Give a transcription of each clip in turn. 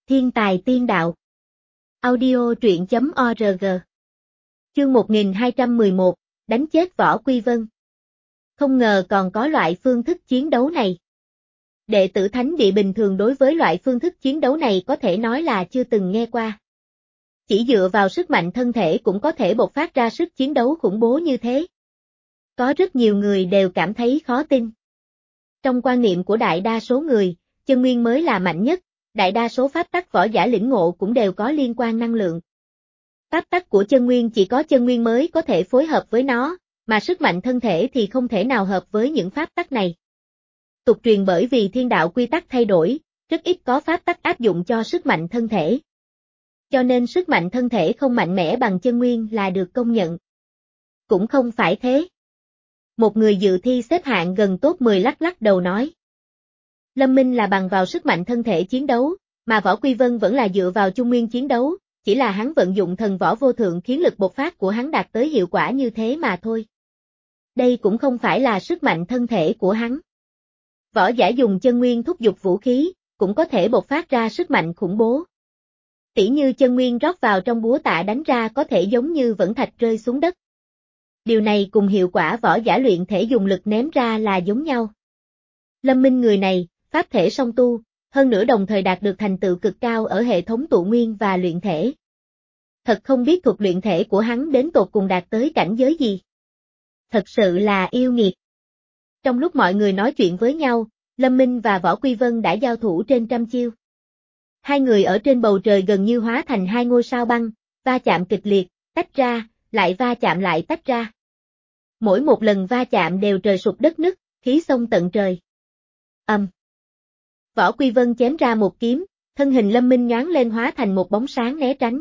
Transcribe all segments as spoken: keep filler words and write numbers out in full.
Thiên tài tiên đạo. Audio truyện chấm org. Chương một nghìn hai trăm mười một, đánh chết Võ Quy Vân. Không ngờ còn có loại phương thức chiến đấu này. Đệ tử thánh địa bình thường đối với loại phương thức chiến đấu này có thể nói là chưa từng nghe qua. Chỉ dựa vào sức mạnh thân thể cũng có thể bộc phát ra sức chiến đấu khủng bố như thế. Có rất nhiều người đều cảm thấy khó tin. Trong quan niệm của đại đa số người, chân nguyên mới là mạnh nhất, đại đa số pháp tắc võ giả lĩnh ngộ cũng đều có liên quan năng lượng. Pháp tắc của chân nguyên chỉ có chân nguyên mới có thể phối hợp với nó, mà sức mạnh thân thể thì không thể nào hợp với những pháp tắc này. Tục truyền bởi vì thiên đạo quy tắc thay đổi, rất ít có pháp tắc áp dụng cho sức mạnh thân thể. Cho nên sức mạnh thân thể không mạnh mẽ bằng chân nguyên là được công nhận. Cũng không phải thế. Một người dự thi xếp hạng gần top mười lắc lắc đầu nói. Lâm Minh là bằng vào sức mạnh thân thể chiến đấu, mà Võ Quy Vân vẫn là dựa vào trung nguyên chiến đấu, chỉ là hắn vận dụng thần võ vô thượng khiến lực bộc phát của hắn đạt tới hiệu quả như thế mà thôi. Đây cũng không phải là sức mạnh thân thể của hắn. Võ giả dùng chân nguyên thúc giục vũ khí, cũng có thể bộc phát ra sức mạnh khủng bố. Tỉ như chân nguyên rót vào trong búa tạ đánh ra có thể giống như vẫn thạch rơi xuống đất. Điều này cùng hiệu quả võ giả luyện thể dùng lực ném ra là giống nhau. Lâm Minh người này, pháp thể song tu, hơn nữa đồng thời đạt được thành tựu cực cao ở hệ thống tụ nguyên và luyện thể. Thật không biết thuật luyện thể của hắn đến tột cùng đạt tới cảnh giới gì. Thật sự là yêu nghiệt. Trong lúc mọi người nói chuyện với nhau, Lâm Minh và Võ Quy Vân đã giao thủ trên trăm chiêu. Hai người ở trên bầu trời gần như hóa thành hai ngôi sao băng, va chạm kịch liệt, tách ra, lại va chạm lại tách ra. Mỗi một lần va chạm đều trời sụp đất nứt, khí xông tận trời. Ầm. Um. Võ Quy Vân chém ra một kiếm, thân hình Lâm Minh nhoáng lên hóa thành một bóng sáng né tránh.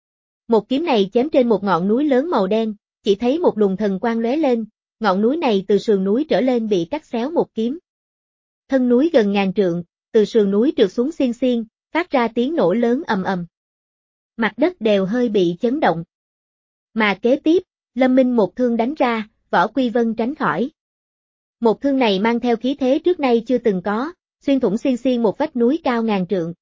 Một kiếm này chém trên một ngọn núi lớn màu đen, chỉ thấy một luồng thần quang lóe lên, ngọn núi này từ sườn núi trở lên bị cắt xéo một kiếm. Thân núi gần ngàn trượng, từ sườn núi trượt xuống xiên xiên, phát ra tiếng nổ lớn ầm ầm. Mặt đất đều hơi bị chấn động. Mà kế tiếp, Lâm Minh một thương đánh ra, Võ Quy Vân tránh khỏi. Một thương này mang theo khí thế trước nay chưa từng có, xuyên thủng xiên xiên một vách núi cao ngàn trượng.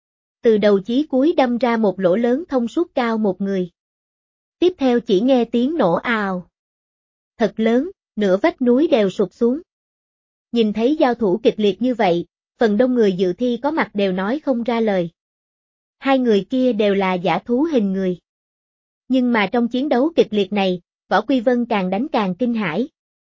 Từ đầu chí cuối đâm ra một lỗ lớn thông suốt cao một người. Tiếp theo chỉ nghe tiếng nổ ào. Thật lớn, nửa vách núi đều sụp xuống. Nhìn thấy giao thủ kịch liệt như vậy, phần đông người dự thi có mặt đều nói không ra lời. Hai người kia đều là giả thú hình người. Nhưng mà trong chiến đấu kịch liệt này, Võ Quy Vân càng đánh càng kinh hãi.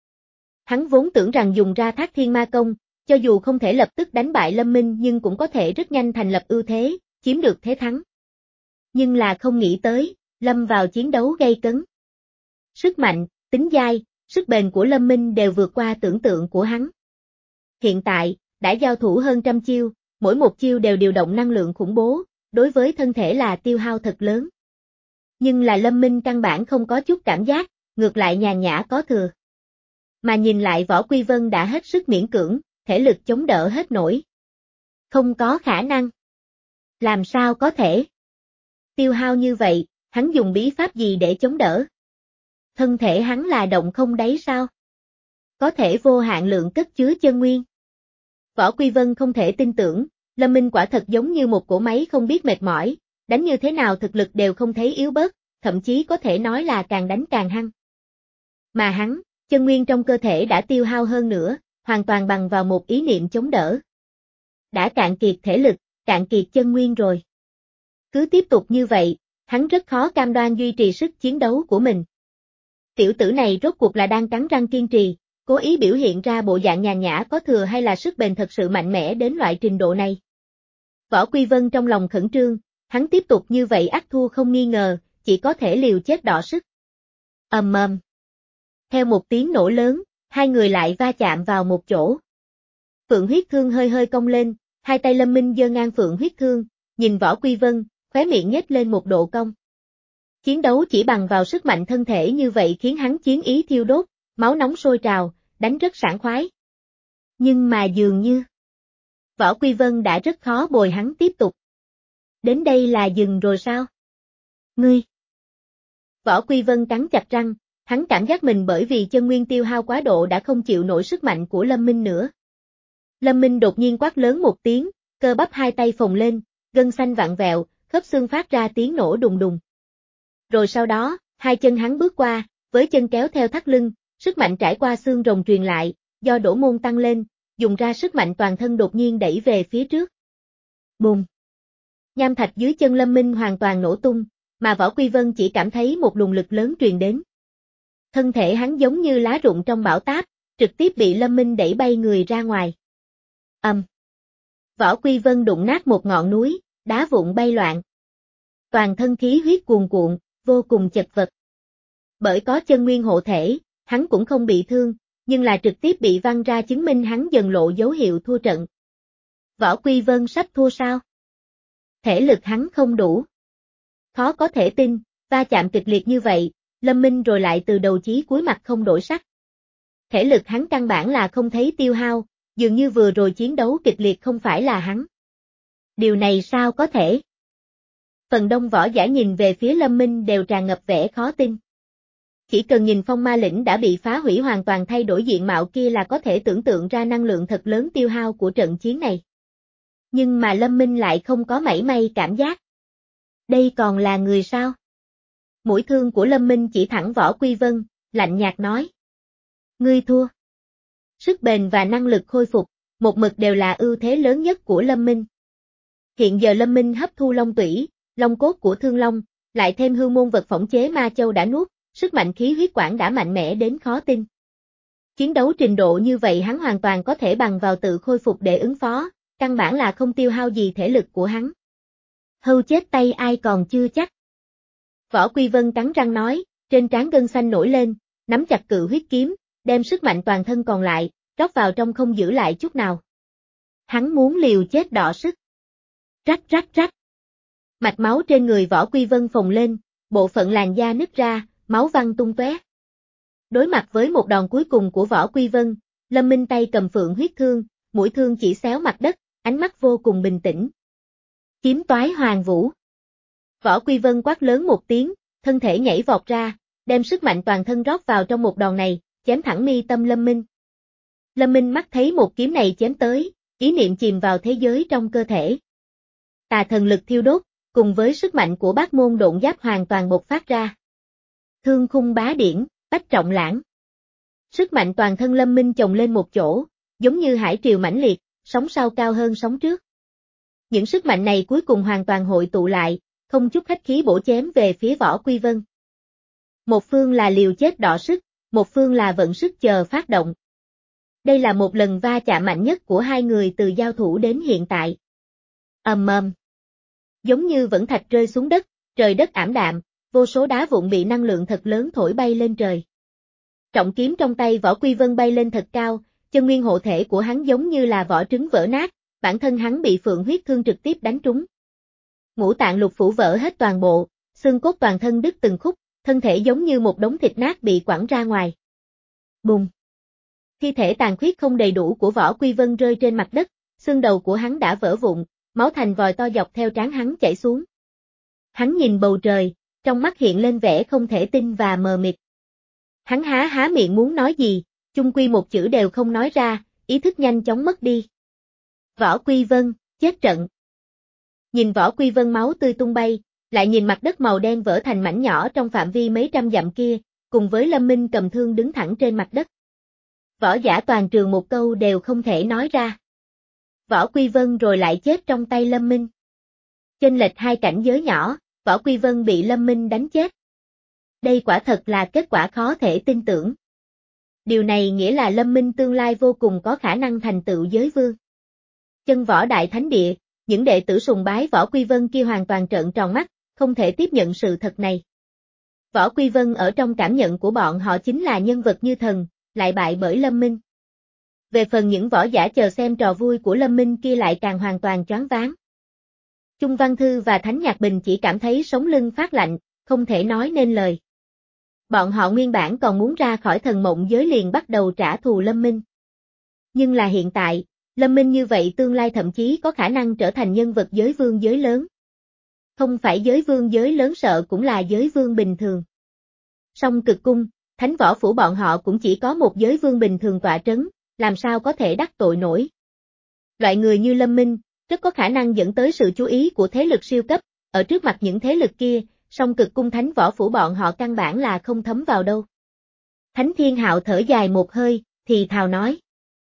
Hắn vốn tưởng rằng dùng ra Thác Thiên Ma Công, cho dù không thể lập tức đánh bại Lâm Minh nhưng cũng có thể rất nhanh thành lập ưu thế, chiếm được thế thắng. Nhưng là không nghĩ tới, lâm vào chiến đấu gay cấn. Sức mạnh, tính dai, sức bền của Lâm Minh đều vượt qua tưởng tượng của hắn. Hiện tại, đã giao thủ hơn trăm chiêu, mỗi một chiêu đều điều động năng lượng khủng bố, đối với thân thể là tiêu hao thật lớn. Nhưng là Lâm Minh căn bản không có chút cảm giác, ngược lại nhàn nhã có thừa. Mà nhìn lại Võ Quy Vân đã hết sức miễn cưỡng, thể lực chống đỡ hết nổi. Không có khả năng. Làm sao có thể? Tiêu hao như vậy, hắn dùng bí pháp gì để chống đỡ? Thân thể hắn là động không đáy sao? Có thể vô hạn lượng cất chứa chân nguyên. Võ Quy Vân không thể tin tưởng, Lâm Minh quả thật giống như một cỗ máy không biết mệt mỏi, đánh như thế nào thực lực đều không thấy yếu bớt, thậm chí có thể nói là càng đánh càng hăng. Mà hắn, chân nguyên trong cơ thể đã tiêu hao hơn nữa, hoàn toàn bằng vào một ý niệm chống đỡ. Đã cạn kiệt thể lực, cạn kiệt chân nguyên rồi. Cứ tiếp tục như vậy, hắn rất khó cam đoan duy trì sức chiến đấu của mình. Tiểu tử này rốt cuộc là đang cắn răng kiên trì, cố ý biểu hiện ra bộ dạng nhàn nhã có thừa hay là sức bền thật sự mạnh mẽ đến loại trình độ này. Võ Quy Vân trong lòng khẩn trương, hắn tiếp tục như vậy ắt thua không nghi ngờ, chỉ có thể liều chết đọ sức. Ầm ầm. Theo một tiếng nổ lớn, hai người lại va chạm vào một chỗ. Phượng huyết thương hơi hơi cong lên, hai tay Lâm Minh giơ ngang phượng huyết thương, nhìn Võ Quy Vân, khóe miệng nhếch lên một độ cong. Chiến đấu chỉ bằng vào sức mạnh thân thể như vậy khiến hắn chiến ý thiêu đốt, máu nóng sôi trào, đánh rất sảng khoái. Nhưng mà dường như, Võ Quy Vân đã rất khó bồi hắn tiếp tục. Đến đây là dừng rồi sao? Ngươi! Võ Quy Vân cắn chặt răng, hắn cảm giác mình bởi vì chân nguyên tiêu hao quá độ đã không chịu nổi sức mạnh của Lâm Minh nữa. Lâm Minh đột nhiên quát lớn một tiếng, cơ bắp hai tay phồng lên, gân xanh vặn vẹo, khớp xương phát ra tiếng nổ đùng đùng. Rồi sau đó, hai chân hắn bước qua, với chân kéo theo thắt lưng, sức mạnh trải qua xương rồng truyền lại, do đổ môn tăng lên, dùng ra sức mạnh toàn thân đột nhiên đẩy về phía trước. Bùm! Nham thạch dưới chân Lâm Minh hoàn toàn nổ tung, mà Võ Quy Vân chỉ cảm thấy một luồng lực lớn truyền đến. Thân thể hắn giống như lá rụng trong bão táp, trực tiếp bị Lâm Minh đẩy bay người ra ngoài. Ầm! Um. Võ Quy Vân đụng nát một ngọn núi, đá vụn bay loạn. Toàn thân khí huyết cuồn cuộn, vô cùng chật vật. Bởi có chân nguyên hộ thể, hắn cũng không bị thương, nhưng là trực tiếp bị văng ra chứng minh hắn dần lộ dấu hiệu thua trận. Võ Quy Vân sắp thua sao? Thể lực hắn không đủ. Khó có thể tin, va chạm kịch liệt như vậy, Lâm Minh rồi lại từ đầu chí cuối mặt không đổi sắc. Thể lực hắn căn bản là không thấy tiêu hao, dường như vừa rồi chiến đấu kịch liệt không phải là hắn. Điều này sao có thể? Phần đông võ giả nhìn về phía Lâm Minh đều tràn ngập vẻ khó tin. Chỉ cần nhìn Phong Ma Lĩnh đã bị phá hủy hoàn toàn thay đổi diện mạo kia là có thể tưởng tượng ra năng lượng thật lớn tiêu hao của trận chiến này. Nhưng mà Lâm Minh lại không có mảy may cảm giác. Đây còn là người sao? Mũi thương của Lâm Minh chỉ thẳng Võ Quy Vân, lạnh nhạt nói. Ngươi thua. Sức bền và năng lực khôi phục, một mực đều là ưu thế lớn nhất của Lâm Minh. Hiện giờ Lâm Minh hấp thu long tủy, long cốt của Thương Long, lại thêm hư môn vật phỏng chế Ma Châu đã nuốt, sức mạnh khí huyết quản đã mạnh mẽ đến khó tin. Chiến đấu trình độ như vậy hắn hoàn toàn có thể bằng vào tự khôi phục để ứng phó, căn bản là không tiêu hao gì thể lực của hắn. Hưu chết tay ai còn chưa chắc. Võ Quy Vân cắn răng nói, trên trán gân xanh nổi lên, nắm chặt cự huyết kiếm, đem sức mạnh toàn thân còn lại, rót vào trong không giữ lại chút nào. Hắn muốn liều chết đọ sức. Rắc rắc rắc. Mạch máu trên người Võ Quy Vân phồng lên, bộ phận làn da nứt ra, máu văng tung tóe. Đối mặt với một đòn cuối cùng của Võ Quy Vân, Lâm Minh tay cầm phượng huyết thương, mũi thương chỉ xéo mặt đất, ánh mắt vô cùng bình tĩnh. Kiếm toái hoàng vũ. Võ Quy Vân quát lớn một tiếng, thân thể nhảy vọt ra, đem sức mạnh toàn thân rót vào trong một đòn này, chém thẳng mi tâm Lâm Minh. Lâm Minh mắt thấy một kiếm này chém tới, ý niệm chìm vào thế giới trong cơ thể. Tà thần lực thiêu đốt, cùng với sức mạnh của bát môn độn giáp hoàn toàn bộc phát ra. Thương khung bá điển, bách trọng lãng. Sức mạnh toàn thân Lâm Minh chồng lên một chỗ, giống như hải triều mãnh liệt, sóng sau cao hơn sóng trước. Những sức mạnh này cuối cùng hoàn toàn hội tụ lại, không chút khách khí bổ chém về phía Võ Quy Vân. Một phương là liều chết đọ sức, một phương là vận sức chờ phát động. Đây là một lần va chạm mạnh nhất của hai người từ giao thủ đến hiện tại. Ầm ầm. Giống như vẫn thạch rơi xuống đất, trời đất ảm đạm, vô số đá vụn bị năng lượng thật lớn thổi bay lên trời. Trọng kiếm trong tay Võ Quy Vân bay lên thật cao, chân nguyên hộ thể của hắn giống như là vỏ trứng vỡ nát, bản thân hắn bị phượng huyết thương trực tiếp đánh trúng. Ngũ tạng lục phủ vỡ hết toàn bộ, xương cốt toàn thân đứt từng khúc, thân thể giống như một đống thịt nát bị quẳng ra ngoài. Bùng! Thi thể tàn khuyết không đầy đủ của Võ Quy Vân rơi trên mặt đất, xương đầu của hắn đã vỡ vụn, máu thành vòi to dọc theo trán hắn chảy xuống. Hắn nhìn bầu trời, trong mắt hiện lên vẻ không thể tin và mờ mịt. Hắn há há miệng muốn nói gì, chung quy một chữ đều không nói ra, ý thức nhanh chóng mất đi. Võ Quy Vân, chết trận. Nhìn Võ Quy Vân máu tươi tung bay, lại nhìn mặt đất màu đen vỡ thành mảnh nhỏ trong phạm vi mấy trăm dặm kia, cùng với Lâm Minh cầm thương đứng thẳng trên mặt đất. Võ giả toàn trường một câu đều không thể nói ra. Võ Quy Vân rồi lại chết trong tay Lâm Minh. Chênh lệch hai cảnh giới nhỏ, Võ Quy Vân bị Lâm Minh đánh chết. Đây quả thật là kết quả khó thể tin tưởng. Điều này nghĩa là Lâm Minh tương lai vô cùng có khả năng thành tựu giới vương. Chân võ đại thánh địa, những đệ tử sùng bái Võ Quy Vân kia hoàn toàn trợn tròn mắt, không thể tiếp nhận sự thật này. Võ Quy Vân ở trong cảm nhận của bọn họ chính là nhân vật như thần, lại bại bởi Lâm Minh. Về phần những võ giả chờ xem trò vui của Lâm Minh kia lại càng hoàn toàn choáng váng. Chung Văn Thư và Thánh Nhạc Bình chỉ cảm thấy sống lưng phát lạnh, không thể nói nên lời. Bọn họ nguyên bản còn muốn ra khỏi thần mộng giới liền bắt đầu trả thù Lâm Minh. Nhưng là hiện tại, Lâm Minh như vậy tương lai thậm chí có khả năng trở thành nhân vật giới vương giới lớn. Không phải giới vương giới lớn sợ cũng là giới vương bình thường. Song Cực Cung, Thánh Võ Phủ bọn họ cũng chỉ có một giới vương bình thường tọa trấn, làm sao có thể đắc tội nổi. Loại người như Lâm Minh, rất có khả năng dẫn tới sự chú ý của thế lực siêu cấp, ở trước mặt những thế lực kia, song cực cung thánh võ phủ bọn họ căn bản là không thấm vào đâu. Thánh Thiên Hạo thở dài một hơi, thì thào nói.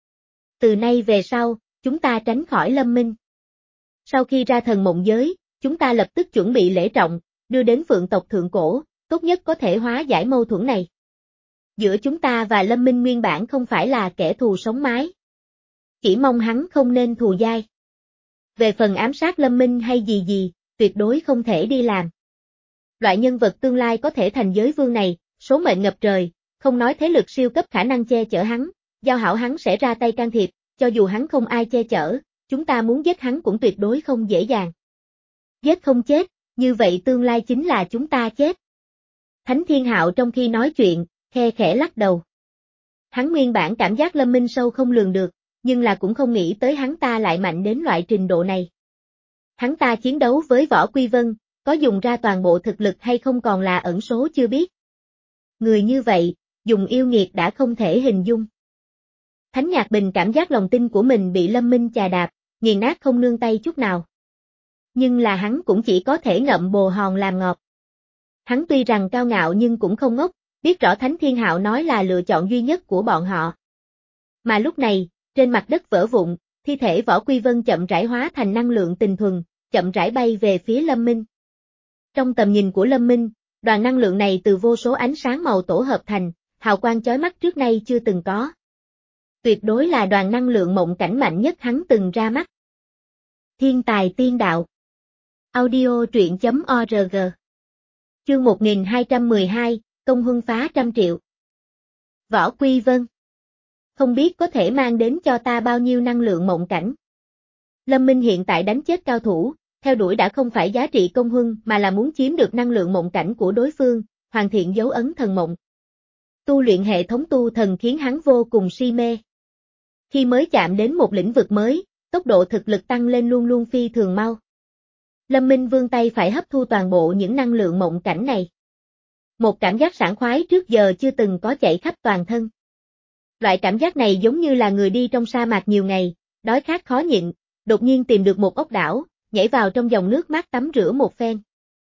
Từ nay về sau, chúng ta tránh khỏi Lâm Minh. Sau khi ra thần mộng giới, chúng ta lập tức chuẩn bị lễ trọng, đưa đến Phượng tộc thượng cổ, tốt nhất có thể hóa giải mâu thuẫn này. Giữa chúng ta và Lâm Minh nguyên bản không phải là kẻ thù sống mái. Chỉ mong hắn không nên thù dai. Về phần ám sát Lâm Minh hay gì gì, tuyệt đối không thể đi làm. Loại nhân vật tương lai có thể thành giới vương này, số mệnh ngập trời, không nói thế lực siêu cấp khả năng che chở hắn, giao hảo hắn sẽ ra tay can thiệp, cho dù hắn không ai che chở, chúng ta muốn giết hắn cũng tuyệt đối không dễ dàng. Giết không chết, như vậy tương lai chính là chúng ta chết. Thánh Thiên Hạo trong khi nói chuyện, khe khẽ lắc đầu. Hắn nguyên bản cảm giác Lâm Minh sâu không lường được, nhưng là cũng không nghĩ tới hắn ta lại mạnh đến loại trình độ này. Hắn ta chiến đấu với Võ Quy Vân, có dùng ra toàn bộ thực lực hay không còn là ẩn số chưa biết. Người như vậy, dùng yêu nghiệt đã không thể hình dung. Thánh Nhạc Bình cảm giác lòng tin của mình bị Lâm Minh chà đạp, nghiền nát không nương tay chút nào. Nhưng là hắn cũng chỉ có thể ngậm bồ hòn làm ngọt. Hắn tuy rằng cao ngạo nhưng cũng không ngốc, biết rõ Thánh Thiên Hạo nói là lựa chọn duy nhất của bọn họ. Mà lúc này, trên mặt đất vỡ vụn, thi thể Võ Quy Vân chậm rãi hóa thành năng lượng tinh thuần, chậm rãi bay về phía Lâm Minh. Trong tầm nhìn của Lâm Minh, đoàn năng lượng này từ vô số ánh sáng màu tổ hợp thành, hào quang chói mắt trước nay chưa từng có. Tuyệt đối là đoàn năng lượng mộng cảnh mạnh nhất hắn từng ra mắt. Thiên tài tiên đạo. Audio truyện chấm org. Chương một nghìn hai trăm mười hai, công huân phá trăm triệu. Võ Quy Vân. Không biết có thể mang đến cho ta bao nhiêu năng lượng mộng cảnh. Lâm Minh hiện tại đánh chết cao thủ, theo đuổi đã không phải giá trị công huân mà là muốn chiếm được năng lượng mộng cảnh của đối phương, hoàn thiện dấu ấn thần mộng. Tu luyện hệ thống tu thần khiến hắn vô cùng si mê. Khi mới chạm đến một lĩnh vực mới, tốc độ thực lực tăng lên luôn luôn phi thường mau. Lâm Minh vươn tay phải hấp thu toàn bộ những năng lượng mộng cảnh này. Một cảm giác sảng khoái trước giờ chưa từng có chạy khắp toàn thân. Loại cảm giác này giống như là người đi trong sa mạc nhiều ngày, đói khát khó nhịn, đột nhiên tìm được một ốc đảo, nhảy vào trong dòng nước mát tắm rửa một phen.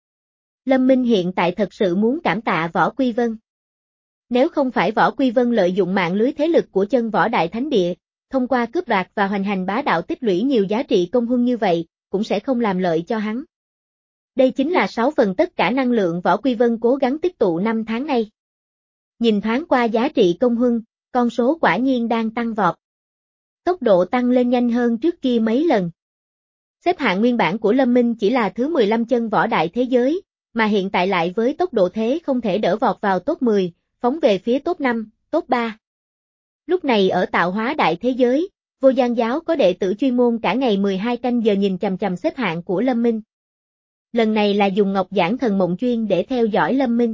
Lâm Minh hiện tại thật sự muốn cảm tạ Võ Quy Vân. Nếu không phải Võ Quy Vân lợi dụng mạng lưới thế lực của chân võ đại thánh địa, thông qua cướp đoạt và hoành hành bá đạo tích lũy nhiều giá trị công huân như vậy, cũng sẽ không làm lợi cho hắn. Đây chính là sáu phần tất cả năng lượng Võ Quy Vân cố gắng tích tụ năm tháng nay. Nhìn thoáng qua giá trị công huân, con số quả nhiên đang tăng vọt. Tốc độ tăng lên nhanh hơn trước kia mấy lần. Xếp hạng nguyên bản của Lâm Minh chỉ là thứ mười lăm chân võ đại thế giới, mà hiện tại lại với tốc độ thế không thể đỡ vọt vào top mười, phóng về phía top năm, top ba. Lúc này ở tạo hóa đại thế giới, Vô Gian giáo có đệ tử chuyên môn cả ngày mười hai canh giờ nhìn chằm chằm xếp hạng của Lâm Minh. Lần này là dùng ngọc giản thần mộng chuyên để theo dõi Lâm Minh.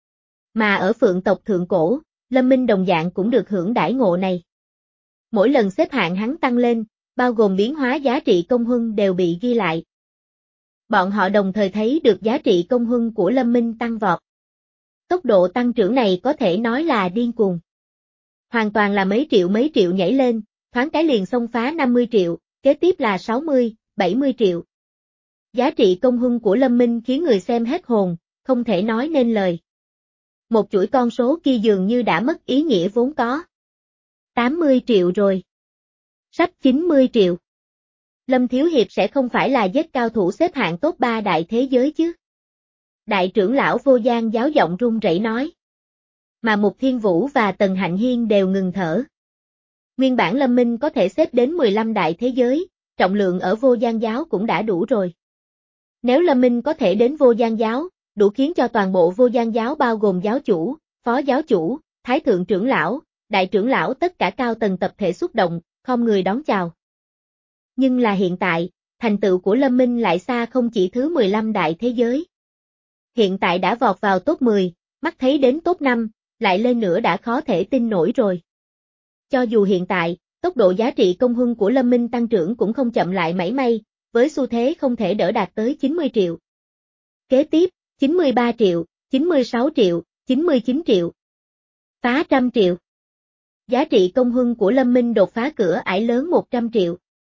Mà ở Phượng tộc thượng cổ, Lâm Minh đồng dạng cũng được hưởng đãi ngộ này. Mỗi lần xếp hạng hắn tăng lên, bao gồm biến hóa giá trị công huân đều bị ghi lại. Bọn họ đồng thời thấy được giá trị công huân của Lâm Minh tăng vọt. Tốc độ tăng trưởng này có thể nói là điên cuồng. Hoàn toàn là mấy triệu mấy triệu nhảy lên, thoáng cái liền xông phá năm mươi triệu, kế tiếp là sáu mươi, bảy mươi triệu. Giá trị công huân của Lâm Minh khiến người xem hết hồn, không thể nói nên lời. Một chuỗi con số kia dường như đã mất ý nghĩa vốn có. tám mươi triệu rồi. Sắp chín mươi triệu. Lâm Thiếu Hiệp sẽ không phải là giết cao thủ xếp hạng top ba đại thế giới chứ? Đại trưởng lão Vô Gian giáo giọng run rẩy nói. Mà Mục Thiên Vũ và Tần Hạnh Hiên đều ngừng thở. Nguyên bản Lâm Minh có thể xếp đến mười lăm đại thế giới, trọng lượng ở Vô Gian giáo cũng đã đủ rồi. Nếu Lâm Minh có thể đến Vô Gian giáo, đủ khiến cho toàn bộ Vô Gian giáo bao gồm giáo chủ, phó giáo chủ, thái thượng trưởng lão, đại trưởng lão tất cả cao tầng tập thể xúc động, không người đón chào. Nhưng là hiện tại, thành tựu của Lâm Minh lại xa không chỉ thứ mười lăm đại thế giới. Hiện tại đã vọt vào top mười, mắt thấy đến top năm, lại lên nữa đã khó thể tin nổi rồi. Cho dù hiện tại, tốc độ giá trị công huân của Lâm Minh tăng trưởng cũng không chậm lại mảy may, với xu thế không thể đỡ đạt tới chín mươi triệu. Kế tiếp, chín mươi ba triệu, chín mươi sáu triệu, chín mươi chín triệu. Phá trăm triệu. Giá trị công huân của Lâm Minh đột phá cửa ải lớn một trăm triệu.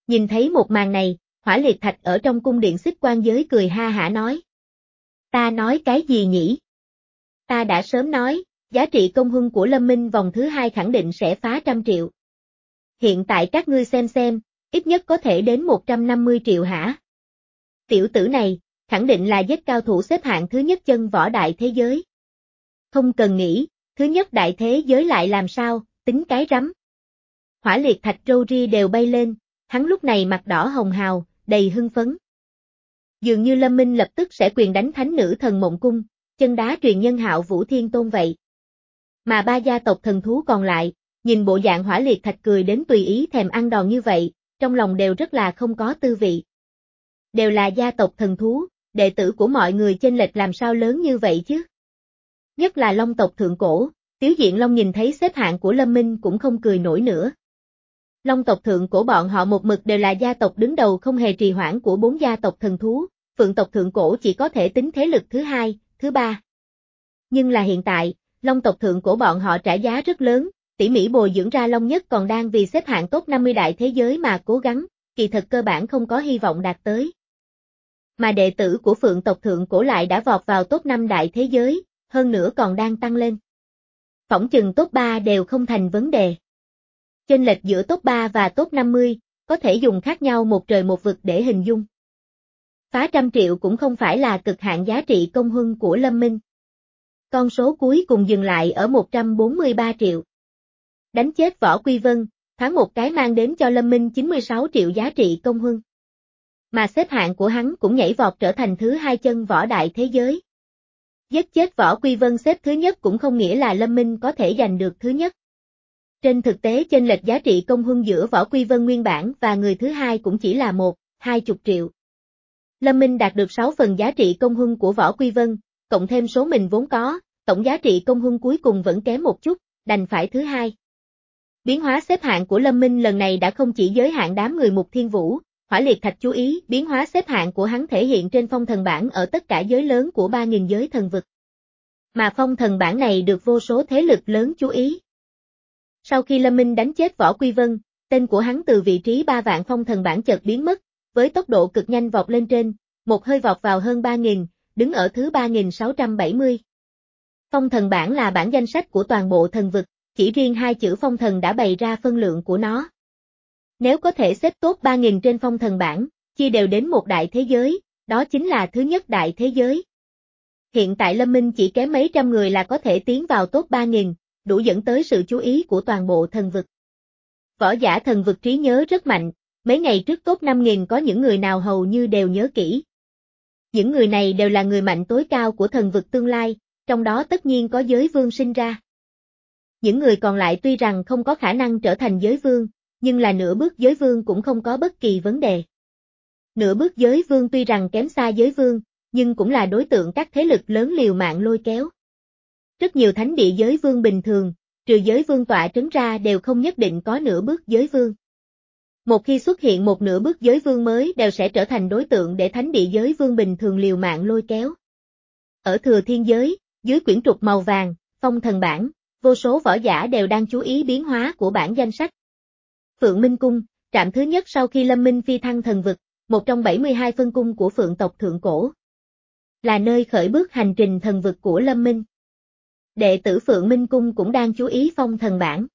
Nhìn thấy một màn này, Hỏa Liệt Thạch ở trong cung điện Xích Quan giới cười ha hả nói. Ta nói cái gì nhỉ? Ta đã sớm nói, giá trị công huân của Lâm Minh vòng thứ hai khẳng định sẽ phá trăm triệu. Hiện tại các ngươi xem xem, ít nhất có thể đến một trăm năm mươi triệu hả? Tiểu tử này, khẳng định là giết cao thủ xếp hạng thứ nhất chân võ đại thế giới. Không cần nghĩ, thứ nhất đại thế giới lại làm sao, tính cái rắm. Hỏa Liệt Thạch râu ria đều bay lên, hắn lúc này mặt đỏ hồng hào, đầy hưng phấn. Dường như Lâm Minh lập tức sẽ quyền đánh thánh nữ thần mộng cung, chân đá truyền nhân Hạo Vũ Thiên Tôn vậy. Mà ba gia tộc thần thú còn lại, nhìn bộ dạng Hỏa Liệt Thạch cười đến tùy ý thèm ăn đòn như vậy, trong lòng đều rất là không có tư vị. Đều là gia tộc thần thú, đệ tử của mọi người chênh lệch làm sao lớn như vậy chứ? Nhất là Long tộc thượng cổ, Tiếu Diện Long nhìn thấy xếp hạng của Lâm Minh cũng không cười nổi nữa. Long tộc thượng cổ bọn họ một mực đều là gia tộc đứng đầu không hề trì hoãn của bốn gia tộc thần thú, Phượng tộc thượng cổ chỉ có thể tính thế lực thứ hai, thứ ba. Nhưng là hiện tại, Long tộc thượng cổ bọn họ trả giá rất lớn, tỉ mỉ bồi dưỡng ra Long nhất còn đang vì xếp hạng top năm mươi đại thế giới mà cố gắng, kỳ thật cơ bản không có hy vọng đạt tới. Mà đệ tử của Phượng tộc thượng cổ lại đã vọt vào top năm đại thế giới, hơn nữa còn đang tăng lên. Phỏng chừng top ba đều không thành vấn đề. Chênh lệch giữa top ba và top năm mươi, có thể dùng khác nhau một trời một vực để hình dung. Phá trăm triệu cũng không phải là cực hạn giá trị công huân của Lâm Minh. Con số cuối cùng dừng lại ở một trăm bốn mươi ba triệu. Đánh chết Võ Quy Vân, thoáng một cái mang đến cho Lâm Minh chín mươi sáu triệu giá trị công huân. Mà xếp hạng của hắn cũng nhảy vọt trở thành thứ hai chân võ đại thế giới. Giết chết Võ Quy Vân xếp thứ nhất cũng không nghĩa là Lâm Minh có thể giành được thứ nhất. Trên thực tế chênh lệch giá trị công huân giữa Võ Quy Vân nguyên bản và người thứ hai cũng chỉ là một, hai chục triệu. Lâm Minh đạt được sáu phần giá trị công huân của Võ Quy Vân, cộng thêm số mình vốn có, tổng giá trị công huân cuối cùng vẫn kém một chút, đành phải thứ hai. Biến hóa xếp hạng của Lâm Minh lần này đã không chỉ giới hạn đám người Mục Thiên Vũ, Hỏa Liệt Thạch chú ý, biến hóa xếp hạng của hắn thể hiện trên phong thần bảng ở tất cả giới lớn của ba nghìn giới thần vực. Mà phong thần bảng này được vô số thế lực lớn chú ý. Sau khi Lâm Minh đánh chết Võ Quy Vân, tên của hắn từ vị trí ba vạn phong thần bảng chợt biến mất, với tốc độ cực nhanh vọt lên trên, một hơi vọt vào hơn ba nghìn, đứng ở thứ ba nghìn sáu trăm bảy mươi. Phong thần bảng là bảng danh sách của toàn bộ thần vực, chỉ riêng hai chữ phong thần đã bày ra phân lượng của nó. Nếu có thể xếp top ba nghìn trên phong thần bảng, chia đều đến một đại thế giới, đó chính là thứ nhất đại thế giới. Hiện tại Lâm Minh chỉ kém mấy trăm người là có thể tiến vào top ba nghìn, đủ dẫn tới sự chú ý của toàn bộ thần vực. Võ giả thần vực trí nhớ rất mạnh, mấy ngày trước top năm nghìn có những người nào hầu như đều nhớ kỹ. Những người này đều là người mạnh tối cao của thần vực tương lai, trong đó tất nhiên có giới vương sinh ra. Những người còn lại tuy rằng không có khả năng trở thành giới vương, nhưng là nửa bước giới vương cũng không có bất kỳ vấn đề. Nửa bước giới vương tuy rằng kém xa giới vương, nhưng cũng là đối tượng các thế lực lớn liều mạng lôi kéo. Rất nhiều thánh địa giới vương bình thường, trừ giới vương tọa trấn ra đều không nhất định có nửa bước giới vương. Một khi xuất hiện một nửa bước giới vương mới đều sẽ trở thành đối tượng để thánh địa giới vương bình thường liều mạng lôi kéo. Ở Thừa Thiên giới, dưới quyển trục màu vàng, phong thần bảng, vô số võ giả đều đang chú ý biến hóa của bảng danh sách. Phượng Minh Cung, trạm thứ nhất sau khi Lâm Minh phi thăng thần vực, một trong bảy mươi hai phân cung của Phượng tộc thượng cổ. Là nơi khởi bước hành trình thần vực của Lâm Minh. Đệ tử Phượng Minh Cung cũng đang chú ý phong thần bảng.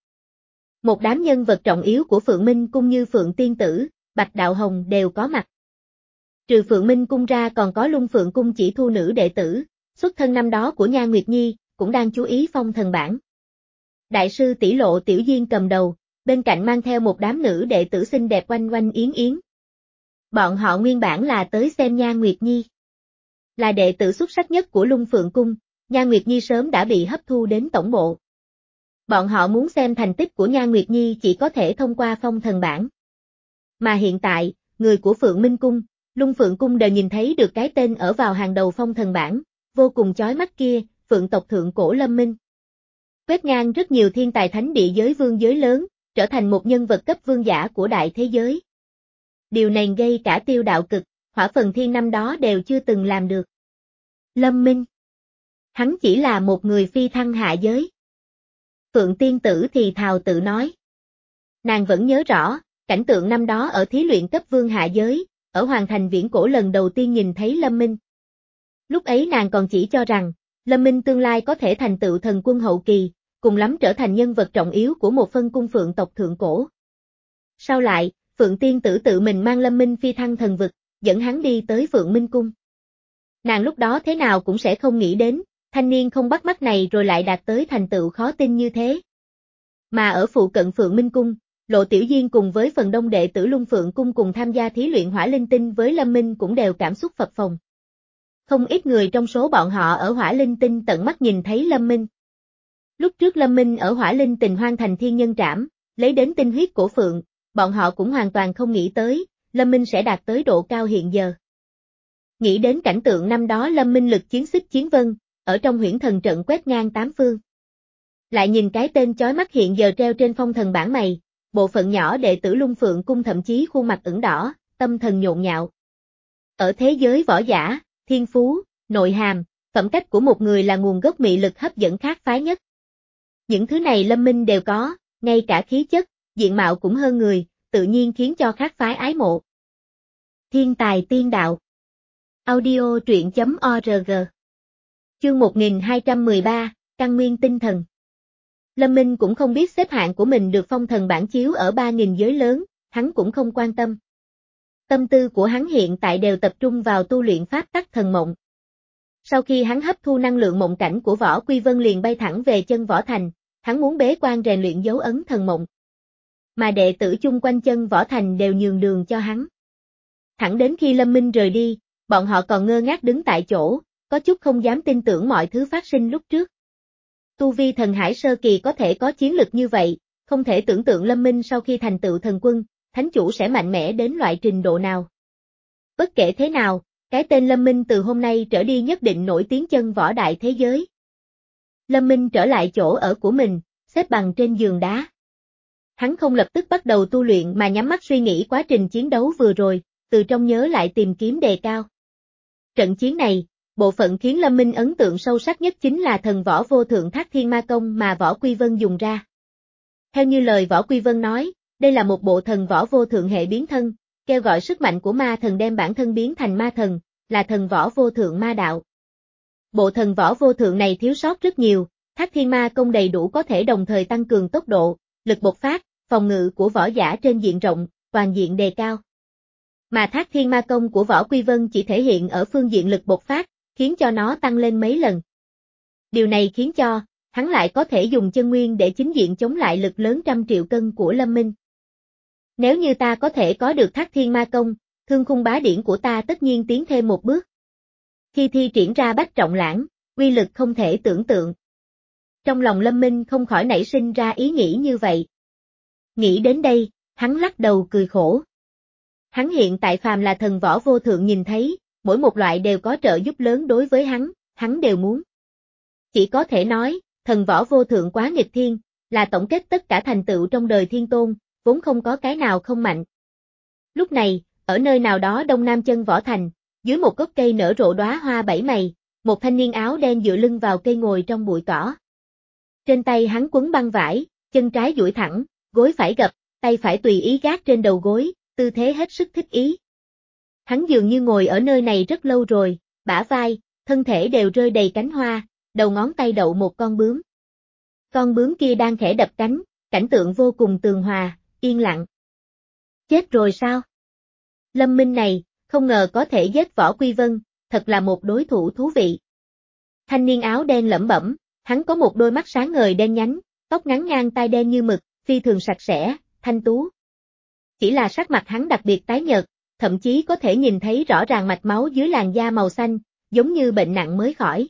Một đám nhân vật trọng yếu của Phượng Minh Cung như Phượng Tiên Tử, Bạch Đạo Hồng đều có mặt. Trừ Phượng Minh Cung ra còn có Lung Phượng Cung chỉ thu nữ đệ tử, xuất thân năm đó của Nha Nguyệt Nhi, cũng đang chú ý phong thần bảng. Đại sư tỷ Lộ Tiểu Diên cầm đầu, bên cạnh mang theo một đám nữ đệ tử xinh đẹp oanh oanh yến yến. Bọn họ nguyên bản là tới xem Nha Nguyệt Nhi. Là đệ tử xuất sắc nhất của Lung Phượng Cung, Nha Nguyệt Nhi sớm đã bị hấp thu đến tổng bộ. Bọn họ muốn xem thành tích của Nha Nguyệt Nhi chỉ có thể thông qua phong thần bảng. Mà hiện tại, người của Phượng Minh Cung, Lung Phượng Cung đều nhìn thấy được cái tên ở vào hàng đầu phong thần bảng, vô cùng chói mắt kia, Phượng tộc thượng cổ Lâm Minh. Quét ngang rất nhiều thiên tài thánh địa giới vương giới lớn, trở thành một nhân vật cấp vương giả của đại thế giới. Điều này gây cả Tiêu Đạo Cực, Hỏa Phần Thiên năm đó đều chưa từng làm được. Lâm Minh. Hắn chỉ là một người phi thăng hạ giới. Phượng Tiên Tử thì thào tự nói. Nàng vẫn nhớ rõ, cảnh tượng năm đó ở thí luyện cấp vương hạ giới, ở Hoàng Thành Viễn Cổ lần đầu tiên nhìn thấy Lâm Minh. Lúc ấy nàng còn chỉ cho rằng, Lâm Minh tương lai có thể thành tựu thần quân hậu kỳ, cùng lắm trở thành nhân vật trọng yếu của một phân cung phượng tộc thượng cổ. Sau lại, Phượng Tiên Tử tự mình mang Lâm Minh phi thăng thần vực, dẫn hắn đi tới Phượng Minh Cung. Nàng lúc đó thế nào cũng sẽ không nghĩ đến, thanh niên không bắt mắt này rồi lại đạt tới thành tựu khó tin như thế. Mà ở phụ cận Phượng Minh Cung, Lộ Tiểu Diên cùng với phần đông đệ tử Lung Phượng Cung cùng tham gia thí luyện hỏa linh tinh với Lâm Minh cũng đều cảm xúc phập phồng. Không ít người trong số bọn họ ở hỏa linh tinh tận mắt nhìn thấy Lâm Minh. Lúc trước Lâm Minh ở hỏa linh tình hoang thành thiên nhân trảm, lấy đến tinh huyết của Phượng, bọn họ cũng hoàn toàn không nghĩ tới, Lâm Minh sẽ đạt tới độ cao hiện giờ. Nghĩ đến cảnh tượng năm đó Lâm Minh lực chiến xích chiến vân, ở trong huyễn thần trận quét ngang tám phương. Lại nhìn cái tên chói mắt hiện giờ treo trên phong thần bảng mày, bộ phận nhỏ đệ tử Lung Phượng Cung thậm chí khuôn mặt ửng đỏ, tâm thần nhộn nhạo. Ở thế giới võ giả, thiên phú, nội hàm, phẩm cách của một người là nguồn gốc mị lực hấp dẫn khác phái nhất. Những thứ này Lâm Minh đều có, ngay cả khí chất, diện mạo cũng hơn người, tự nhiên khiến cho khác phái ái mộ. Thiên tài tiên đạo. Audio truyện chấm org. Chương một nghìn hai trăm mười ba, Căn nguyên tinh thần. Lâm Minh cũng không biết xếp hạng của mình được phong thần bảng chiếu ở ba nghìn giới lớn, hắn cũng không quan tâm. Tâm tư của hắn hiện tại đều tập trung vào tu luyện pháp tắc thần mộng. Sau khi hắn hấp thu năng lượng mộng cảnh của Võ Quy Vân liền bay thẳng về chân Võ Thành, hắn muốn bế quan rèn luyện dấu ấn thần mộng. Mà đệ tử chung quanh chân Võ Thành đều nhường đường cho hắn. Thẳng đến khi Lâm Minh rời đi, bọn họ còn ngơ ngác đứng tại chỗ, có chút không dám tin tưởng mọi thứ phát sinh lúc trước. Tu vi thần hải sơ kỳ có thể có chiến lực như vậy, không thể tưởng tượng Lâm Minh sau khi thành tựu thần quân, thánh chủ sẽ mạnh mẽ đến loại trình độ nào. Bất kể thế nào, cái tên Lâm Minh từ hôm nay trở đi nhất định nổi tiếng chân võ đại thế giới. Lâm Minh trở lại chỗ ở của mình, xếp bằng trên giường đá. Hắn không lập tức bắt đầu tu luyện mà nhắm mắt suy nghĩ quá trình chiến đấu vừa rồi, từ trong nhớ lại tìm kiếm đề cao. Trận chiến này, bộ phận khiến Lâm Minh ấn tượng sâu sắc nhất chính là thần võ vô thượng Thác Thiên Ma Công mà Võ Quy Vân dùng ra. Theo như lời Võ Quy Vân nói, đây là một bộ thần võ vô thượng hệ biến thân, kêu gọi sức mạnh của ma thần đem bản thân biến thành ma thần, là thần võ vô thượng ma đạo. Bộ thần võ vô thượng này thiếu sót rất nhiều, Thác Thiên Ma Công đầy đủ có thể đồng thời tăng cường tốc độ, lực bộc phát, phòng ngự của võ giả trên diện rộng, toàn diện đề cao. Mà Thác Thiên Ma Công của Võ Quy Vân chỉ thể hiện ở phương diện lực bộc phát, khiến cho nó tăng lên mấy lần. Điều này khiến cho, hắn lại có thể dùng chân nguyên để chính diện chống lại lực lớn trăm triệu cân của Lâm Minh. Nếu như ta có thể có được Thác Thiên Ma Công, thương khung bá điển của ta tất nhiên tiến thêm một bước. Khi thi triển ra Bách Trọng Lãng, uy lực không thể tưởng tượng. Trong lòng Lâm Minh không khỏi nảy sinh ra ý nghĩ như vậy. Nghĩ đến đây, hắn lắc đầu cười khổ. Hắn hiện tại phàm là thần võ vô thượng nhìn thấy, mỗi một loại đều có trợ giúp lớn đối với hắn, hắn đều muốn. Chỉ có thể nói, thần võ vô thượng quá nghịch thiên, là tổng kết tất cả thành tựu trong đời thiên tôn, vốn không có cái nào không mạnh. Lúc này, ở nơi nào đó đông nam chân Võ Thành, dưới một gốc cây nở rộ đóa hoa bảy mày, một thanh niên áo đen dựa lưng vào cây ngồi trong bụi cỏ. Trên tay hắn quấn băng vải, chân trái duỗi thẳng, gối phải gập, tay phải tùy ý gác trên đầu gối, tư thế hết sức thích ý. Hắn dường như ngồi ở nơi này rất lâu rồi, bả vai, thân thể đều rơi đầy cánh hoa, đầu ngón tay đậu một con bướm. Con bướm kia đang khẽ đập cánh, cảnh tượng vô cùng tường hòa, yên lặng. Chết rồi sao? Lâm Minh này, không ngờ có thể giết Võ Quy Vân, thật là một đối thủ thú vị. Thanh niên áo đen lẩm bẩm, hắn có một đôi mắt sáng ngời đen nhánh, tóc ngắn ngang tai đen như mực, phi thường sạch sẽ, thanh tú. Chỉ là sắc mặt hắn đặc biệt tái nhợt, thậm chí có thể nhìn thấy rõ ràng mạch máu dưới làn da màu xanh, giống như bệnh nặng mới khỏi.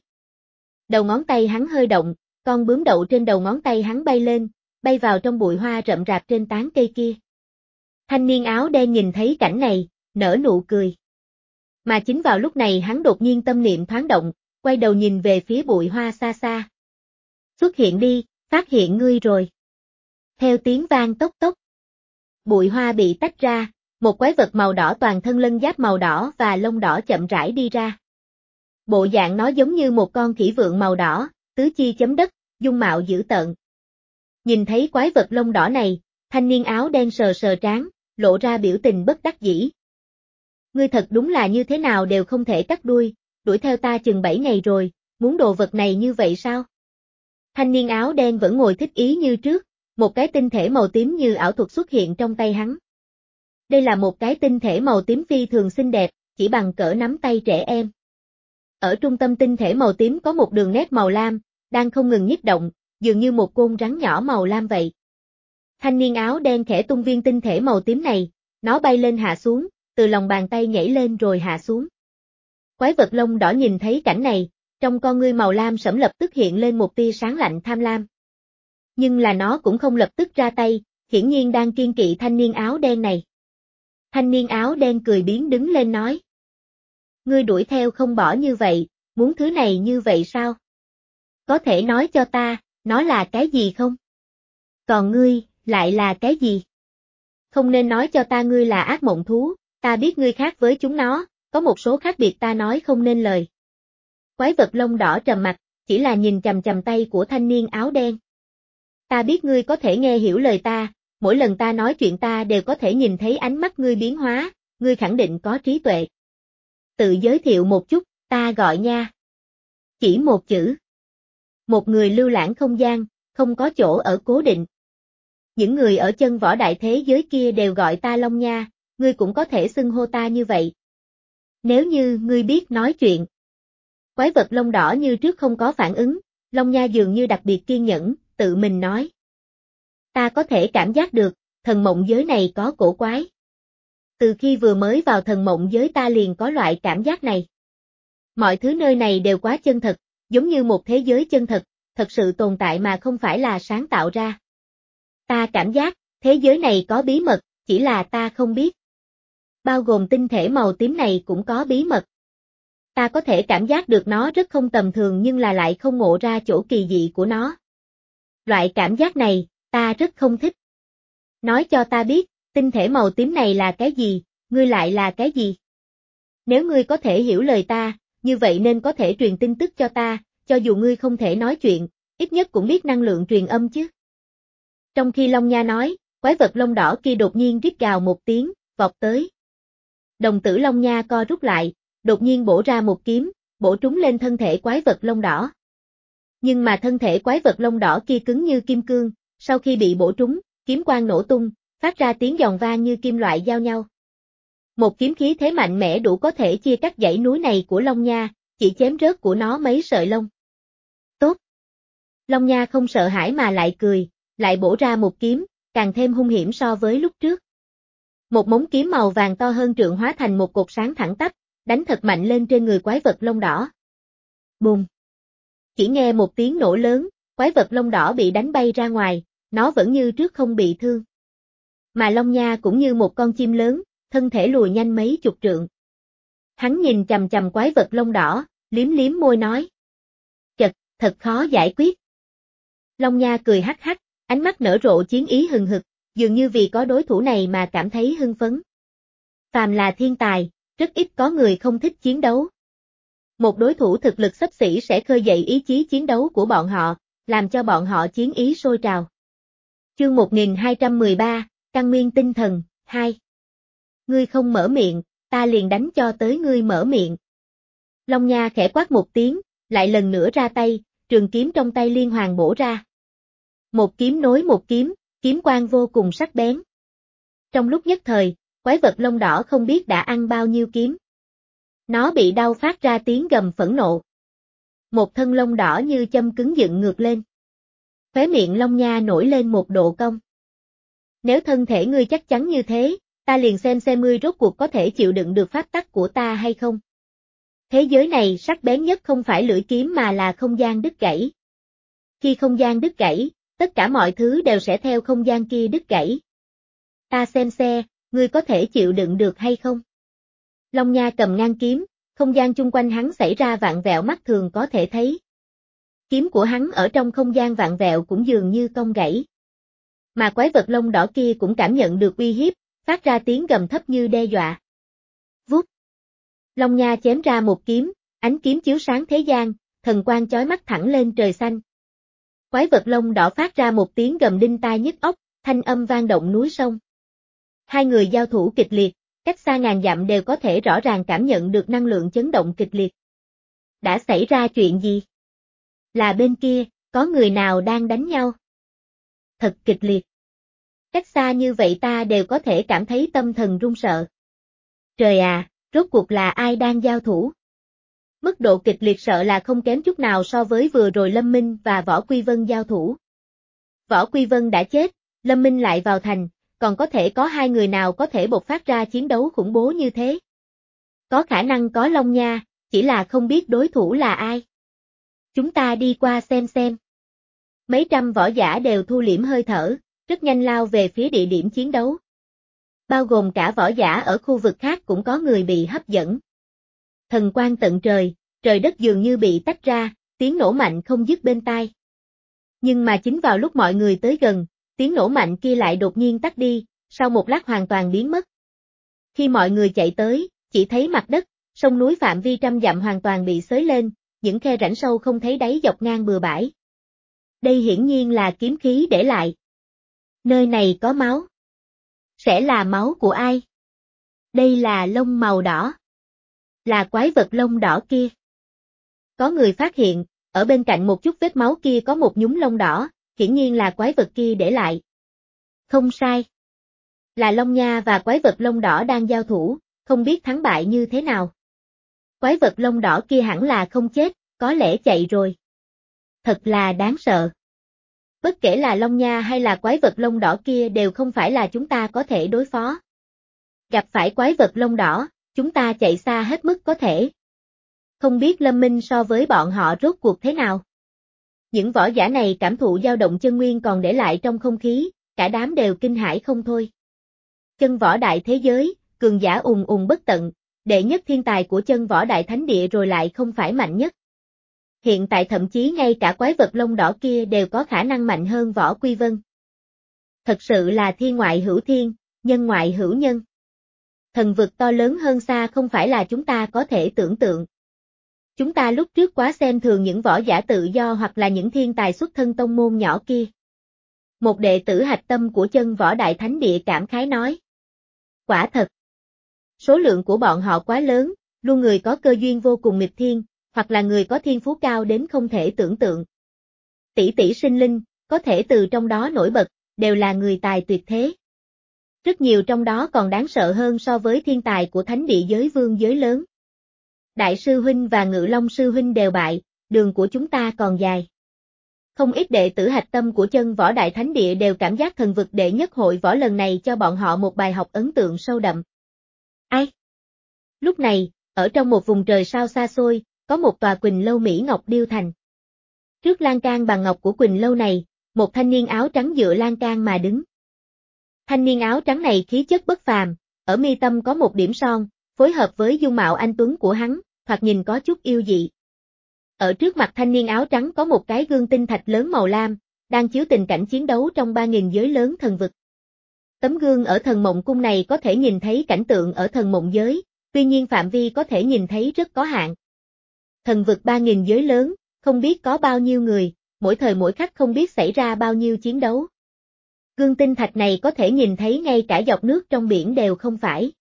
Đầu ngón tay hắn hơi động, con bướm đậu trên đầu ngón tay hắn bay lên, bay vào trong bụi hoa rậm rạp trên tán cây kia. Thanh niên áo đen nhìn thấy cảnh này, nở nụ cười. Mà chính vào lúc này hắn đột nhiên tâm niệm thoáng động, quay đầu nhìn về phía bụi hoa xa xa. Xuất hiện đi, phát hiện ngươi rồi. Theo tiếng vang tốc tốc. Bụi hoa bị tách ra, một quái vật màu đỏ toàn thân lân giáp màu đỏ và lông đỏ chậm rãi đi ra. Bộ dạng nó giống như một con khỉ vượn màu đỏ, tứ chi chấm đất, dung mạo dữ tợn. Nhìn thấy quái vật lông đỏ này, thanh niên áo đen sờ sờ trán, lộ ra biểu tình bất đắc dĩ. Ngươi thật đúng là như thế nào đều không thể cắt đuôi, đuổi theo ta chừng bảy ngày rồi, muốn đồ vật này như vậy sao? Thanh niên áo đen vẫn ngồi thích ý như trước, một cái tinh thể màu tím như ảo thuật xuất hiện trong tay hắn. Đây là một cái tinh thể màu tím phi thường xinh đẹp, chỉ bằng cỡ nắm tay trẻ em. Ở trung tâm tinh thể màu tím có một đường nét màu lam, đang không ngừng nhích động, dường như một con rắn nhỏ màu lam vậy. Thanh niên áo đen khẽ tung viên tinh thể màu tím này, nó bay lên hạ xuống, từ lòng bàn tay nhảy lên rồi hạ xuống. Quái vật lông đỏ nhìn thấy cảnh này, trong con ngươi màu lam sẫm lập tức hiện lên một tia sáng lạnh tham lam. Nhưng là nó cũng không lập tức ra tay, hiển nhiên đang kiêng kỵ thanh niên áo đen này. Thanh niên áo đen cười biến đứng lên nói. Ngươi đuổi theo không bỏ như vậy, muốn thứ này như vậy sao? Có thể nói cho ta, nó là cái gì không? Còn ngươi, lại là cái gì? Không nên nói cho ta ngươi là ác mộng thú, ta biết ngươi khác với chúng nó, có một số khác biệt ta nói không nên lời. Quái vật lông đỏ trầm mặt, chỉ là nhìn chằm chằm tay của thanh niên áo đen. Ta biết ngươi có thể nghe hiểu lời ta, mỗi lần ta nói chuyện ta đều có thể nhìn thấy ánh mắt ngươi biến hóa, ngươi khẳng định có trí tuệ. Tự giới thiệu một chút, ta gọi nha. Chỉ một chữ. Một người lưu lãng không gian, không có chỗ ở cố định. Những người ở chân võ đại thế giới kia đều gọi ta Long Nha, ngươi cũng có thể xưng hô ta như vậy. Nếu như ngươi biết nói chuyện. Quái vật lông đỏ như trước không có phản ứng, Long Nha dường như đặc biệt kiên nhẫn, tự mình nói. Ta có thể cảm giác được, thần mộng giới này có cổ quái. Từ khi vừa mới vào thần mộng giới ta liền có loại cảm giác này. Mọi thứ nơi này đều quá chân thật, giống như một thế giới chân thật, thật sự tồn tại mà không phải là sáng tạo ra. Ta cảm giác, thế giới này có bí mật, chỉ là ta không biết. Bao gồm tinh thể màu tím này cũng có bí mật. Ta có thể cảm giác được nó rất không tầm thường nhưng là lại không ngộ ra chỗ kỳ dị của nó. Loại cảm giác này, ta rất không thích. Nói cho ta biết, tinh thể màu tím này là cái gì, ngươi lại là cái gì? Nếu ngươi có thể hiểu lời ta, như vậy nên có thể truyền tin tức cho ta, cho dù ngươi không thể nói chuyện, ít nhất cũng biết năng lượng truyền âm chứ. Trong khi Long Nha nói, quái vật lông đỏ kia đột nhiên rít gào một tiếng, vọt tới. Đồng tử Long Nha co rút lại, đột nhiên bổ ra một kiếm, bổ trúng lên thân thể quái vật lông đỏ. Nhưng mà thân thể quái vật lông đỏ kia cứng như kim cương, sau khi bị bổ trúng, kiếm quang nổ tung, phát ra tiếng giòn vang như kim loại giao nhau. Một kiếm khí thế mạnh mẽ đủ có thể chia cắt dãy núi này của Long Nha, chỉ chém rớt của nó mấy sợi lông. Tốt! Long Nha không sợ hãi mà lại cười, lại bổ ra một kiếm, càng thêm hung hiểm so với lúc trước. Một mống kiếm màu vàng to hơn trượng hóa thành một cột sáng thẳng tắp, đánh thật mạnh lên trên người quái vật lông đỏ. Bùm! Chỉ nghe một tiếng nổ lớn, quái vật lông đỏ bị đánh bay ra ngoài, nó vẫn như trước không bị thương. Mà Long Nha cũng như một con chim lớn, thân thể lùi nhanh mấy chục trượng. Hắn nhìn chằm chằm quái vật lông đỏ, liếm liếm môi nói. Chật, thật khó giải quyết. Long Nha cười hắc hắc, ánh mắt nở rộ chiến ý hừng hực, dường như vì có đối thủ này mà cảm thấy hưng phấn. Phàm là thiên tài, rất ít có người không thích chiến đấu. Một đối thủ thực lực xấp xỉ sẽ khơi dậy ý chí chiến đấu của bọn họ, làm cho bọn họ chiến ý sôi trào. Chương một nghìn hai trăm mười ba, Căn nguyên tinh thần, hai. Ngươi không mở miệng, ta liền đánh cho tới ngươi mở miệng. Long Nha khẽ quát một tiếng, lại lần nữa ra tay, trường kiếm trong tay liên hoàn bổ ra. Một kiếm nối một kiếm, kiếm quang vô cùng sắc bén. Trong lúc nhất thời, quái vật lông đỏ không biết đã ăn bao nhiêu kiếm. Nó bị đau phát ra tiếng gầm phẫn nộ. Một thân lông đỏ như châm cứng dựng ngược lên. Khóe miệng Long Nha nổi lên một độ cong. Nếu thân thể ngươi chắc chắn như thế, ta liền xem xem ngươi rốt cuộc có thể chịu đựng được pháp tắc của ta hay không. Thế giới này sắc bén nhất không phải lưỡi kiếm mà là không gian đứt gãy. Khi không gian đứt gãy, tất cả mọi thứ đều sẽ theo không gian kia đứt gãy. Ta xem xe, ngươi có thể chịu đựng được hay không? Long Nha cầm ngang kiếm, không gian chung quanh hắn xảy ra vạn vẹo mắt thường có thể thấy. Kiếm của hắn ở trong không gian vạn vẹo cũng dường như cong gãy. Mà quái vật lông đỏ kia cũng cảm nhận được uy hiếp, phát ra tiếng gầm thấp như đe dọa. Vút! Long Nha chém ra một kiếm, ánh kiếm chiếu sáng thế gian, thần quang chói mắt thẳng lên trời xanh. Quái vật lông đỏ phát ra một tiếng gầm đinh tai nhức óc, thanh âm vang động núi sông. Hai người giao thủ kịch liệt, cách xa ngàn dặm đều có thể rõ ràng cảm nhận được năng lượng chấn động kịch liệt. Đã xảy ra chuyện gì? Là bên kia, có người nào đang đánh nhau? Thật kịch liệt. Cách xa như vậy ta đều có thể cảm thấy tâm thần run sợ. Trời à, rốt cuộc là ai đang giao thủ? Mức độ kịch liệt sợ là không kém chút nào so với vừa rồi Lâm Minh và Võ Quy Vân giao thủ. Võ Quy Vân đã chết, Lâm Minh lại vào thành, còn có thể có hai người nào có thể bộc phát ra chiến đấu khủng bố như thế? Có khả năng có Long Nha, chỉ là không biết đối thủ là ai. Chúng ta đi qua xem xem. Mấy trăm võ giả đều thu liễm hơi thở, rất nhanh lao về phía địa điểm chiến đấu. Bao gồm cả võ giả ở khu vực khác cũng có người bị hấp dẫn. Thần quang tận trời, trời đất dường như bị tách ra, tiếng nổ mạnh không dứt bên tai. Nhưng mà chính vào lúc mọi người tới gần, tiếng nổ mạnh kia lại đột nhiên tắt đi, sau một lát hoàn toàn biến mất. Khi mọi người chạy tới, chỉ thấy mặt đất, sông núi phạm vi trăm dặm hoàn toàn bị xới lên, những khe rãnh sâu không thấy đáy dọc ngang bừa bãi. Đây hiển nhiên là kiếm khí để lại. Nơi này có máu. Sẽ là máu của ai? Đây là lông màu đỏ. Là quái vật lông đỏ kia. Có người phát hiện, ở bên cạnh một chút vết máu kia có một nhúm lông đỏ, hiển nhiên là quái vật kia để lại. Không sai. Là Long Nha và quái vật lông đỏ đang giao thủ, không biết thắng bại như thế nào. Quái vật lông đỏ kia hẳn là không chết, có lẽ chạy rồi. Thật là đáng sợ. Bất kể là Long Nha hay là quái vật lông đỏ kia đều không phải là chúng ta có thể đối phó. Gặp phải quái vật lông đỏ, chúng ta chạy xa hết mức có thể. Không biết Lâm Minh so với bọn họ rốt cuộc thế nào. Những võ giả này cảm thụ dao động chân nguyên còn để lại trong không khí, cả đám đều kinh hãi không thôi. Chân võ đại thế giới, cường giả ùn ùn bất tận, đệ nhất thiên tài của chân võ đại thánh địa rồi lại không phải mạnh nhất. Hiện tại thậm chí ngay cả quái vật lông đỏ kia đều có khả năng mạnh hơn Võ Quy Vân. Thật sự là thiên ngoại hữu thiên, nhân ngoại hữu nhân. Thần vực to lớn hơn xa không phải là chúng ta có thể tưởng tượng. Chúng ta lúc trước quá xem thường những võ giả tự do hoặc là những thiên tài xuất thân tông môn nhỏ kia. Một đệ tử hạch tâm của chân võ đại thánh địa cảm khái nói. Quả thật. Số lượng của bọn họ quá lớn, luôn người có cơ duyên vô cùng nghịch thiên, hoặc là người có thiên phú cao đến không thể tưởng tượng. Tỷ tỷ sinh linh, có thể từ trong đó nổi bật, đều là người tài tuyệt thế. Rất nhiều trong đó còn đáng sợ hơn so với thiên tài của thánh địa giới vương giới lớn. Đại sư huynh và Ngự Long sư huynh đều bại, đường của chúng ta còn dài. Không ít đệ tử hạch tâm của chân võ đại thánh địa đều cảm giác thần vực đệ nhất hội võ lần này cho bọn họ một bài học ấn tượng sâu đậm. Ai? Lúc này, ở trong một vùng trời sao xa xôi, có một tòa Quỳnh Lâu Mỹ Ngọc điêu thành. Trước lan can bằng ngọc của Quỳnh Lâu này, một thanh niên áo trắng dựa lan can mà đứng. Thanh niên áo trắng này khí chất bất phàm, ở mi tâm có một điểm son, phối hợp với dung mạo anh tuấn của hắn, thoạt nhìn có chút yêu dị. Ở trước mặt thanh niên áo trắng có một cái gương tinh thạch lớn màu lam, đang chiếu tình cảnh chiến đấu trong ba nghìn giới lớn thần vực. Tấm gương ở thần mộng cung này có thể nhìn thấy cảnh tượng ở thần mộng giới, tuy nhiên phạm vi có thể nhìn thấy rất có hạn. Thần vực ba nghìn giới lớn, không biết có bao nhiêu người, mỗi thời mỗi khắc không biết xảy ra bao nhiêu chiến đấu. Gương tinh thạch này có thể nhìn thấy ngay cả giọt nước trong biển đều không phải.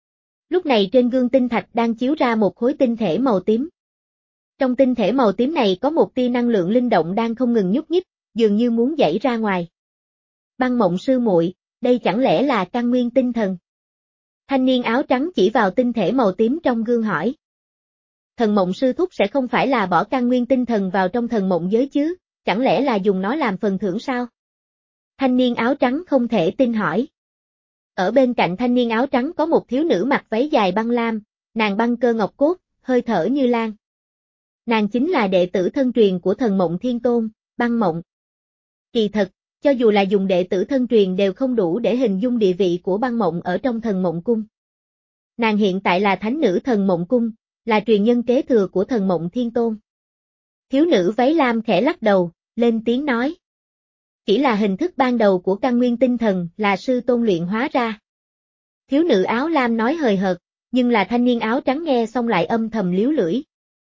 Lúc này trên gương tinh thạch đang chiếu ra một khối tinh thể màu tím. Trong tinh thể màu tím này có một tia năng lượng linh động đang không ngừng nhúc nhích, dường như muốn dãy ra ngoài. Băng Mộng sư muội, đây chẳng lẽ là căn nguyên tinh thần? Thanh niên áo trắng chỉ vào tinh thể màu tím trong gương hỏi. Thần mộng sư thúc sẽ không phải là bỏ căn nguyên tinh thần vào trong thần mộng giới chứ, chẳng lẽ là dùng nó làm phần thưởng sao? Thanh niên áo trắng không thể tin hỏi. Ở bên cạnh thanh niên áo trắng có một thiếu nữ mặc váy dài băng lam, nàng băng cơ ngọc cốt, hơi thở như lan. Nàng chính là đệ tử thân truyền của thần mộng thiên tôn, Băng Mộng. Kỳ thật, cho dù là dùng đệ tử thân truyền đều không đủ để hình dung địa vị của Băng Mộng ở trong thần mộng cung. Nàng hiện tại là thánh nữ thần mộng cung, là truyền nhân kế thừa của thần mộng thiên tôn. Thiếu nữ váy lam khẽ lắc đầu, lên tiếng nói. Chỉ là hình thức ban đầu của căn nguyên tinh thần là sư tôn luyện hóa ra. Thiếu nữ áo lam nói hời hợt, nhưng là thanh niên áo trắng nghe xong lại âm thầm líu lưỡi.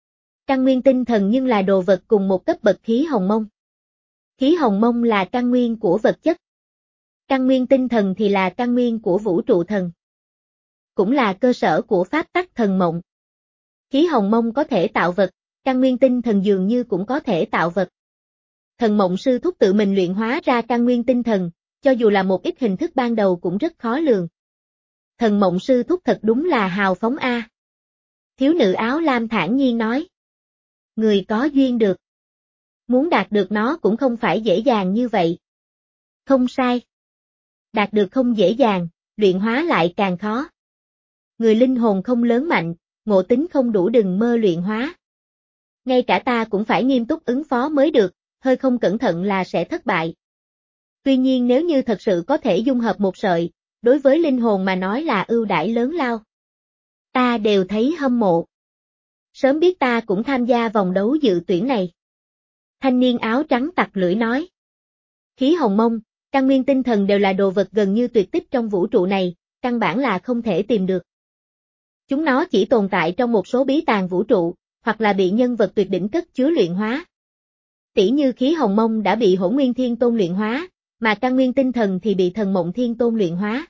Căn nguyên tinh thần nhưng là đồ vật cùng một cấp bậc khí hồng mông. Khí hồng mông là căn nguyên của vật chất. Căn nguyên tinh thần thì là căn nguyên của vũ trụ thần. Cũng là cơ sở của pháp tắc thần mộng. Khí hồng mông có thể tạo vật, căn nguyên tinh thần dường như cũng có thể tạo vật. Thần mộng sư thúc tự mình luyện hóa ra căn nguyên tinh thần, cho dù là một ít hình thức ban đầu cũng rất khó lường. Thần mộng sư thúc thật đúng là hào phóng a. Thiếu nữ áo lam thản nhiên nói. Người có duyên được. Muốn đạt được nó cũng không phải dễ dàng như vậy. Không sai. Đạt được không dễ dàng, luyện hóa lại càng khó. Người linh hồn không lớn mạnh, ngộ tính không đủ đừng mơ luyện hóa. Ngay cả ta cũng phải nghiêm túc ứng phó mới được, hơi không cẩn thận là sẽ thất bại. Tuy nhiên nếu như thật sự có thể dung hợp một sợi, đối với linh hồn mà nói là ưu đãi lớn lao. Ta đều thấy hâm mộ. Sớm biết ta cũng tham gia vòng đấu dự tuyển này. Thanh niên áo trắng tặc lưỡi nói. Khí hồng mông, căn nguyên tinh thần đều là đồ vật gần như tuyệt tích trong vũ trụ này, căn bản là không thể tìm được. Chúng nó chỉ tồn tại trong một số bí tàng vũ trụ, hoặc là bị nhân vật tuyệt đỉnh cất chứa luyện hóa. Tỉ như khí hồng mông đã bị Hỗn Nguyên Thiên Tôn luyện hóa, mà căn nguyên tinh thần thì bị Thần Mộng Thiên Tôn luyện hóa.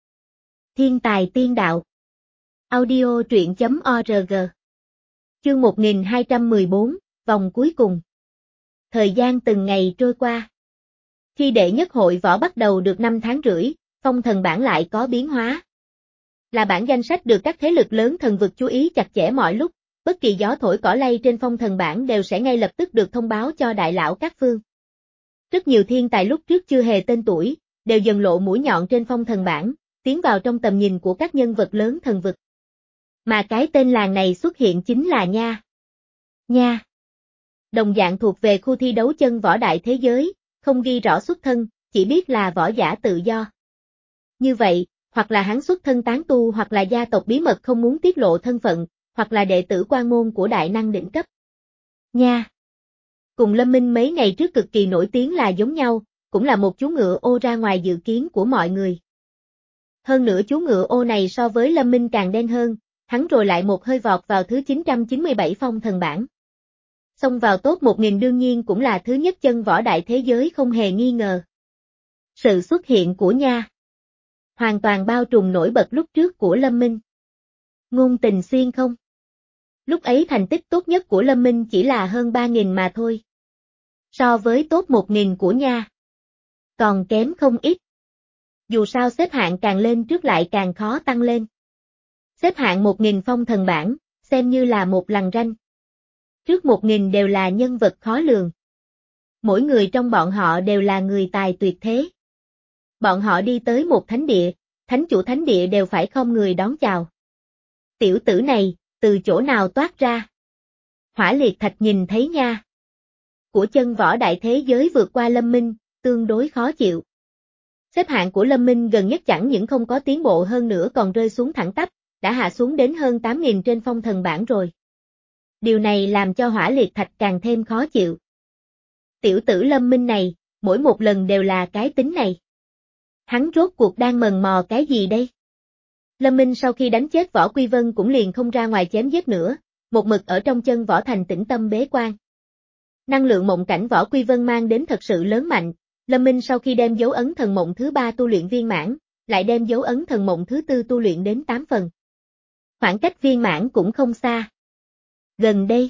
Thiên tài tiên đạo. Audio truyện chấm org. Chương một nghìn hai trăm mười bốn, vòng cuối cùng. Thời gian từng ngày trôi qua. Khi đệ nhất hội võ bắt đầu được năm tháng rưỡi, phong thần bảng lại có biến hóa. Là bảng danh sách được các thế lực lớn thần vực chú ý chặt chẽ mọi lúc, bất kỳ gió thổi cỏ lay trên phong thần bảng đều sẽ ngay lập tức được thông báo cho đại lão các phương. Rất nhiều thiên tài lúc trước chưa hề tên tuổi, đều dần lộ mũi nhọn trên phong thần bảng, tiến vào trong tầm nhìn của các nhân vật lớn thần vực. Mà cái tên làng này xuất hiện chính là Nha. Nha. Đồng dạng thuộc về khu thi đấu chân võ đại thế giới, không ghi rõ xuất thân, chỉ biết là võ giả tự do. Như vậy, hoặc là hắn xuất thân tán tu hoặc là gia tộc bí mật không muốn tiết lộ thân phận, hoặc là đệ tử quan môn của đại năng đỉnh cấp. Nha. Cùng Lâm Minh mấy ngày trước cực kỳ nổi tiếng là giống nhau, cũng là một chú ngựa ô ra ngoài dự kiến của mọi người. Hơn nữa chú ngựa ô này so với Lâm Minh càng đen hơn, hắn rồi lại một hơi vọt vào thứ chín trăm chín mươi bảy phong thần bảng. Xông vào top một nghìn đương nhiên cũng là thứ nhất chân võ đại thế giới không hề nghi ngờ. Sự xuất hiện của Nha hoàn toàn bao trùm nổi bật lúc trước của Lâm Minh. Ngôn tình xuyên không? Lúc ấy thành tích tốt nhất của Lâm Minh chỉ là hơn ba nghìn mà thôi. So với top một nghìn của Nha, còn kém không ít. Dù sao xếp hạng càng lên trước lại càng khó tăng lên. Xếp hạng một nghìn phong thần bảng, xem như là một lằn ranh. Trước một nghìn đều là nhân vật khó lường. Mỗi người trong bọn họ đều là người tài tuyệt thế. Bọn họ đi tới một thánh địa, thánh chủ thánh địa đều phải khom người đón chào. Tiểu tử này, từ chỗ nào toát ra? Hỏa liệt thạch nhìn thấy Nha của chân võ đại thế giới vượt qua Lâm Minh, tương đối khó chịu. Xếp hạng của Lâm Minh gần nhất chẳng những không có tiến bộ hơn nữa còn rơi xuống thẳng tắp, đã hạ xuống đến hơn tám nghìn trên phong thần bảng rồi. Điều này làm cho hỏa liệt thạch càng thêm khó chịu. Tiểu tử Lâm Minh này, mỗi một lần đều là cái tính này. Hắn rốt cuộc đang mần mò cái gì đây? Lâm Minh sau khi đánh chết Võ Quy Vân cũng liền không ra ngoài chém giết nữa, một mực ở trong chân võ thành tĩnh tâm bế quan. Năng lượng mộng cảnh Võ Quy Vân mang đến thật sự lớn mạnh, Lâm Minh sau khi đem dấu ấn thần mộng thứ ba tu luyện viên mãn, lại đem dấu ấn thần mộng thứ tư tu luyện đến tám phần. Khoảng cách viên mãn cũng không xa. Gần đây,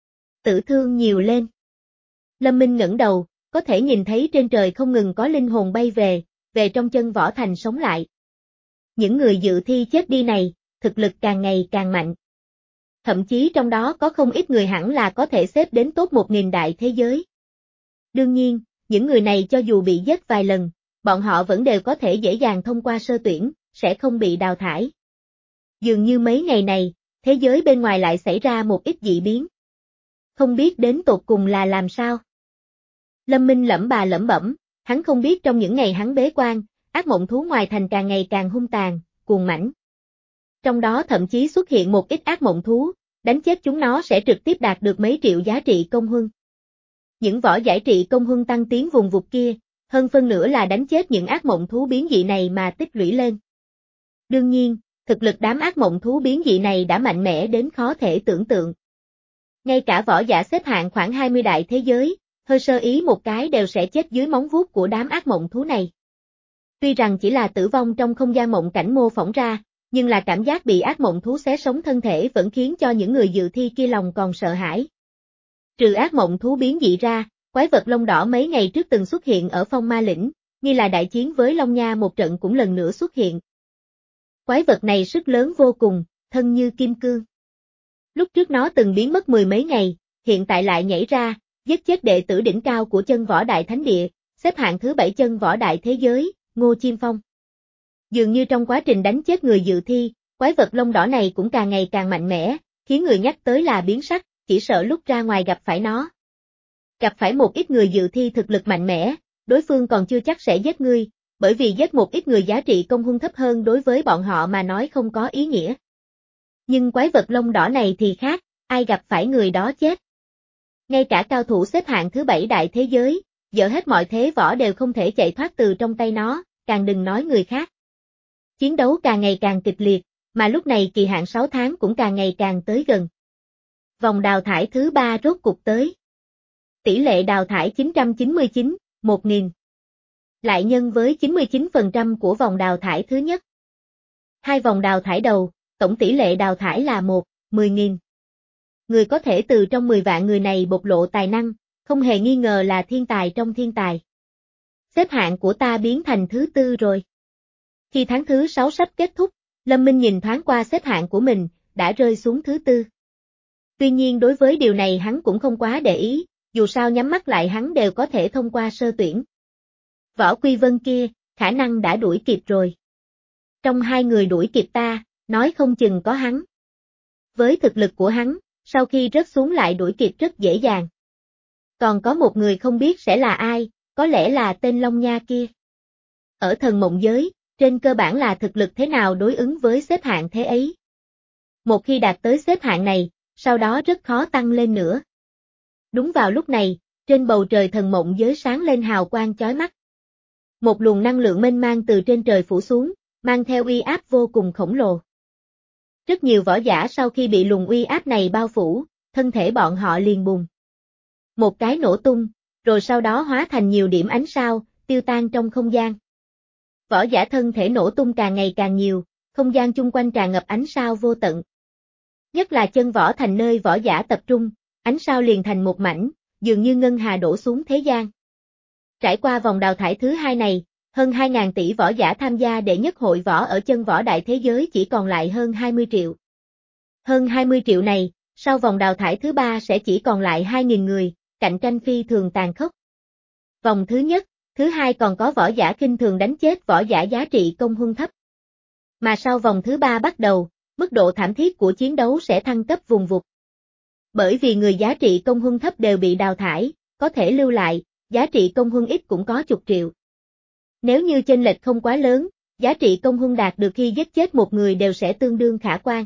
tử thương nhiều lên. Lâm Minh ngẩng đầu, có thể nhìn thấy trên trời không ngừng có linh hồn bay về, về trong chân võ thành sống lại. Những người dự thi chết đi này, thực lực càng ngày càng mạnh. Thậm chí trong đó có không ít người hẳn là có thể xếp đến top một nghìn đại thế giới. Đương nhiên, những người này cho dù bị giết vài lần, bọn họ vẫn đều có thể dễ dàng thông qua sơ tuyển, sẽ không bị đào thải. Dường như mấy ngày này, thế giới bên ngoài lại xảy ra một ít dị biến. Không biết đến tột cùng là làm sao. Lâm Minh lẩm bà lẩm bẩm, hắn không biết trong những ngày hắn bế quan, ác mộng thú ngoài thành càng ngày càng hung tàn, cuồng mãnh. Trong đó thậm chí xuất hiện một ít ác mộng thú, đánh chết chúng nó sẽ trực tiếp đạt được mấy triệu giá trị công huân. Những võ giải trị công huân tăng tiến vùng vụt kia, hơn phân nửa là đánh chết những ác mộng thú biến dị này mà tích lũy lên. Đương nhiên, thực lực đám ác mộng thú biến dị này đã mạnh mẽ đến khó thể tưởng tượng. Ngay cả võ giả xếp hạng khoảng hai mươi đại thế giới, hơi sơ ý một cái đều sẽ chết dưới móng vuốt của đám ác mộng thú này. Tuy rằng chỉ là tử vong trong không gian mộng cảnh mô phỏng ra, nhưng là cảm giác bị ác mộng thú xé sống thân thể vẫn khiến cho những người dự thi kia lòng còn sợ hãi. Trừ ác mộng thú biến dị ra, quái vật lông đỏ mấy ngày trước từng xuất hiện ở Phong Ma Lĩnh, như là đại chiến với Long Nha một trận cũng lần nữa xuất hiện. Quái vật này sức lớn vô cùng, thân như kim cương. Lúc trước nó từng biến mất mười mấy ngày, hiện tại lại nhảy ra, giết chết đệ tử đỉnh cao của chân võ đại thánh địa, xếp hạng thứ bảy chân võ đại thế giới, Ngô Chiêm Phong. Dường như trong quá trình đánh chết người dự thi, quái vật lông đỏ này cũng càng ngày càng mạnh mẽ, khiến người nhắc tới là biến sắc, chỉ sợ lúc ra ngoài gặp phải nó. Gặp phải một ít người dự thi thực lực mạnh mẽ, đối phương còn chưa chắc sẽ giết ngươi, bởi vì giết một ít người giá trị công hung thấp hơn đối với bọn họ mà nói không có ý nghĩa. Nhưng quái vật lông đỏ này thì khác, ai gặp phải người đó chết. Ngay cả cao thủ xếp hạng thứ bảy đại thế giới, dỡ hết mọi thế võ đều không thể chạy thoát từ trong tay nó, càng đừng nói người khác. Chiến đấu càng ngày càng kịch liệt, mà lúc này kỳ hạn sáu tháng cũng càng ngày càng tới gần. Vòng đào thải thứ ba rốt cục tới. Tỷ lệ đào thải chín trăm chín mươi chín, một nghìn. Lại nhân với chín mươi chín phần trăm của vòng đào thải thứ nhất. Hai vòng đào thải đầu, tổng tỷ lệ đào thải là một, mười nghìn. Người có thể từ trong mười vạn người này bộc lộ tài năng, không hề nghi ngờ là thiên tài trong thiên tài. Xếp hạng của ta biến thành thứ tư rồi. Khi tháng thứ sáu sắp kết thúc, Lâm Minh nhìn thoáng qua xếp hạng của mình, đã rơi xuống thứ tư. Tuy nhiên đối với điều này hắn cũng không quá để ý, dù sao nhắm mắt lại hắn đều có thể thông qua sơ tuyển. Võ Quy Vân kia, khả năng đã đuổi kịp rồi. Trong hai người đuổi kịp ta, nói không chừng có hắn. Với thực lực của hắn, sau khi rớt xuống lại đuổi kịp rất dễ dàng. Còn có một người không biết sẽ là ai, có lẽ là tên Long Nha kia. Ở thần mộng giới, trên cơ bản là thực lực thế nào đối ứng với xếp hạng thế ấy. Một khi đạt tới xếp hạng này, sau đó rất khó tăng lên nữa. Đúng vào lúc này, trên bầu trời thần mộng giới sáng lên hào quang chói mắt. Một luồng năng lượng mênh mang từ trên trời phủ xuống, mang theo uy áp vô cùng khổng lồ. Rất nhiều võ giả sau khi bị luồng uy áp này bao phủ, thân thể bọn họ liền bùng. Một cái nổ tung, rồi sau đó hóa thành nhiều điểm ánh sao, tiêu tan trong không gian. Võ giả thân thể nổ tung càng ngày càng nhiều, không gian chung quanh tràn ngập ánh sao vô tận. Nhất là chân võ thành nơi võ giả tập trung, ánh sao liền thành một mảnh, dường như ngân hà đổ xuống thế gian. Trải qua vòng đào thải thứ hai này, hơn hai nghìn tỷ võ giả tham gia đệ nhất hội võ ở chân võ đại thế giới chỉ còn lại hơn hai mươi triệu. Hơn hai mươi triệu này, sau vòng đào thải thứ ba sẽ chỉ còn lại hai nghìn người, cạnh tranh phi thường tàn khốc. Vòng thứ nhất, thứ hai còn có võ giả kinh thường đánh chết võ giả giá trị công huân thấp. Mà sau vòng thứ ba bắt đầu, mức độ thảm thiết của chiến đấu sẽ thăng cấp vùng vụt. Bởi vì người giá trị công huân thấp đều bị đào thải, có thể lưu lại, giá trị công huân ít cũng có chục triệu. Nếu như chênh lệch không quá lớn, giá trị công huân đạt được khi giết chết một người đều sẽ tương đương khả quan.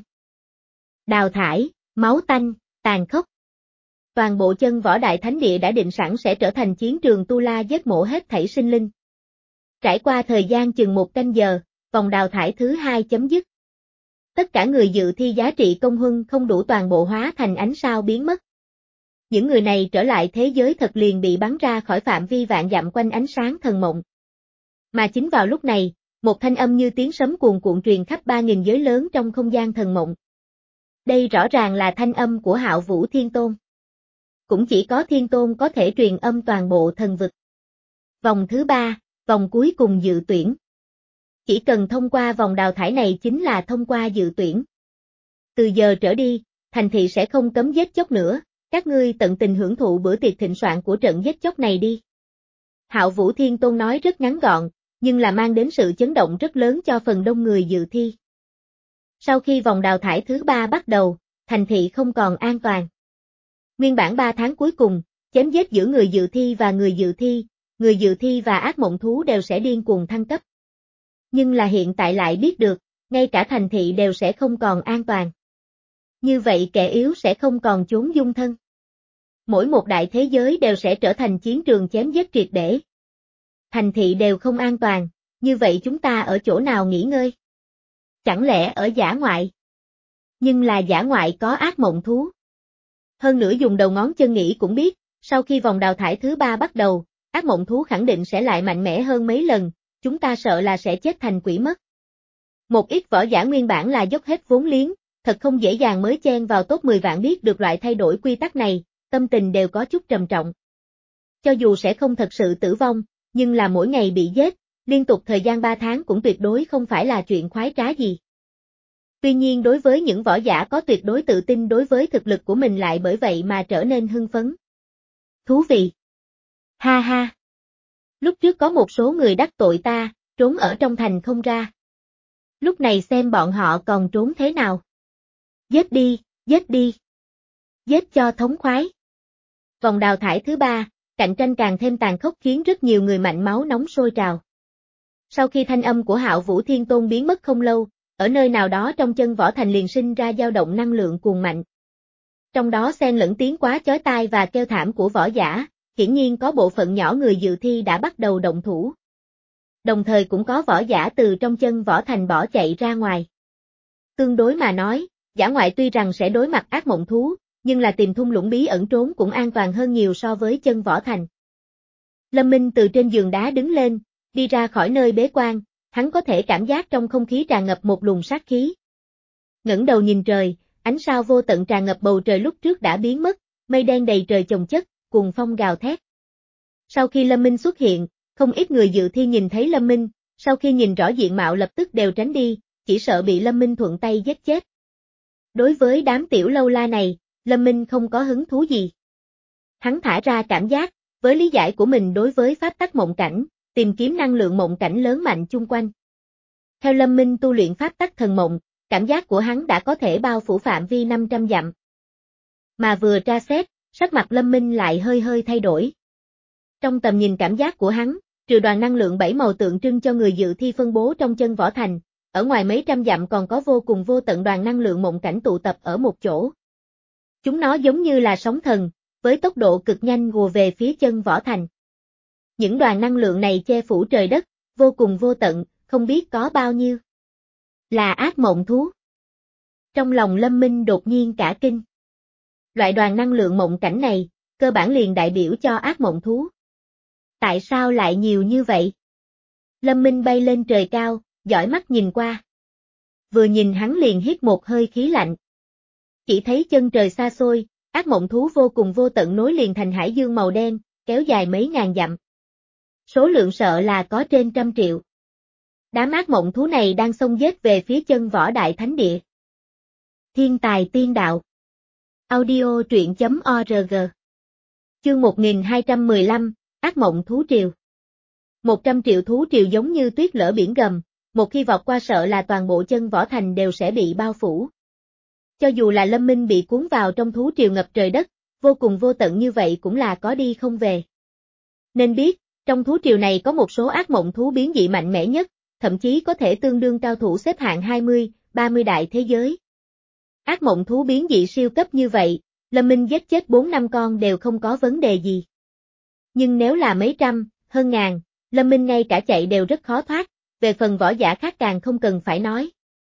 Đào thải, máu tanh, tàn khốc. Toàn bộ chân võ đại thánh địa đã định sẵn sẽ trở thành chiến trường tu la giết mổ hết thảy sinh linh. Trải qua thời gian chừng một canh giờ, vòng đào thải thứ hai chấm dứt. Tất cả người dự thi giá trị công huân không đủ toàn bộ hóa thành ánh sao biến mất. Những người này trở lại thế giới thật liền bị bắn ra khỏi phạm vi vạn dặm quanh ánh sáng thần mộng. Mà chính vào lúc này, một thanh âm như tiếng sấm cuồn cuộn truyền khắp ba nghìn giới lớn trong không gian thần mộng. Đây rõ ràng là thanh âm của Hạo Vũ Thiên Tôn. Cũng chỉ có Thiên Tôn có thể truyền âm toàn bộ thần vực. Vòng thứ ba, vòng cuối cùng dự tuyển. Chỉ cần thông qua vòng đào thải này chính là thông qua dự tuyển. Từ giờ trở đi, thành thị sẽ không cấm giết chóc nữa, các ngươi tận tình hưởng thụ bữa tiệc thịnh soạn của trận giết chóc này đi. Hạo Vũ Thiên Tôn nói rất ngắn gọn, nhưng là mang đến sự chấn động rất lớn cho phần đông người dự thi. Sau khi vòng đào thải thứ ba bắt đầu, thành thị không còn an toàn. Nguyên bản ba tháng cuối cùng, chém giết giữa người dự thi và người dự thi, người dự thi và ác mộng thú đều sẽ điên cuồng thăng cấp. Nhưng là hiện tại lại biết được, ngay cả thành thị đều sẽ không còn an toàn. Như vậy kẻ yếu sẽ không còn chốn dung thân. Mỗi một đại thế giới đều sẽ trở thành chiến trường chém giết triệt để. Thành thị đều không an toàn, như vậy chúng ta ở chỗ nào nghỉ ngơi? Chẳng lẽ ở dã ngoại? Nhưng là dã ngoại có ác mộng thú. Hơn nữa dùng đầu ngón chân nghĩ cũng biết, sau khi vòng đào thải thứ ba bắt đầu, ác mộng thú khẳng định sẽ lại mạnh mẽ hơn mấy lần, chúng ta sợ là sẽ chết thành quỷ mất. Một ít võ giả nguyên bản là dốc hết vốn liếng, thật không dễ dàng mới chen vào top mười vạn biết được loại thay đổi quy tắc này, tâm tình đều có chút trầm trọng. Cho dù sẽ không thật sự tử vong, nhưng là mỗi ngày bị giết, liên tục thời gian ba tháng cũng tuyệt đối không phải là chuyện khoái trá gì. Tuy nhiên đối với những võ giả có tuyệt đối tự tin đối với thực lực của mình lại bởi vậy mà trở nên hưng phấn. Thú vị. Ha ha. Lúc trước có một số người đắc tội ta, trốn ở trong thành không ra. Lúc này xem bọn họ còn trốn thế nào. Giết đi, giết đi. Giết cho thống khoái. Vòng đào thải thứ ba, cạnh tranh càng thêm tàn khốc khiến rất nhiều người mạnh máu nóng sôi trào. Sau khi thanh âm của Hạo Vũ Thiên Tôn biến mất không lâu, ở nơi nào đó trong chân võ thành liền sinh ra dao động năng lượng cuồng mạnh. Trong đó xen lẫn tiếng quá chói tai và kêu thảm của võ giả, hiển nhiên có bộ phận nhỏ người dự thi đã bắt đầu động thủ. Đồng thời cũng có võ giả từ trong chân võ thành bỏ chạy ra ngoài. Tương đối mà nói, dã ngoại tuy rằng sẽ đối mặt ác mộng thú, nhưng là tìm thung lũng bí ẩn trốn cũng an toàn hơn nhiều so với chân võ thành. Lâm Minh từ trên giường đá đứng lên, đi ra khỏi nơi bế quan, hắn có thể cảm giác trong không khí tràn ngập một luồng sát khí. Ngẩng đầu nhìn trời, ánh sao vô tận tràn ngập bầu trời lúc trước đã biến mất, mây đen đầy trời chồng chất, cuồng phong gào thét. Sau khi Lâm Minh xuất hiện, không ít người dự thi nhìn thấy Lâm Minh, sau khi nhìn rõ diện mạo lập tức đều tránh đi, chỉ sợ bị Lâm Minh thuận tay giết chết. Đối với đám tiểu lâu la này, Lâm Minh không có hứng thú gì. Hắn thả ra cảm giác, với lý giải của mình đối với pháp tắc mộng cảnh, tìm kiếm năng lượng mộng cảnh lớn mạnh chung quanh. Theo Lâm Minh tu luyện pháp tắc thần mộng, cảm giác của hắn đã có thể bao phủ phạm vi năm trăm dặm. Mà vừa tra xét, sắc mặt Lâm Minh lại hơi hơi thay đổi. Trong tầm nhìn cảm giác của hắn, trừ đoàn năng lượng bảy màu tượng trưng cho người dự thi phân bố trong chân võ thành, ở ngoài mấy trăm dặm còn có vô cùng vô tận đoàn năng lượng mộng cảnh tụ tập ở một chỗ. Chúng nó giống như là sóng thần, với tốc độ cực nhanh ùa về phía chân võ thành. Những đoàn năng lượng này che phủ trời đất, vô cùng vô tận, không biết có bao nhiêu. Là ác mộng thú. Trong lòng Lâm Minh đột nhiên cả kinh. Loại đoàn năng lượng mộng cảnh này, cơ bản liền đại biểu cho ác mộng thú. Tại sao lại nhiều như vậy? Lâm Minh bay lên trời cao, dõi mắt nhìn qua. Vừa nhìn hắn liền hít một hơi khí lạnh. Chỉ thấy chân trời xa xôi, ác mộng thú vô cùng vô tận nối liền thành hải dương màu đen, kéo dài mấy ngàn dặm. Số lượng sợ là có trên trăm triệu. Đám ác mộng thú này đang xông giết về phía chân võ đại thánh địa. Thiên tài tiên đạo. Audio truyện chấm org. Chương một nghìn hai trăm mười lăm, ác mộng thú triều. Một trăm triệu thú triều giống như tuyết lở biển gầm, một khi vọt qua sợ là toàn bộ chân võ thành đều sẽ bị bao phủ. Cho dù là Lâm Minh bị cuốn vào trong thú triều ngập trời đất, vô cùng vô tận như vậy cũng là có đi không về. Nên biết, trong thú triều này có một số ác mộng thú biến dị mạnh mẽ nhất, thậm chí có thể tương đương cao thủ xếp hạng hai mươi, ba mươi đại thế giới. Ác mộng thú biến dị siêu cấp như vậy, Lâm Minh giết chết bốn năm con đều không có vấn đề gì. Nhưng nếu là mấy trăm, hơn ngàn, Lâm Minh ngay cả chạy đều rất khó thoát, về phần võ giả khác càng không cần phải nói.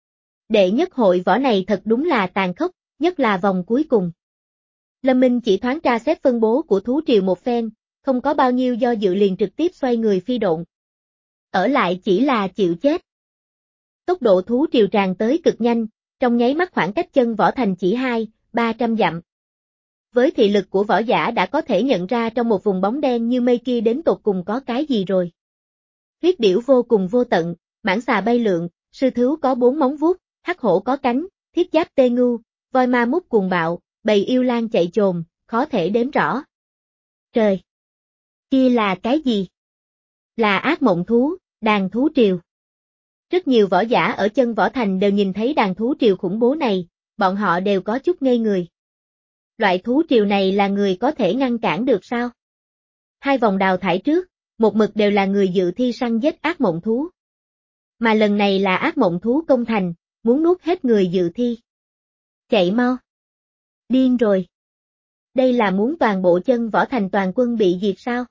Đệ nhất hội võ này thật đúng là tàn khốc, nhất là vòng cuối cùng. Lâm Minh chỉ thoáng tra xét phân bố của thú triều một phen, không có bao nhiêu do dự liền trực tiếp xoay người phi độn. Ở lại chỉ là chịu chết. Tốc độ thú triều tràn tới cực nhanh, trong nháy mắt khoảng cách chân võ thành chỉ hai, ba trăm dặm. Với thị lực của võ giả đã có thể nhận ra trong một vùng bóng đen như mây kia đến tột cùng có cái gì rồi. Huyết điểu vô cùng vô tận, mãng xà bay lượn, sư thứu có bốn móng vuốt, hắc hổ có cánh, thiết giáp tê ngưu, voi ma mút cuồng bạo, bầy yêu lang chạy chồm, khó thể đếm rõ. Trời! Kia là cái gì? Là ác mộng thú, đàn thú triều. Rất nhiều võ giả ở chân võ thành đều nhìn thấy đàn thú triều khủng bố này, bọn họ đều có chút ngây người. Loại thú triều này là người có thể ngăn cản được sao? Hai vòng đào thải trước, một mực đều là người dự thi săn giết ác mộng thú. Mà lần này là ác mộng thú công thành, muốn nuốt hết người dự thi. Chạy mau! Điên rồi! Đây là muốn toàn bộ chân võ thành toàn quân bị diệt sao?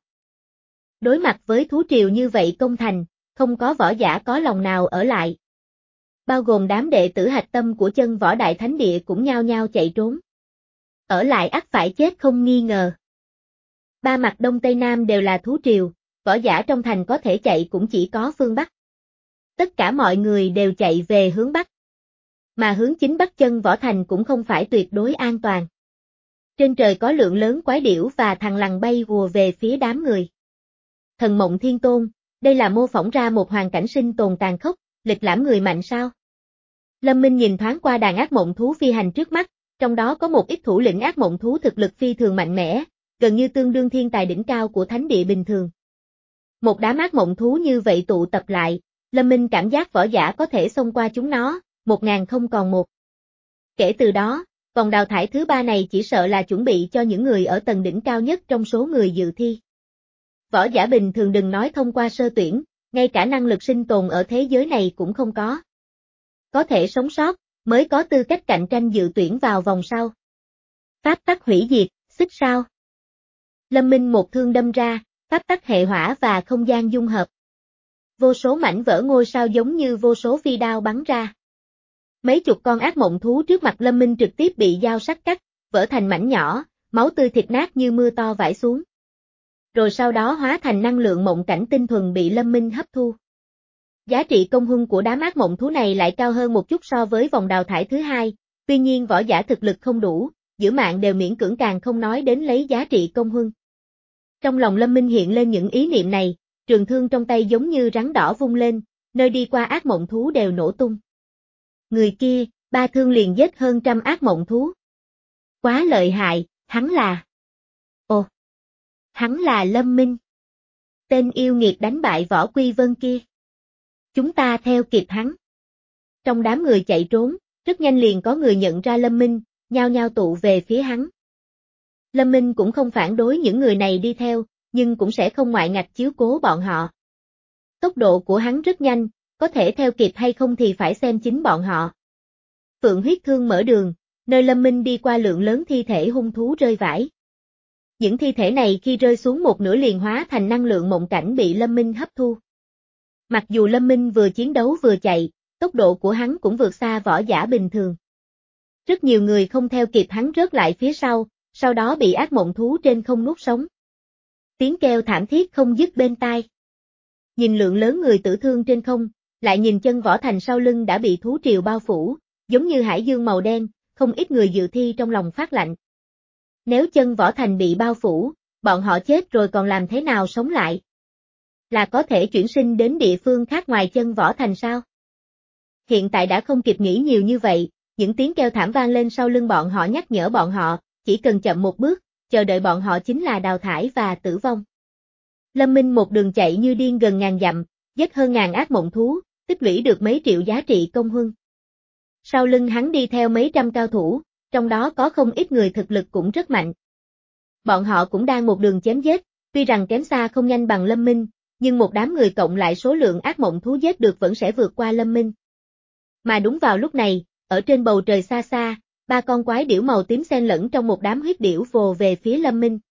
Đối mặt với thú triều như vậy công thành, không có võ giả có lòng nào ở lại. Bao gồm đám đệ tử hạch tâm của chân võ đại thánh địa cũng nhao nhao chạy trốn. Ở lại ắt phải chết không nghi ngờ. Ba mặt đông tây nam đều là thú triều, võ giả trong thành có thể chạy cũng chỉ có phương Bắc. Tất cả mọi người đều chạy về hướng Bắc. Mà hướng chính Bắc chân võ thành cũng không phải tuyệt đối an toàn. Trên trời có lượng lớn quái điểu và thằn lằn bay hùa về phía đám người. Thần Mộng Thiên Tôn, đây là mô phỏng ra một hoàn cảnh sinh tồn tàn khốc, lịch lãm người mạnh sao? Lâm Minh nhìn thoáng qua đàn ác mộng thú phi hành trước mắt, trong đó có một ít thủ lĩnh ác mộng thú thực lực phi thường mạnh mẽ, gần như tương đương thiên tài đỉnh cao của thánh địa bình thường. Một đám ác mộng thú như vậy tụ tập lại, Lâm Minh cảm giác võ giả có thể xông qua chúng nó, một ngàn không còn một. Kể từ đó, vòng đào thải thứ ba này chỉ sợ là chuẩn bị cho những người ở tầng đỉnh cao nhất trong số người dự thi. Võ giả bình thường đừng nói thông qua sơ tuyển, ngay cả năng lực sinh tồn ở thế giới này cũng không có. Có thể sống sót, mới có tư cách cạnh tranh dự tuyển vào vòng sau. Pháp tắc hủy diệt, xích sao? Lâm Minh một thương đâm ra, pháp tắc hệ hỏa và không gian dung hợp. Vô số mảnh vỡ ngôi sao giống như vô số phi đao bắn ra. Mấy chục con ác mộng thú trước mặt Lâm Minh trực tiếp bị dao sắc cắt, vỡ thành mảnh nhỏ, máu tươi thịt nát như mưa to vãi xuống. Rồi sau đó hóa thành năng lượng mộng cảnh tinh thuần bị Lâm Minh hấp thu. Giá trị công huân của đám ác mộng thú này lại cao hơn một chút so với vòng đào thải thứ hai, tuy nhiên võ giả thực lực không đủ, giữ mạng đều miễn cưỡng càng không nói đến lấy giá trị công huân. Trong lòng Lâm Minh hiện lên những ý niệm này, trường thương trong tay giống như rắn đỏ vung lên, nơi đi qua ác mộng thú đều nổ tung. Người kia, ba thương liền giết hơn trăm ác mộng thú. Quá lợi hại, hắn là... Ồ! Hắn là Lâm Minh. Tên yêu nghiệt đánh bại Võ Quy Vân kia. Chúng ta theo kịp hắn. Trong đám người chạy trốn, rất nhanh liền có người nhận ra Lâm Minh, nhao nhao tụ về phía hắn. Lâm Minh cũng không phản đối những người này đi theo, nhưng cũng sẽ không ngoại ngạch chiếu cố bọn họ. Tốc độ của hắn rất nhanh, có thể theo kịp hay không thì phải xem chính bọn họ. Phượng huyết thương mở đường, nơi Lâm Minh đi qua lượng lớn thi thể hung thú rơi vãi. Những thi thể này khi rơi xuống một nửa liền hóa thành năng lượng mộng cảnh bị Lâm Minh hấp thu. Mặc dù Lâm Minh vừa chiến đấu vừa chạy, tốc độ của hắn cũng vượt xa võ giả bình thường. Rất nhiều người không theo kịp hắn rớt lại phía sau, sau đó bị ác mộng thú trên không nuốt sống. Tiếng kêu thảm thiết không dứt bên tai. Nhìn lượng lớn người tử thương trên không, lại nhìn chân võ thành sau lưng đã bị thú triều bao phủ, giống như hải dương màu đen, không ít người dự thi trong lòng phát lạnh. Nếu chân võ thành bị bao phủ, bọn họ chết rồi còn làm thế nào sống lại? Là có thể chuyển sinh đến địa phương khác ngoài chân võ thành sao? Hiện tại đã không kịp nghĩ nhiều như vậy, những tiếng kêu thảm vang lên sau lưng bọn họ nhắc nhở bọn họ, chỉ cần chậm một bước, chờ đợi bọn họ chính là đào thải và tử vong. Lâm Minh một đường chạy như điên gần ngàn dặm, giết hơn ngàn ác mộng thú, tích lũy được mấy triệu giá trị công huân. Sau lưng hắn đi theo mấy trăm cao thủ, trong đó có không ít người thực lực cũng rất mạnh. Bọn họ cũng đang một đường chém giết, tuy rằng kém xa không nhanh bằng Lâm Minh, nhưng một đám người cộng lại số lượng ác mộng thú giết được vẫn sẽ vượt qua Lâm Minh. Mà đúng vào lúc này, ở trên bầu trời xa xa, ba con quái điểu màu tím xen lẫn trong một đám huyết điểu vồ về phía Lâm Minh.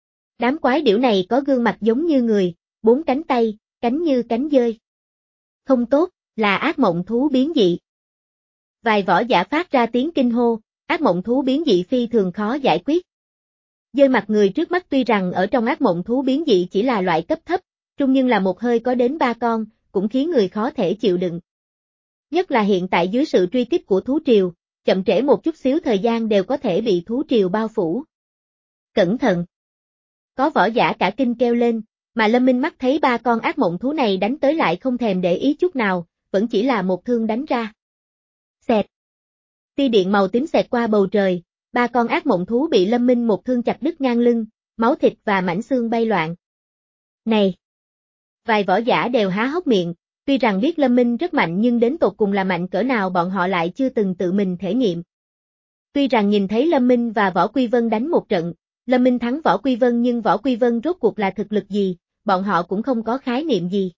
Đám quái điểu này có gương mặt giống như người, bốn cánh tay, cánh như cánh dơi. Không tốt, là ác mộng thú biến dị. Vài võ giả phát ra tiếng kinh hô, ác mộng thú biến dị phi thường khó giải quyết. Dơi mặt người trước mắt tuy rằng ở trong ác mộng thú biến dị chỉ là loại cấp thấp, trung nhưng là một hơi có đến ba con, cũng khiến người khó thể chịu đựng. Nhất là hiện tại dưới sự truy kích của thú triều, chậm trễ một chút xíu thời gian đều có thể bị thú triều bao phủ. Cẩn thận! Có võ giả cả kinh kêu lên, mà Lâm Minh mắt thấy ba con ác mộng thú này đánh tới lại không thèm để ý chút nào, vẫn chỉ là một thương đánh ra. Xẹt! Tia điện màu tím xẹt qua bầu trời, ba con ác mộng thú bị Lâm Minh một thương chặt đứt ngang lưng, máu thịt và mảnh xương bay loạn. Này! Vài võ giả đều há hốc miệng, tuy rằng biết Lâm Minh rất mạnh nhưng đến tột cùng là mạnh cỡ nào bọn họ lại chưa từng tự mình thể nghiệm. Tuy rằng nhìn thấy Lâm Minh và Võ Quy Vân đánh một trận, Lâm Minh thắng Võ Quy Vân nhưng Võ Quy Vân rốt cuộc là thực lực gì, bọn họ cũng không có khái niệm gì.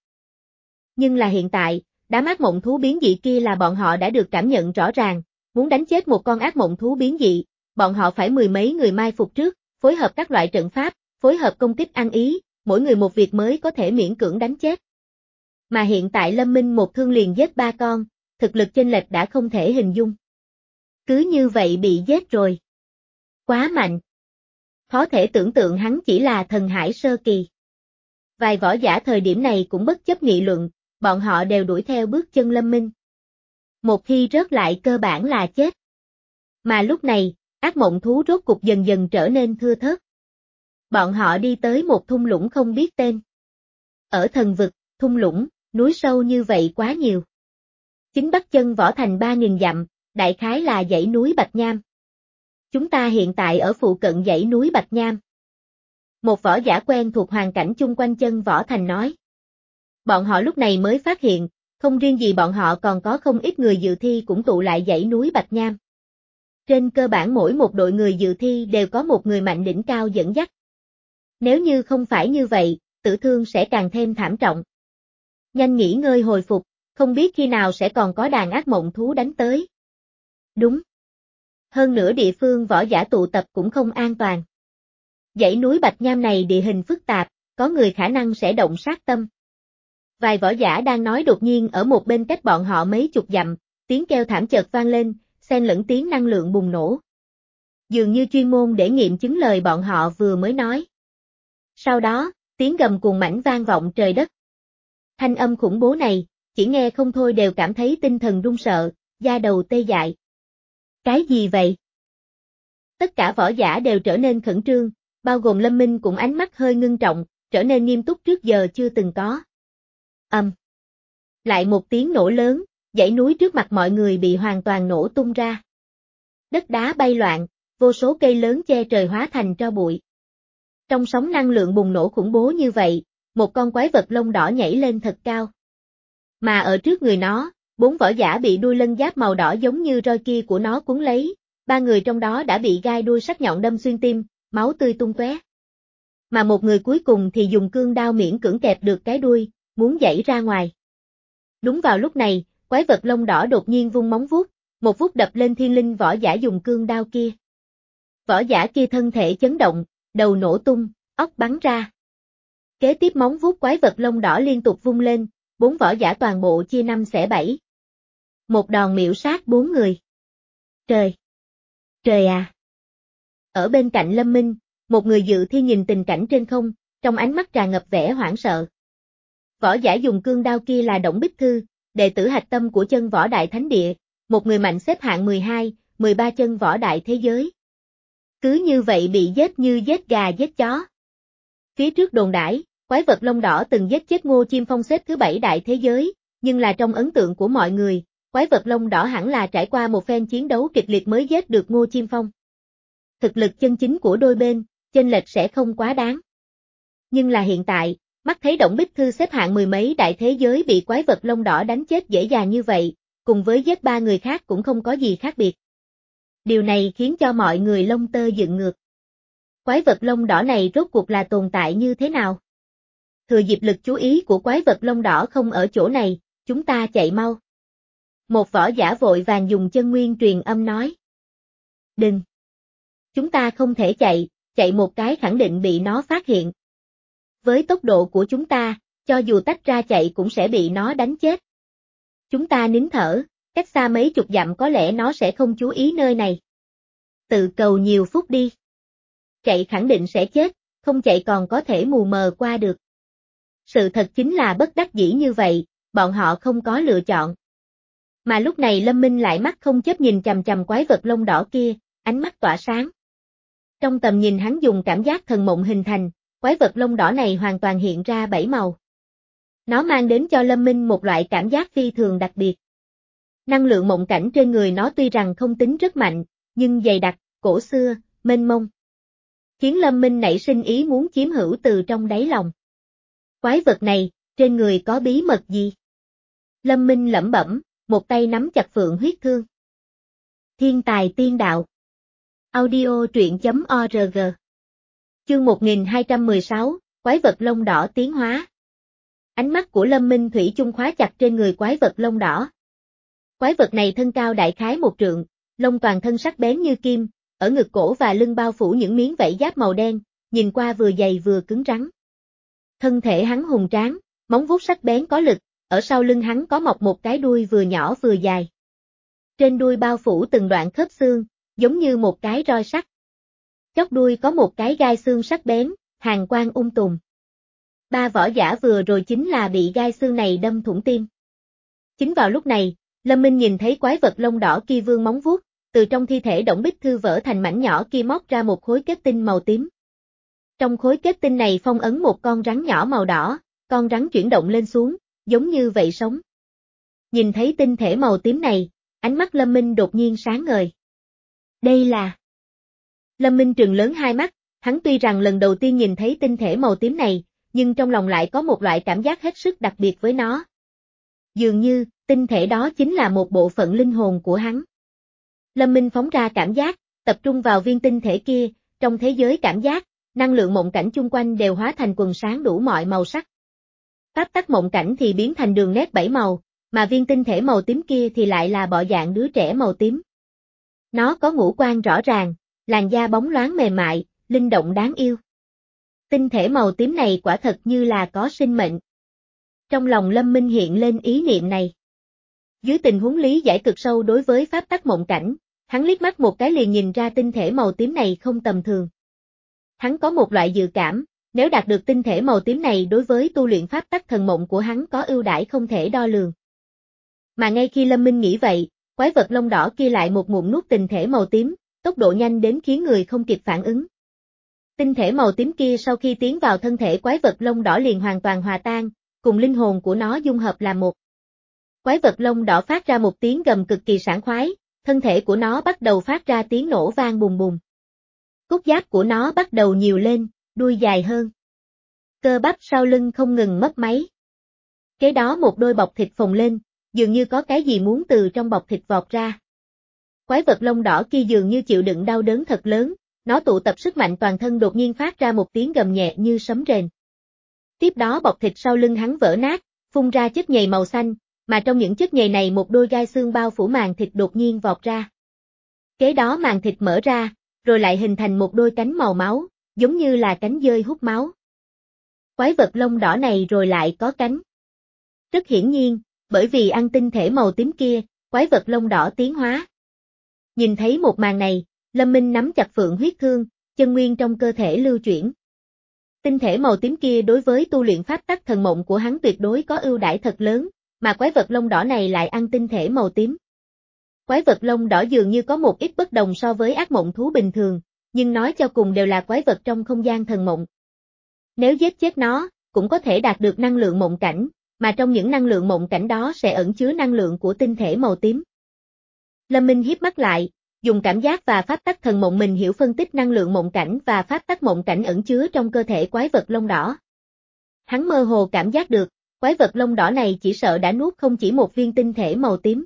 Nhưng là hiện tại, đám ác mộng thú biến dị kia là bọn họ đã được cảm nhận rõ ràng, muốn đánh chết một con ác mộng thú biến dị, bọn họ phải mười mấy người mai phục trước, phối hợp các loại trận pháp, phối hợp công kích ăn ý, mỗi người một việc mới có thể miễn cưỡng đánh chết. Mà hiện tại Lâm Minh một thương liền giết ba con, thực lực chênh lệch đã không thể hình dung. Cứ như vậy bị giết rồi. Quá mạnh. Khó thể tưởng tượng hắn chỉ là thần hải sơ kỳ. Vài võ giả thời điểm này cũng bất chấp nghị luận, bọn họ đều đuổi theo bước chân Lâm Minh. Một khi rớt lại cơ bản là chết. Mà lúc này, ác mộng thú rốt cục dần dần trở nên thưa thớt. Bọn họ đi tới một thung lũng không biết tên. Ở thần vực, thung lũng, núi sâu như vậy quá nhiều. Chính bắc chân võ thành ba nghìn dặm, đại khái là dãy núi Bạch Nham. Chúng ta hiện tại ở phụ cận dãy núi Bạch Nham. Một võ giả quen thuộc hoàn cảnh chung quanh chân võ thành nói. Bọn họ lúc này mới phát hiện, không riêng gì bọn họ còn có không ít người dự thi cũng tụ lại dãy núi Bạch Nham. Trên cơ bản mỗi một đội người dự thi đều có một người mạnh đỉnh cao dẫn dắt. Nếu như không phải như vậy, tử thương sẽ càng thêm thảm trọng. Nhanh nghỉ ngơi hồi phục, không biết khi nào sẽ còn có đàn ác mộng thú đánh tới. Đúng. Hơn nữa địa phương võ giả tụ tập cũng không an toàn. Dãy núi Bạch Nham này địa hình phức tạp, có người khả năng sẽ động sát tâm. Vài võ giả đang nói đột nhiên ở một bên cách bọn họ mấy chục dặm, tiếng kêu thảm chợt vang lên, xen lẫn tiếng năng lượng bùng nổ. Dường như chuyên môn để nghiệm chứng lời bọn họ vừa mới nói. Sau đó, tiếng gầm cuồng mãnh vang vọng trời đất. Thanh âm khủng bố này, chỉ nghe không thôi đều cảm thấy tinh thần run sợ, da đầu tê dại. Cái gì vậy? Tất cả võ giả đều trở nên khẩn trương, bao gồm Lâm Minh cũng ánh mắt hơi ngưng trọng, trở nên nghiêm túc trước giờ chưa từng có. Ầm. Um. Lại một tiếng nổ lớn, dãy núi trước mặt mọi người bị hoàn toàn nổ tung ra. Đất đá bay loạn, vô số cây lớn che trời hóa thành tro bụi. Trong sóng năng lượng bùng nổ khủng bố như vậy, một con quái vật lông đỏ nhảy lên thật cao. Mà ở trước người nó, bốn võ giả bị đuôi lân giáp màu đỏ giống như roi kia của nó cuốn lấy, ba người trong đó đã bị gai đuôi sắc nhọn đâm xuyên tim, máu tươi tung tóe. Mà một người cuối cùng thì dùng cương đao miễn cưỡng kẹp được cái đuôi, muốn giãy ra ngoài. Đúng vào lúc này, quái vật lông đỏ đột nhiên vung móng vuốt, một vuốt đập lên thiên linh võ giả dùng cương đao kia. Võ giả kia thân thể chấn động, đầu nổ tung, óc bắn ra. Kế tiếp móng vuốt quái vật lông đỏ liên tục vung lên, bốn võ giả toàn bộ chia năm xẻ bảy. Một đòn miểu sát bốn người. Trời! Trời à! Ở bên cạnh Lâm Minh, một người dự thi nhìn tình cảnh trên không, trong ánh mắt tràn ngập vẻ hoảng sợ. Võ giả dùng cương đao kia là Đổng Bích Thư, đệ tử hạch tâm của chân võ đại thánh địa, một người mạnh xếp hạng mười hai, mười ba chân võ đại thế giới. Cứ như vậy bị giết như giết gà giết chó. Phía trước đồn đãi, quái vật lông đỏ từng giết chết Ngô Chiêm Phong xếp thứ bảy đại thế giới, nhưng là trong ấn tượng của mọi người, quái vật lông đỏ hẳn là trải qua một phen chiến đấu kịch liệt mới giết được Ngô Chiêm Phong. Thực lực chân chính của đôi bên, chênh lệch sẽ không quá đáng. Nhưng là hiện tại, mắt thấy Đổng Bích Thư xếp hạng mười mấy đại thế giới bị quái vật lông đỏ đánh chết dễ dàng như vậy, cùng với giết ba người khác cũng không có gì khác biệt. Điều này khiến cho mọi người lông tơ dựng ngược. Quái vật lông đỏ này rốt cuộc là tồn tại như thế nào? Thừa dịp lực chú ý của quái vật lông đỏ không ở chỗ này, chúng ta chạy mau. Một võ giả vội vàng dùng chân nguyên truyền âm nói. Đừng! Chúng ta không thể chạy, chạy một cái khẳng định bị nó phát hiện. Với tốc độ của chúng ta, cho dù tách ra chạy cũng sẽ bị nó đánh chết. Chúng ta nín thở, cách xa mấy chục dặm có lẽ nó sẽ không chú ý nơi này. Tự cầu nhiều phút đi. Chạy khẳng định sẽ chết, không chạy còn có thể mù mờ qua được. Sự thật chính là bất đắc dĩ như vậy, bọn họ không có lựa chọn. Mà lúc này Lâm Minh lại mắt không chớp nhìn chằm chằm quái vật lông đỏ kia, ánh mắt tỏa sáng. Trong tầm nhìn hắn dùng cảm giác thần mộng hình thành, quái vật lông đỏ này hoàn toàn hiện ra bảy màu. Nó mang đến cho Lâm Minh một loại cảm giác phi thường đặc biệt. Năng lượng mộng cảnh trên người nó tuy rằng không tính rất mạnh, nhưng dày đặc, cổ xưa, mênh mông. Khiến Lâm Minh nảy sinh ý muốn chiếm hữu từ trong đáy lòng. Quái vật này, trên người có bí mật gì? Lâm Minh lẩm bẩm, một tay nắm chặt phượng huyết thương. Thiên tài tiên đạo. Audio truyện.org. Chương một nghìn hai trăm mười sáu, quái vật lông đỏ tiến hóa. Ánh mắt của Lâm Minh thủy chung khóa chặt trên người quái vật lông đỏ. Quái vật này thân cao đại khái một trượng, lông toàn thân sắc bén như kim, ở ngực cổ và lưng bao phủ những miếng vảy giáp màu đen, nhìn qua vừa dày vừa cứng rắn. Thân thể hắn hùng tráng, móng vuốt sắc bén có lực, ở sau lưng hắn có mọc một cái đuôi vừa nhỏ vừa dài. Trên đuôi bao phủ từng đoạn khớp xương, giống như một cái roi sắt. Chóp đuôi có một cái gai xương sắc bén, hàn quang ung tùm. Ba võ giả vừa rồi chính là bị gai xương này đâm thủng tim. Chính vào lúc này, Lâm Minh nhìn thấy quái vật lông đỏ kia vươn móng vuốt, từ trong thi thể Đổng Bích Thư vỡ thành mảnh nhỏ kia móc ra một khối kết tinh màu tím. Trong khối kết tinh này phong ấn một con rắn nhỏ màu đỏ, con rắn chuyển động lên xuống, giống như vậy sống. Nhìn thấy tinh thể màu tím này, ánh mắt Lâm Minh đột nhiên sáng ngời. Đây là... Lâm Minh trừng lớn hai mắt, hắn tuy rằng lần đầu tiên nhìn thấy tinh thể màu tím này, nhưng trong lòng lại có một loại cảm giác hết sức đặc biệt với nó. Dường như, tinh thể đó chính là một bộ phận linh hồn của hắn. Lâm Minh phóng ra cảm giác, tập trung vào viên tinh thể kia, trong thế giới cảm giác, năng lượng mộng cảnh chung quanh đều hóa thành quần sáng đủ mọi màu sắc. Pháp tắc mộng cảnh thì biến thành đường nét bảy màu, mà viên tinh thể màu tím kia thì lại là bộ dạng đứa trẻ màu tím. Nó có ngũ quan rõ ràng, làn da bóng loáng mềm mại, linh động đáng yêu. Tinh thể màu tím này quả thật như là có sinh mệnh. Trong lòng Lâm Minh hiện lên ý niệm này. Dưới tình huống lý giải cực sâu đối với pháp tắc mộng cảnh, hắn liếc mắt một cái liền nhìn ra tinh thể màu tím này không tầm thường. Hắn có một loại dự cảm, nếu đạt được tinh thể màu tím này đối với tu luyện pháp tắc thần mộng của hắn có ưu đãi không thể đo lường. Mà ngay khi Lâm Minh nghĩ vậy, quái vật lông đỏ kia lại một ngụm nuốt tinh thể màu tím, tốc độ nhanh đến khiến người không kịp phản ứng. Tinh thể màu tím kia sau khi tiến vào thân thể quái vật lông đỏ liền hoàn toàn hòa tan, cùng linh hồn của nó dung hợp làm một. Quái vật lông đỏ phát ra một tiếng gầm cực kỳ sảng khoái, thân thể của nó bắt đầu phát ra tiếng nổ vang bùng bùng. Cốt giáp của nó bắt đầu nhiều lên, đuôi dài hơn. Cơ bắp sau lưng không ngừng mấp máy. Kế đó một đôi bọc thịt phồng lên, dường như có cái gì muốn từ trong bọc thịt vọt ra. Quái vật lông đỏ kia dường như chịu đựng đau đớn thật lớn, nó tụ tập sức mạnh toàn thân đột nhiên phát ra một tiếng gầm nhẹ như sấm rền. Tiếp đó bọc thịt sau lưng hắn vỡ nát, phun ra chất nhầy màu xanh, mà trong những chất nhầy này một đôi gai xương bao phủ màng thịt đột nhiên vọt ra. Kế đó màng thịt mở ra, rồi lại hình thành một đôi cánh màu máu, giống như là cánh dơi hút máu. Quái vật lông đỏ này rồi lại có cánh. Rất hiển nhiên, bởi vì ăn tinh thể màu tím kia, quái vật lông đỏ tiến hóa. Nhìn thấy một màn này, Lâm Minh nắm chặt phượng huyết thương, chân nguyên trong cơ thể lưu chuyển. Tinh thể màu tím kia đối với tu luyện pháp tắc thần mộng của hắn tuyệt đối có ưu đãi thật lớn, mà quái vật lông đỏ này lại ăn tinh thể màu tím. Quái vật lông đỏ dường như có một ít bất đồng so với ác mộng thú bình thường, nhưng nói cho cùng đều là quái vật trong không gian thần mộng. Nếu giết chết nó, cũng có thể đạt được năng lượng mộng cảnh, mà trong những năng lượng mộng cảnh đó sẽ ẩn chứa năng lượng của tinh thể màu tím. Lâm Minh híp mắt lại, dùng cảm giác và pháp tắc thần mộng mình hiểu phân tích năng lượng mộng cảnh và pháp tắc mộng cảnh ẩn chứa trong cơ thể quái vật lông đỏ. Hắn mơ hồ cảm giác được, quái vật lông đỏ này chỉ sợ đã nuốt không chỉ một viên tinh thể màu tím.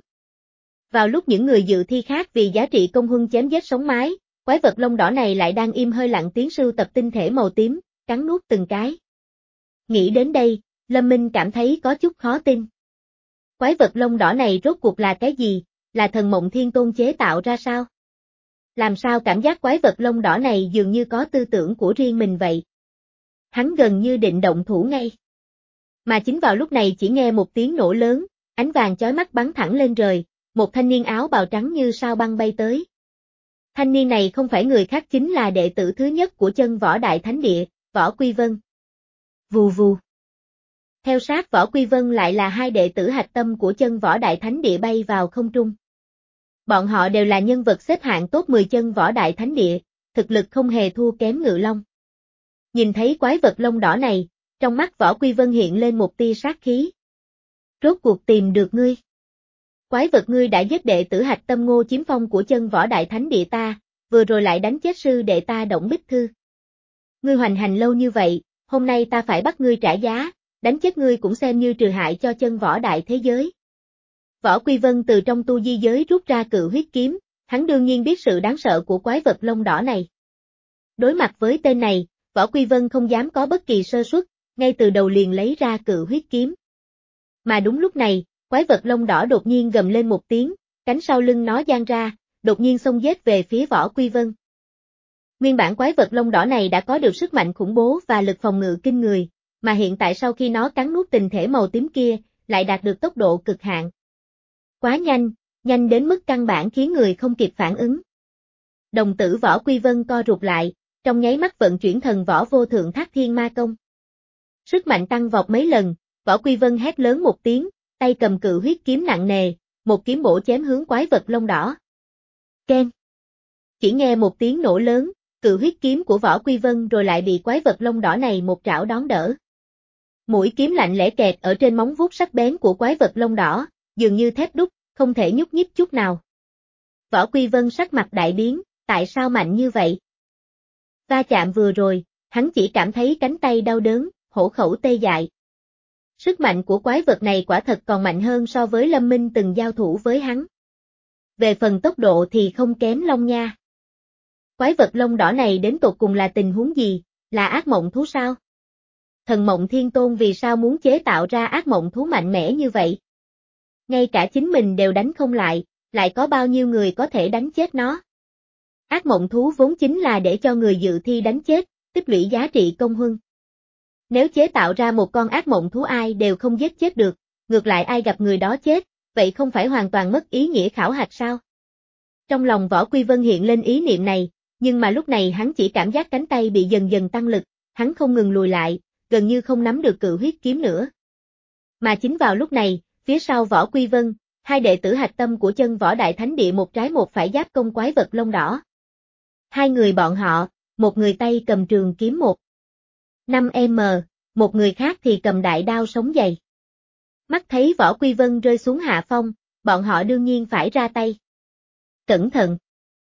Vào lúc những người dự thi khác vì giá trị công huân chém giết sống mái, quái vật lông đỏ này lại đang im hơi lặng tiếng sưu tập tinh thể màu tím, cắn nuốt từng cái. Nghĩ đến đây, Lâm Minh cảm thấy có chút khó tin. Quái vật lông đỏ này rốt cuộc là cái gì, là thần mộng thiên tôn chế tạo ra sao? Làm sao cảm giác quái vật lông đỏ này dường như có tư tưởng của riêng mình vậy? Hắn gần như định động thủ ngay. Mà chính vào lúc này chỉ nghe một tiếng nổ lớn, ánh vàng chói mắt bắn thẳng lên trời, một thanh niên áo bào trắng như sao băng bay tới. Thanh niên này không phải người khác chính là đệ tử thứ nhất của chân võ đại thánh địa, Võ Quy Vân. Vù vù. Theo sát Võ Quy Vân lại là hai đệ tử hạch tâm của chân võ đại thánh địa bay vào không trung. Bọn họ đều là nhân vật xếp hạng top mười chân võ đại thánh địa, thực lực không hề thua kém Ngự Long. Nhìn thấy quái vật lông đỏ này, trong mắt Võ Quy Vân hiện lên một tia sát khí. Rốt cuộc tìm được ngươi. Quái vật ngươi đã giết đệ tử hạch tâm Ngô Chiếm Phong của chân võ đại thánh địa ta, vừa rồi lại đánh chết sư đệ ta Đổng Bích Thư. Ngươi hoành hành lâu như vậy, hôm nay ta phải bắt ngươi trả giá, đánh chết ngươi cũng xem như trừ hại cho chân võ đại thế giới. Võ Quy Vân từ trong tu di giới rút ra cự huyết kiếm, hắn đương nhiên biết sự đáng sợ của quái vật lông đỏ này. Đối mặt với tên này, Võ Quy Vân không dám có bất kỳ sơ suất, ngay từ đầu liền lấy ra cự huyết kiếm. Mà đúng lúc này, quái vật lông đỏ đột nhiên gầm lên một tiếng, cánh sau lưng nó giang ra, đột nhiên xông giết về phía Võ Quy Vân. Nguyên bản quái vật lông đỏ này đã có được sức mạnh khủng bố và lực phòng ngự kinh người, mà hiện tại sau khi nó cắn nuốt tinh thể màu tím kia, lại đạt được tốc độ cực hạn. Quá nhanh, nhanh đến mức căn bản khiến người không kịp phản ứng. Đồng tử Võ Quy Vân co rụt lại, trong nháy mắt vận chuyển thần võ vô thượng thác thiên ma công. Sức mạnh tăng vọt mấy lần, Võ Quy Vân hét lớn một tiếng, tay cầm cự huyết kiếm nặng nề, một kiếm bổ chém hướng quái vật lông đỏ. Keng. Chỉ nghe một tiếng nổ lớn, cự huyết kiếm của Võ Quy Vân rồi lại bị quái vật lông đỏ này một trảo đón đỡ. Mũi kiếm lạnh lẽo kẹt ở trên móng vuốt sắc bén của quái vật lông đỏ, dường như thép đúc, không thể nhúc nhích chút nào. Võ Quy Vân sắc mặt đại biến, tại sao mạnh như vậy? Va chạm vừa rồi, hắn chỉ cảm thấy cánh tay đau đớn, hổ khẩu tê dại. Sức mạnh của quái vật này quả thật còn mạnh hơn so với Lâm Minh từng giao thủ với hắn. Về phần tốc độ thì không kém Long nha. Quái vật lông đỏ này đến tột cùng là tình huống gì, là ác mộng thú sao? Thần Mộng Thiên Tôn vì sao muốn chế tạo ra ác mộng thú mạnh mẽ như vậy? Ngay cả chính mình đều đánh không lại, lại có bao nhiêu người có thể đánh chết nó? Ác mộng thú vốn chính là để cho người dự thi đánh chết, tích lũy giá trị công huân. Nếu chế tạo ra một con ác mộng thú ai đều không giết chết được, ngược lại ai gặp người đó chết, vậy không phải hoàn toàn mất ý nghĩa khảo hạch sao? Trong lòng Võ Quy Vân hiện lên ý niệm này, nhưng mà lúc này hắn chỉ cảm giác cánh tay bị dần dần tăng lực, hắn không ngừng lùi lại, gần như không nắm được cự huyết kiếm nữa. Mà chính vào lúc này, phía sau Võ Quy Vân, hai đệ tử hạch tâm của chân Võ Đại Thánh Địa một trái một phải giáp công quái vật lông đỏ. Hai người bọn họ, một người tay cầm trường kiếm một năm m, một người khác thì cầm đại đao sống dày. Mắt thấy Võ Quy Vân rơi xuống hạ phong, bọn họ đương nhiên phải ra tay. Cẩn thận!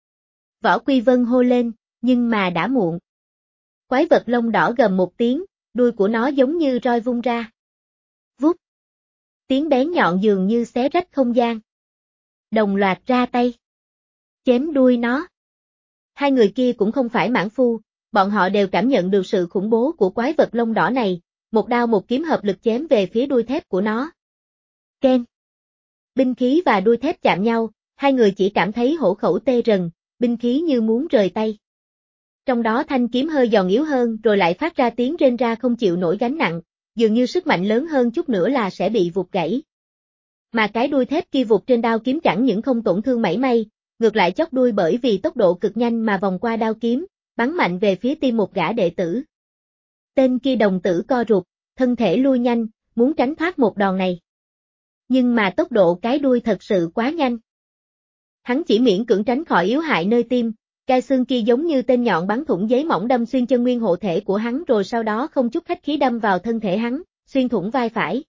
Võ Quy Vân hô lên, nhưng mà đã muộn. Quái vật lông đỏ gầm một tiếng, đuôi của nó giống như roi vung ra. Vút! Tiếng bén nhọn dường như xé rách không gian. Đồng loạt ra tay. Chém đuôi nó. Hai người kia cũng không phải mãn phu, bọn họ đều cảm nhận được sự khủng bố của quái vật lông đỏ này, một đao một kiếm hợp lực chém về phía đuôi thép của nó. Keng! Binh khí và đuôi thép chạm nhau, hai người chỉ cảm thấy hổ khẩu tê rần, binh khí như muốn rời tay. Trong đó thanh kiếm hơi giòn yếu hơn rồi lại phát ra tiếng rên ra không chịu nổi gánh nặng, dường như sức mạnh lớn hơn chút nữa là sẽ bị vụt gãy. Mà cái đuôi thép kia vụt trên đao kiếm chẳng những không tổn thương mảy may, ngược lại chóc đuôi bởi vì tốc độ cực nhanh mà vòng qua đao kiếm, bắn mạnh về phía tim một gã đệ tử. Tên kia đồng tử co rụt, thân thể lui nhanh, muốn tránh thoát một đòn này. Nhưng mà tốc độ cái đuôi thật sự quá nhanh. Hắn chỉ miễn cưỡng tránh khỏi yếu hại nơi tim, gai xương kia giống như tên nhọn bắn thủng giấy mỏng đâm xuyên chân nguyên hộ thể của hắn rồi sau đó không chút khách khí đâm vào thân thể hắn, xuyên thủng vai phải.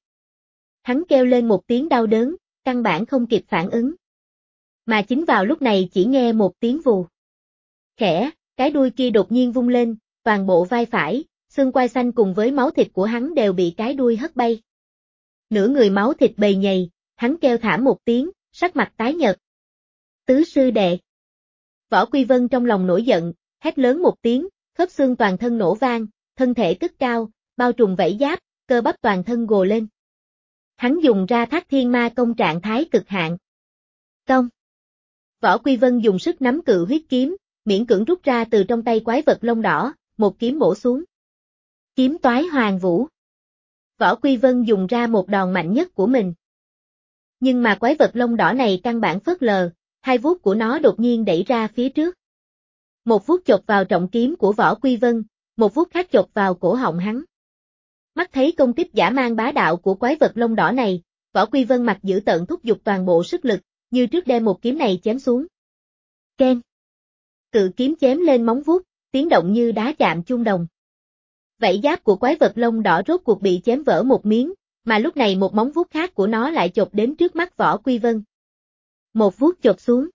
Hắn kêu lên một tiếng đau đớn, căn bản không kịp phản ứng. Mà chính vào lúc này chỉ nghe một tiếng vù. Khẽ, cái đuôi kia đột nhiên vung lên, toàn bộ vai phải, xương quai xanh cùng với máu thịt của hắn đều bị cái đuôi hất bay. Nửa người máu thịt bầy nhầy, hắn kêu thảm một tiếng, sắc mặt tái nhợt. Tứ sư đệ. Võ Quy Vân trong lòng nổi giận, hét lớn một tiếng, khớp xương toàn thân nổ vang, thân thể cất cao, bao trùm vảy giáp, cơ bắp toàn thân gồ lên. Hắn dùng ra Thác Thiên Ma công trạng thái cực hạn. Công. Võ Quy Vân dùng sức nắm cự huyết kiếm, miễn cưỡng rút ra từ trong tay quái vật lông đỏ, một kiếm bổ xuống. Kiếm toái hoàng vũ. Võ Quy Vân dùng ra một đòn mạnh nhất của mình. Nhưng mà quái vật lông đỏ này căn bản phớt lờ, hai vuốt của nó đột nhiên đẩy ra phía trước. Một vuốt chộp vào trọng kiếm của Võ Quy Vân, một vuốt khác chộp vào cổ họng hắn. Mắt thấy công kích dã man bá đạo của quái vật lông đỏ này, Võ Quy Vân mặt dữ tợn thúc giục toàn bộ sức lực, như trước đem một kiếm này chém xuống. Keng. Cự kiếm chém lên móng vuốt, tiếng động như đá chạm chuông đồng. Vảy giáp của quái vật lông đỏ rốt cuộc bị chém vỡ một miếng, mà lúc này một móng vuốt khác của nó lại chộp đến trước mắt Võ Quy Vân. Một vuốt chộp xuống.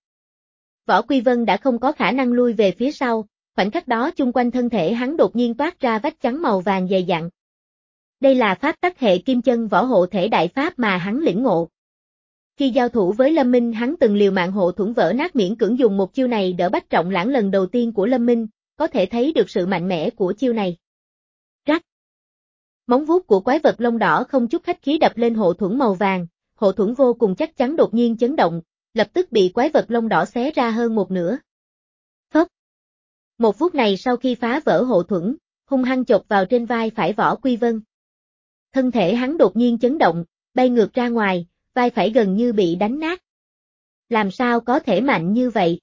Võ Quy Vân đã không có khả năng lui về phía sau, khoảnh khắc đó chung quanh thân thể hắn đột nhiên toát ra vách trắng màu vàng dày dặn. Đây là pháp tắc hệ kim chân võ hộ thể đại pháp mà hắn lĩnh ngộ. Khi giao thủ với Lâm Minh hắn từng liều mạng hộ thuẫn vỡ nát miễn cưỡng dùng một chiêu này đỡ Bách Trọng Lãng lần đầu tiên của Lâm Minh, có thể thấy được sự mạnh mẽ của chiêu này. Rắc. Móng vuốt của quái vật lông đỏ không chút khách khí đập lên hộ thuẫn màu vàng, hộ thuẫn vô cùng chắc chắn đột nhiên chấn động, lập tức bị quái vật lông đỏ xé ra hơn một nửa. Phốc. Một vuốt này sau khi phá vỡ hộ thuẫn, hung hăng chộp vào trên vai phải Võ Quy Vân. Thân thể hắn đột nhiên chấn động, bay ngược ra ngoài, vai phải gần như bị đánh nát. Làm sao có thể mạnh như vậy?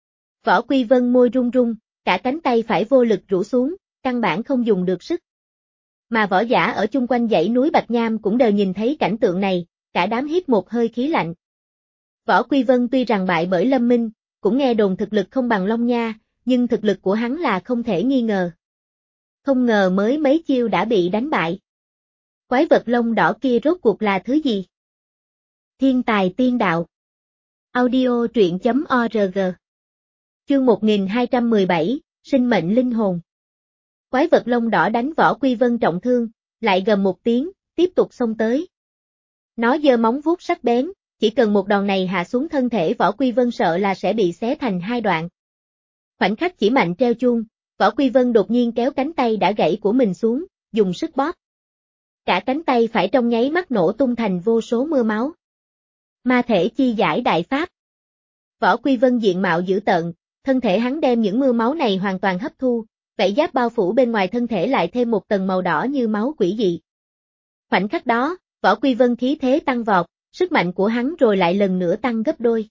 Võ Quy Vân môi run run, cả cánh tay phải vô lực rũ xuống, căn bản không dùng được sức. Mà võ giả ở chung quanh dãy núi Bạch Nham cũng đều nhìn thấy cảnh tượng này, cả đám hít một hơi khí lạnh. Võ Quy Vân tuy rằng bại bởi Lâm Minh, cũng nghe đồn thực lực không bằng Long Nha, nhưng thực lực của hắn là không thể nghi ngờ. Không ngờ mới mấy chiêu đã bị đánh bại. Quái vật lông đỏ kia rốt cuộc là thứ gì? Thiên tài tiên đạo. Audio truyện chấm org. Chương một nghìn hai trăm mười bảy, sinh mệnh linh hồn. Quái vật lông đỏ đánh Võ Quy Vân trọng thương, lại gầm một tiếng, tiếp tục xông tới. Nó giơ móng vuốt sắc bén, chỉ cần một đòn này hạ xuống thân thể Võ Quy Vân sợ là sẽ bị xé thành hai đoạn. Khoảnh khắc chỉ mạnh treo chuông, Võ Quy Vân đột nhiên kéo cánh tay đã gãy của mình xuống, dùng sức bóp. Cả cánh tay phải trong nháy mắt nổ tung thành vô số mưa máu. Ma thể chi giải đại pháp. Võ Quy Vân diện mạo dữ tợn, thân thể hắn đem những mưa máu này hoàn toàn hấp thu, vảy giáp bao phủ bên ngoài thân thể lại thêm một tầng màu đỏ như máu quỷ dị. Khoảnh khắc đó, Võ Quy Vân khí thế tăng vọt, sức mạnh của hắn rồi lại lần nữa tăng gấp đôi.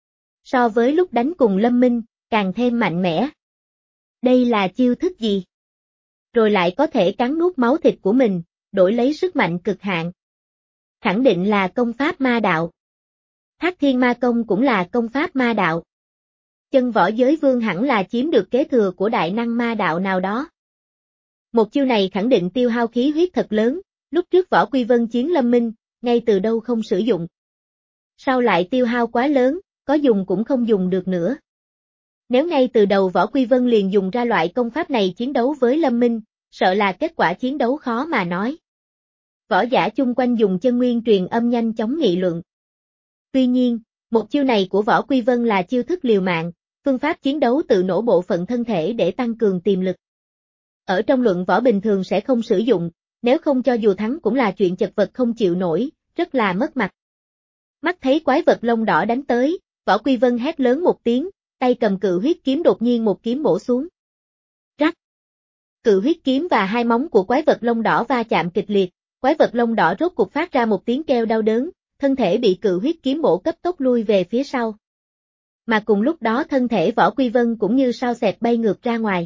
So với lúc đánh cùng Lâm Minh, càng thêm mạnh mẽ. Đây là chiêu thức gì? Rồi lại có thể cắn nuốt máu thịt của mình, đổi lấy sức mạnh cực hạn. Khẳng định là công pháp ma đạo. Thác Thiên Ma Công cũng là công pháp ma đạo. Chân võ giới vương hẳn là chiếm được kế thừa của đại năng ma đạo nào đó. Một chiêu này khẳng định tiêu hao khí huyết thật lớn, lúc trước Võ Quy Vân chiến Lâm Minh, ngay từ đâu không sử dụng. Sau lại tiêu hao quá lớn, có dùng cũng không dùng được nữa. Nếu ngay từ đầu Võ Quy Vân liền dùng ra loại công pháp này chiến đấu với Lâm Minh, sợ là kết quả chiến đấu khó mà nói. Võ giả chung quanh dùng chân nguyên truyền âm nhanh chóng nghị luận. Tuy nhiên, một chiêu này của Võ Quy Vân là chiêu thức liều mạng, phương pháp chiến đấu tự nổ bộ phận thân thể để tăng cường tiềm lực. Ở trong luận võ bình thường sẽ không sử dụng, nếu không cho dù thắng cũng là chuyện chật vật không chịu nổi, rất là mất mặt. Mắt thấy quái vật lông đỏ đánh tới, Võ Quy Vân hét lớn một tiếng, tay cầm cự huyết kiếm đột nhiên một kiếm bổ xuống. Rắc! Cự huyết kiếm và hai móng của quái vật lông đỏ va chạm kịch liệt, quái vật lông đỏ rốt cục phát ra một tiếng kêu đau đớn, thân thể bị cự huyết kiếm bổ cấp tốc lui về phía sau. Mà cùng lúc đó thân thể Võ Quy Vân cũng như sao xẹt bay ngược ra ngoài.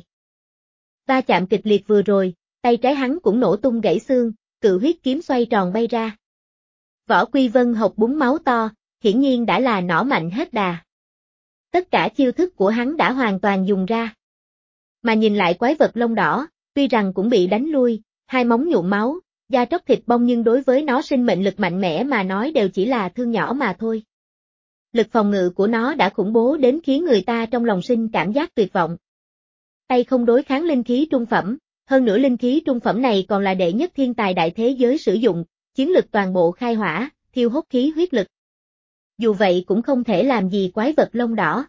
Va chạm kịch liệt vừa rồi, tay trái hắn cũng nổ tung gãy xương, cự huyết kiếm xoay tròn bay ra. Võ Quy Vân hộc búng máu to, hiển nhiên đã là nỏ mạnh hết đà. Tất cả chiêu thức của hắn đã hoàn toàn dùng ra. Mà nhìn lại quái vật lông đỏ, tuy rằng cũng bị đánh lui, hai móng nhuộm máu, da tróc thịt bong nhưng đối với nó sinh mệnh lực mạnh mẽ mà nói đều chỉ là thương nhỏ mà thôi. Lực phòng ngự của nó đã khủng bố đến khiến người ta trong lòng sinh cảm giác tuyệt vọng. Tay không đối kháng linh khí trung phẩm, hơn nữa linh khí trung phẩm này còn là đệ nhất thiên tài đại thế giới sử dụng, chiến lực toàn bộ khai hỏa, thiêu hốt khí huyết lực. Dù vậy cũng không thể làm gì quái vật lông đỏ.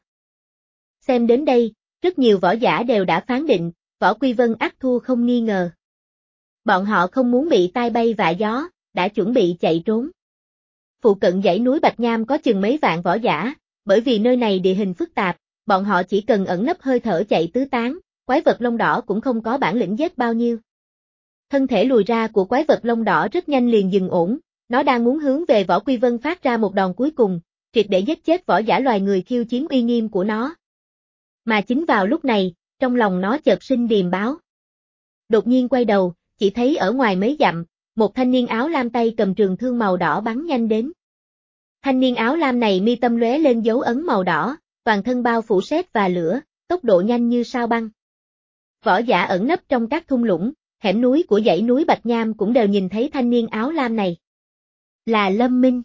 Xem đến đây, rất nhiều võ giả đều đã phán định, Võ Quy Vân ắt thua không nghi ngờ. Bọn họ không muốn bị tai bay vạ gió, đã chuẩn bị chạy trốn. Phụ cận dãy núi Bạch Nham có chừng mấy vạn võ giả, bởi vì nơi này địa hình phức tạp, bọn họ chỉ cần ẩn nấp hơi thở chạy tứ tán, quái vật lông đỏ cũng không có bản lĩnh giết bao nhiêu. Thân thể lùi ra của quái vật lông đỏ rất nhanh liền dừng ổn, nó đang muốn hướng về Võ Quy Vân phát ra một đòn cuối cùng, triệt để giết chết võ giả loài người khiêu chiến uy nghiêm của nó. Mà chính vào lúc này, trong lòng nó chợt sinh điềm báo. Đột nhiên quay đầu, chỉ thấy ở ngoài mấy dặm, một thanh niên áo lam tay cầm trường thương màu đỏ bắn nhanh đến. Thanh niên áo lam này mi tâm lóe lên dấu ấn màu đỏ, toàn thân bao phủ sét và lửa, tốc độ nhanh như sao băng. Võ giả ẩn nấp trong các thung lũng, hẻm núi của dãy núi Bạch Nham cũng đều nhìn thấy thanh niên áo lam này. Là Lâm Minh.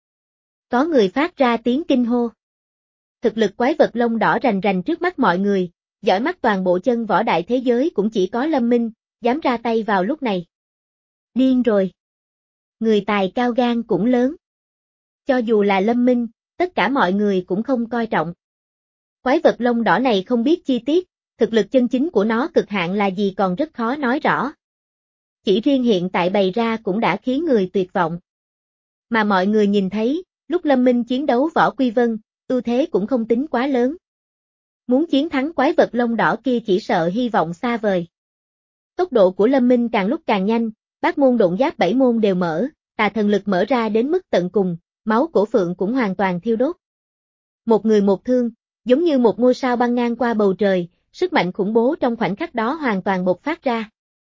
Có người phát ra tiếng kinh hô. Thực lực quái vật lông đỏ rành rành trước mắt mọi người, giỏi mắt toàn bộ chân võ đại thế giới cũng chỉ có Lâm Minh, dám ra tay vào lúc này. Điên rồi. Người tài cao gan cũng lớn. Cho dù là Lâm Minh, tất cả mọi người cũng không coi trọng. Quái vật lông đỏ này không biết chi tiết, thực lực chân chính của nó cực hạn là gì còn rất khó nói rõ. Chỉ riêng hiện tại bày ra cũng đã khiến người tuyệt vọng. Mà mọi người nhìn thấy, lúc Lâm Minh chiến đấu Võ Quy Vân, ưu thế cũng không tính quá lớn. Muốn chiến thắng quái vật lông đỏ kia chỉ sợ hy vọng xa vời. Tốc độ của Lâm Minh càng lúc càng nhanh, bát môn độn giáp bảy môn đều mở, tà thần lực mở ra đến mức tận cùng, máu cổ phượng cũng hoàn toàn thiêu đốt. Một người một thương, giống như một ngôi sao băng ngang qua bầu trời, sức mạnh khủng bố trong khoảnh khắc đó hoàn toàn bộc phát ra.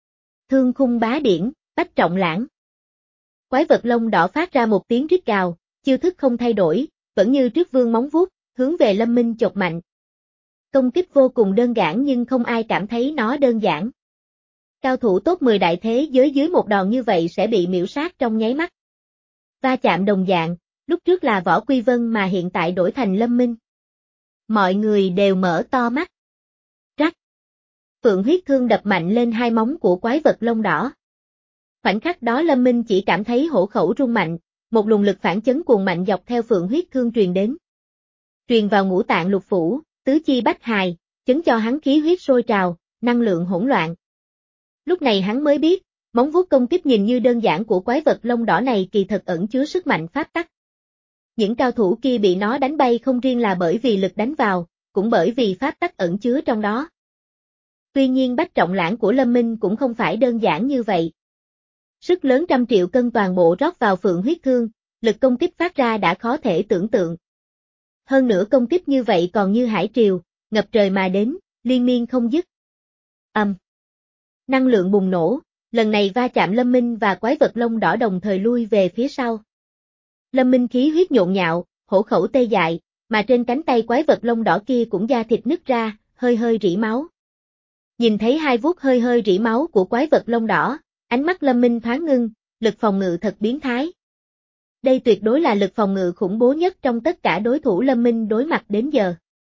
Thương khung bá điển, Bách Trọng Lãng. Quái vật lông đỏ phát ra một tiếng rít gào, chiêu thức không thay đổi, vẫn như trước vương móng vuốt, hướng về Lâm Minh chộp mạnh. Công kích vô cùng đơn giản nhưng không ai cảm thấy nó đơn giản. Cao thủ top mười đại thế giới dưới một đòn như vậy sẽ bị miểu sát trong nháy mắt. Va chạm đồng dạng, lúc trước là Võ Quy Vân mà hiện tại đổi thành Lâm Minh. Mọi người đều mở to mắt. Rắc. Phượng huyết thương đập mạnh lên hai móng của quái vật lông đỏ. Khoảnh khắc đó Lâm Minh chỉ cảm thấy hổ khẩu rung mạnh, một luồng lực phản chấn cuồng mạnh dọc theo phượng huyết thương truyền đến. Truyền vào ngũ tạng lục phủ, tứ chi bách hài, chấn cho hắn khí huyết sôi trào, năng lượng hỗn loạn. Lúc này hắn mới biết, móng vuốt công kích nhìn như đơn giản của quái vật lông đỏ này kỳ thật ẩn chứa sức mạnh pháp tắc. Những cao thủ kia bị nó đánh bay không riêng là bởi vì lực đánh vào, cũng bởi vì pháp tắc ẩn chứa trong đó. Tuy nhiên Bách Trọng Lãng của Lâm Minh cũng không phải đơn giản như vậy. Sức lớn trăm triệu cân toàn bộ rót vào phượng huyết thương, lực công kích phát ra đã khó thể tưởng tượng. Hơn nữa công kích như vậy còn như hải triều, ngập trời mà đến, liên miên không dứt. Ầm. Um. Năng lượng bùng nổ, lần này va chạm Lâm Minh và quái vật lông đỏ đồng thời lui về phía sau. Lâm Minh khí huyết nhộn nhạo, hổ khẩu tê dại, mà trên cánh tay quái vật lông đỏ kia cũng da thịt nứt ra, hơi hơi rỉ máu. Nhìn thấy hai vuốt hơi hơi rỉ máu của quái vật lông đỏ, ánh mắt Lâm Minh thoáng ngưng, lực phòng ngự thật biến thái. Đây tuyệt đối là lực phòng ngự khủng bố nhất trong tất cả đối thủ Lâm Minh đối mặt đến giờ.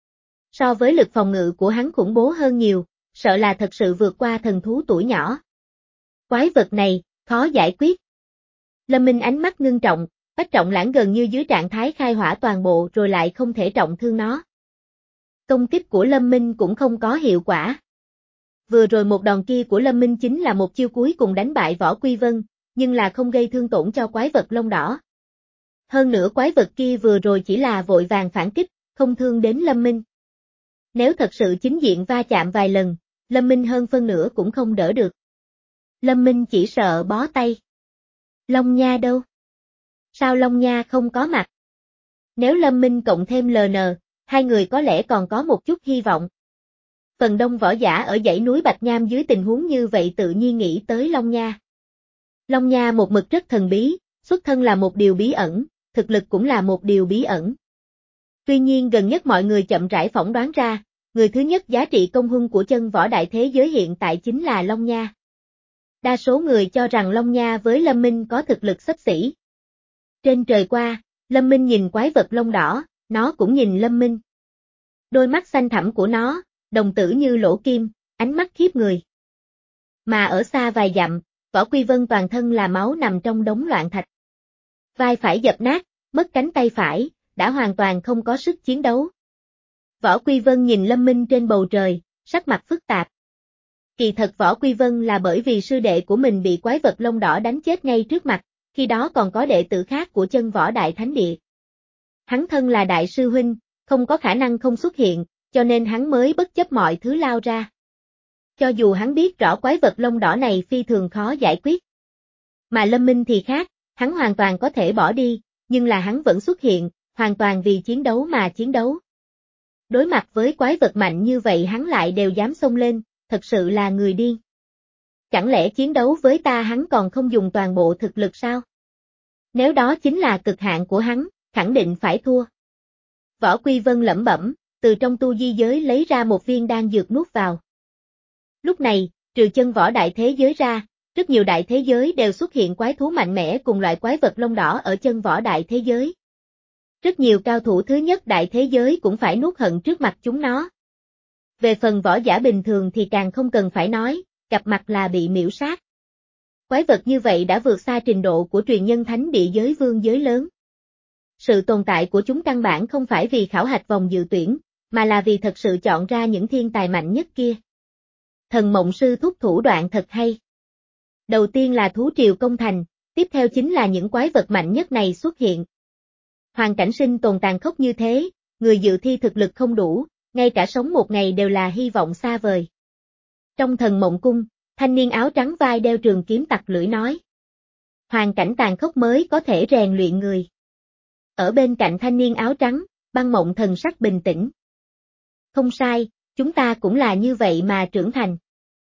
So với lực phòng ngự của hắn khủng bố hơn nhiều, sợ là thật sự vượt qua thần thú tuổi nhỏ. Quái vật này, khó giải quyết. Lâm Minh ánh mắt ngưng trọng, Bách Trọng Lãng gần như dưới trạng thái khai hỏa toàn bộ rồi lại không thể trọng thương nó. Công kích của Lâm Minh cũng không có hiệu quả. Vừa rồi một đòn kia của Lâm Minh chính là một chiêu cuối cùng đánh bại Võ Quy Vân, nhưng là không gây thương tổn cho quái vật lông đỏ. Hơn nữa quái vật kia vừa rồi chỉ là vội vàng phản kích, không thương đến Lâm Minh. Nếu thật sự chính diện va chạm vài lần, Lâm Minh hơn phân nửa cũng không đỡ được. Lâm Minh chỉ sợ bó tay. Long Nha đâu? Sao Long Nha không có mặt? Nếu Lâm Minh cộng thêm lờ en, hai người có lẽ còn có một chút hy vọng. Phần đông võ giả ở dãy núi Bạch Nham dưới tình huống như vậy tự nhiên nghĩ tới Long Nha. Long Nha một mực rất thần bí, xuất thân là một điều bí ẩn, thực lực cũng là một điều bí ẩn. Tuy nhiên gần nhất mọi người chậm rãi phỏng đoán ra, người thứ nhất giá trị công huân của chân võ đại thế giới hiện tại chính là Long Nha. Đa số người cho rằng Long Nha với Lâm Minh có thực lực xấp xỉ. Trên trời qua, Lâm Minh nhìn quái vật lông đỏ, nó cũng nhìn Lâm Minh. Đôi mắt xanh thẳm của nó, đồng tử như lỗ kim, ánh mắt khiếp người. Mà ở xa vài dặm, Võ Quy Vân toàn thân là máu nằm trong đống loạn thạch. Vai phải dập nát, mất cánh tay phải, đã hoàn toàn không có sức chiến đấu. Võ Quy Vân nhìn Lâm Minh trên bầu trời, sắc mặt phức tạp. Kỳ thật Võ Quy Vân là bởi vì sư đệ của mình bị quái vật lông đỏ đánh chết ngay trước mặt, khi đó còn có đệ tử khác của chân võ đại thánh địa. Hắn thân là đại sư huynh, không có khả năng không xuất hiện, cho nên hắn mới bất chấp mọi thứ lao ra. Cho dù hắn biết rõ quái vật lông đỏ này phi thường khó giải quyết. Mà Lâm Minh thì khác, hắn hoàn toàn có thể bỏ đi, nhưng là hắn vẫn xuất hiện, hoàn toàn vì chiến đấu mà chiến đấu. Đối mặt với quái vật mạnh như vậy hắn lại đều dám xông lên, thật sự là người điên. Chẳng lẽ chiến đấu với ta hắn còn không dùng toàn bộ thực lực sao? Nếu đó chính là cực hạn của hắn, khẳng định phải thua. Võ Quy Vân lẩm bẩm, từ trong tu di giới lấy ra một viên đan dược nuốt vào. Lúc này, trừ chân võ đại thế giới ra, rất nhiều đại thế giới đều xuất hiện quái thú mạnh mẽ cùng loại quái vật lông đỏ ở chân võ đại thế giới. Rất nhiều cao thủ thứ nhất đại thế giới cũng phải nuốt hận trước mặt chúng nó. Về phần võ giả bình thường thì càng không cần phải nói, gặp mặt là bị miểu sát. Quái vật như vậy đã vượt xa trình độ của truyền nhân thánh địa giới vương giới lớn. Sự tồn tại của chúng căn bản không phải vì khảo hạch vòng dự tuyển, mà là vì thật sự chọn ra những thiên tài mạnh nhất kia. Thần Mộng Sư thúc thủ đoạn thật hay. Đầu tiên là thú triều công thành, tiếp theo chính là những quái vật mạnh nhất này xuất hiện. Hoàn cảnh sinh tồn tàn khốc như thế, người dự thi thực lực không đủ, ngay cả sống một ngày đều là hy vọng xa vời. Trong Thần Mộng Cung, thanh niên áo trắng vai đeo trường kiếm tặc lưỡi nói. Hoàn cảnh tàn khốc mới có thể rèn luyện người. Ở bên cạnh thanh niên áo trắng, Băng Mộng thần sắc bình tĩnh. Không sai, chúng ta cũng là như vậy mà trưởng thành.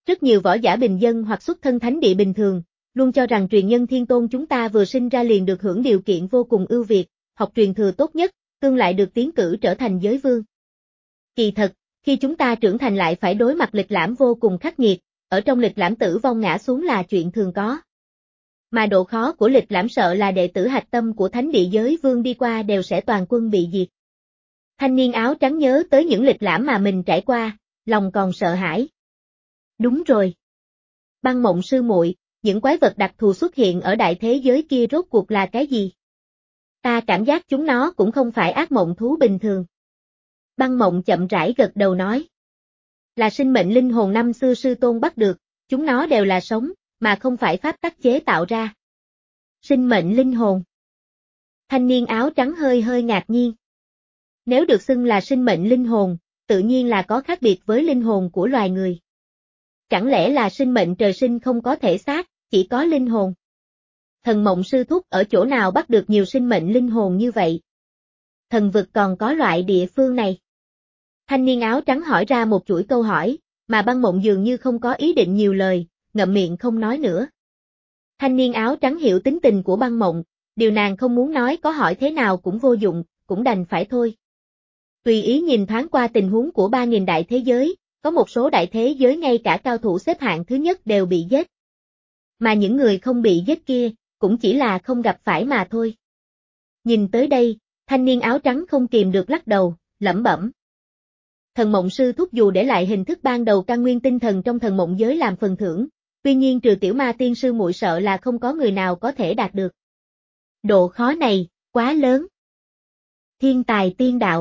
Rất nhiều võ giả bình dân hoặc xuất thân thánh địa bình thường, luôn cho rằng truyền nhân thiên tôn chúng ta vừa sinh ra liền được hưởng điều kiện vô cùng ưu việt, học truyền thừa tốt nhất, tương lại được tiến cử trở thành giới vương. Kỳ thật, khi chúng ta trưởng thành lại phải đối mặt lịch lãm vô cùng khắc nghiệt, ở trong lịch lãm tử vong ngã xuống là chuyện thường có. Mà độ khó của lịch lãm sợ là đệ tử hạch tâm của thánh địa giới vương đi qua đều sẽ toàn quân bị diệt. Thanh niên áo trắng nhớ tới những lịch lãm mà mình trải qua, lòng còn sợ hãi. Đúng rồi. Băng Mộng sư muội, những quái vật đặc thù xuất hiện ở đại thế giới kia rốt cuộc là cái gì? Ta cảm giác chúng nó cũng không phải ác mộng thú bình thường. Băng Mộng chậm rãi gật đầu nói. Là sinh mệnh linh hồn năm xưa sư tôn bắt được, chúng nó đều là sống, mà không phải pháp tắc chế tạo ra. Sinh mệnh linh hồn. Thanh niên áo trắng hơi hơi ngạc nhiên. Nếu được xưng là sinh mệnh linh hồn, tự nhiên là có khác biệt với linh hồn của loài người. Chẳng lẽ là sinh mệnh trời sinh không có thể xác, chỉ có linh hồn? Thần Mộng sư thúc ở chỗ nào bắt được nhiều sinh mệnh linh hồn như vậy? Thần vực còn có loại địa phương này. Thanh niên áo trắng hỏi ra một chuỗi câu hỏi, mà Băng Mộng dường như không có ý định nhiều lời, ngậm miệng không nói nữa. Thanh niên áo trắng hiểu tính tình của Băng Mộng, điều nàng không muốn nói có hỏi thế nào cũng vô dụng, cũng đành phải thôi. Tùy ý nhìn thoáng qua tình huống của ba nghìn đại thế giới, có một số đại thế giới ngay cả cao thủ xếp hạng thứ nhất đều bị giết. Mà những người không bị giết kia, cũng chỉ là không gặp phải mà thôi. Nhìn tới đây, thanh niên áo trắng không kìm được lắc đầu, lẩm bẩm. Thần Mộng sư thúc dù để lại hình thức ban đầu căn nguyên tinh thần trong thần mộng giới làm phần thưởng, tuy nhiên trừ tiểu ma tiên sư muội sợ là không có người nào có thể đạt được. Độ khó này, quá lớn. Thiên tài tiên đạo.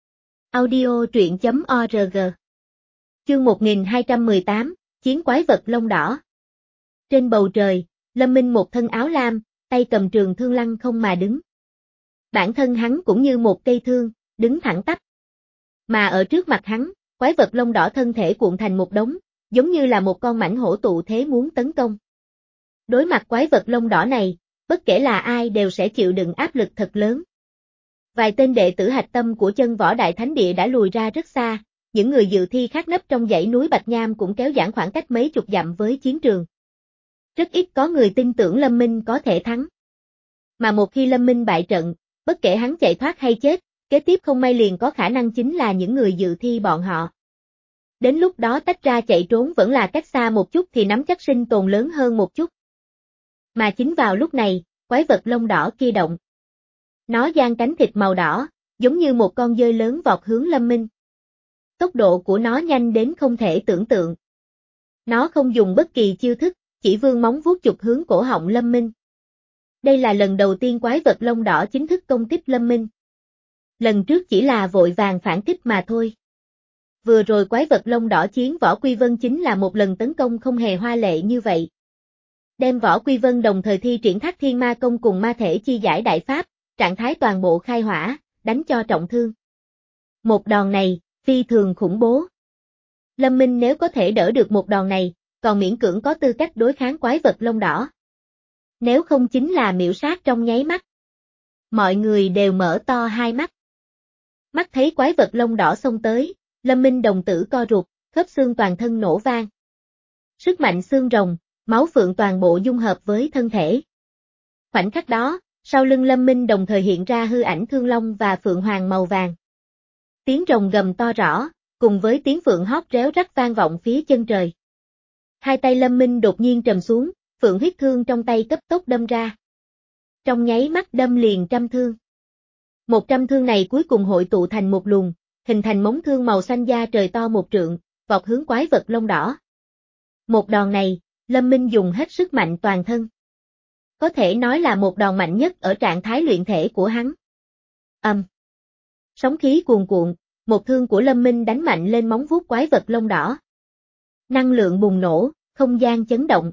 Audio truyện chấm org. Chương một nghìn hai trăm mười tám, Chiến quái vật lông đỏ. Trên bầu trời, Lâm Minh một thân áo lam, tay cầm trường thương lăng không mà đứng. Bản thân hắn cũng như một cây thương, đứng thẳng tắp. Mà ở trước mặt hắn, quái vật lông đỏ thân thể cuộn thành một đống, giống như là một con mãnh hổ tụ thế muốn tấn công. Đối mặt quái vật lông đỏ này, bất kể là ai đều sẽ chịu đựng áp lực thật lớn. Vài tên đệ tử hạch tâm của chân võ đại thánh địa đã lùi ra rất xa, những người dự thi khác nấp trong dãy núi Bạch Nham cũng kéo giãn khoảng cách mấy chục dặm với chiến trường. Rất ít có người tin tưởng Lâm Minh có thể thắng. Mà một khi Lâm Minh bại trận, bất kể hắn chạy thoát hay chết, kế tiếp không may liền có khả năng chính là những người dự thi bọn họ. Đến lúc đó tách ra chạy trốn vẫn là cách xa một chút thì nắm chắc sinh tồn lớn hơn một chút. Mà chính vào lúc này, quái vật lông đỏ kia động. Nó giang cánh thịt màu đỏ, giống như một con dơi lớn vọt hướng Lâm Minh. Tốc độ của nó nhanh đến không thể tưởng tượng. Nó không dùng bất kỳ chiêu thức, chỉ vươn móng vuốt chụp hướng cổ họng Lâm Minh. Đây là lần đầu tiên quái vật lông đỏ chính thức công kích Lâm Minh. Lần trước chỉ là vội vàng phản kích mà thôi. Vừa rồi quái vật lông đỏ chiến Võ Quy Vân chính là một lần tấn công không hề hoa lệ như vậy. Đem Võ Quy Vân đồng thời thi triển Thác Thiên Ma Công cùng ma thể chi giải đại pháp, trạng thái toàn bộ khai hỏa, đánh cho trọng thương. Một đòn này, phi thường khủng bố. Lâm Minh nếu có thể đỡ được một đòn này, còn miễn cưỡng có tư cách đối kháng quái vật lông đỏ. Nếu không chính là miểu sát trong nháy mắt. Mọi người đều mở to hai mắt. Mắt thấy quái vật lông đỏ xông tới, Lâm Minh đồng tử co rụt, khớp xương toàn thân nổ vang. Sức mạnh xương rồng, máu phượng toàn bộ dung hợp với thân thể. Khoảnh khắc đó, sau lưng Lâm Minh đồng thời hiện ra hư ảnh thương long và phượng hoàng màu vàng. Tiếng rồng gầm to rõ, cùng với tiếng phượng hót réo rắt vang vọng phía chân trời. Hai tay Lâm Minh đột nhiên trầm xuống, phượng huyết thương trong tay cấp tốc đâm ra. Trong nháy mắt đâm liền trăm thương. Một trăm thương này cuối cùng hội tụ thành một luồng, hình thành móng thương màu xanh da trời to một trượng, vọt hướng quái vật lông đỏ. Một đòn này, Lâm Minh dùng hết sức mạnh toàn thân. Có thể nói là một đòn mạnh nhất ở trạng thái luyện thể của hắn. Âm. Sóng khí cuồn cuộn, một thương của Lâm Minh đánh mạnh lên móng vuốt quái vật lông đỏ. Năng lượng bùng nổ, không gian chấn động.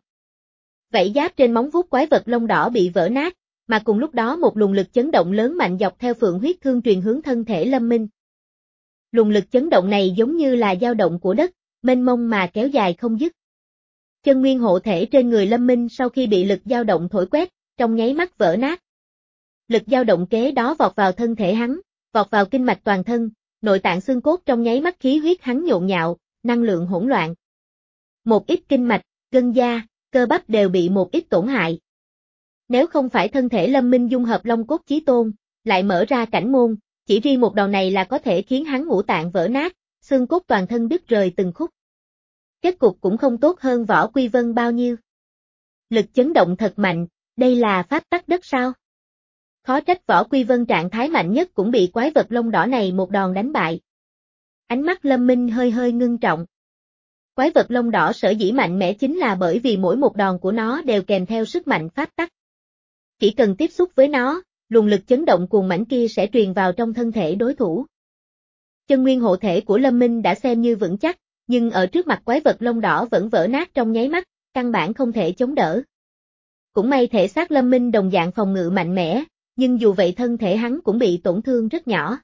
Vảy giáp trên móng vuốt quái vật lông đỏ bị vỡ nát, mà cùng lúc đó một luồng lực chấn động lớn mạnh dọc theo phượng huyết thương truyền hướng thân thể Lâm Minh. Luồng lực chấn động này giống như là dao động của đất, mênh mông mà kéo dài không dứt. Chân nguyên hộ thể trên người Lâm Minh sau khi bị lực dao động thổi quét, trong nháy mắt vỡ nát. Lực dao động kế đó vọt vào thân thể hắn, vọt vào kinh mạch toàn thân, nội tạng xương cốt trong nháy mắt khí huyết hắn nhộn nhạo, năng lượng hỗn loạn. Một ít kinh mạch, gân da, cơ bắp đều bị một ít tổn hại. Nếu không phải thân thể Lâm Minh dung hợp Long Cốt Chí Tôn, lại mở ra cảnh môn, chỉ riêng một đòn này là có thể khiến hắn ngũ tạng vỡ nát, xương cốt toàn thân đứt rời từng khúc. Kết cục cũng không tốt hơn Võ Quy Vân bao nhiêu. Lực chấn động thật mạnh, đây là pháp tắc đất sao? Khó trách Võ Quy Vân trạng thái mạnh nhất cũng bị quái vật lông đỏ này một đòn đánh bại. Ánh mắt Lâm Minh hơi hơi ngưng trọng. Quái vật lông đỏ sở dĩ mạnh mẽ chính là bởi vì mỗi một đòn của nó đều kèm theo sức mạnh pháp tắc. Chỉ cần tiếp xúc với nó, luồng lực chấn động cuồng mãnh kia sẽ truyền vào trong thân thể đối thủ. Chân nguyên hộ thể của Lâm Minh đã xem như vững chắc, nhưng ở trước mặt quái vật lông đỏ vẫn vỡ nát trong nháy mắt, căn bản không thể chống đỡ. Cũng may thể xác Lâm Minh đồng dạng phòng ngự mạnh mẽ, nhưng dù vậy thân thể hắn cũng bị tổn thương rất nhỏ.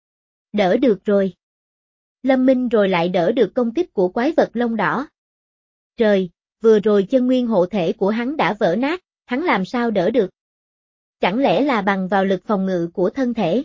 Đỡ được rồi. Lâm Minh rồi lại đỡ được công kích của quái vật lông đỏ. Trời, vừa rồi chân nguyên hộ thể của hắn đã vỡ nát, hắn làm sao đỡ được? Chẳng lẽ là bằng vào lực phòng ngự của thân thể?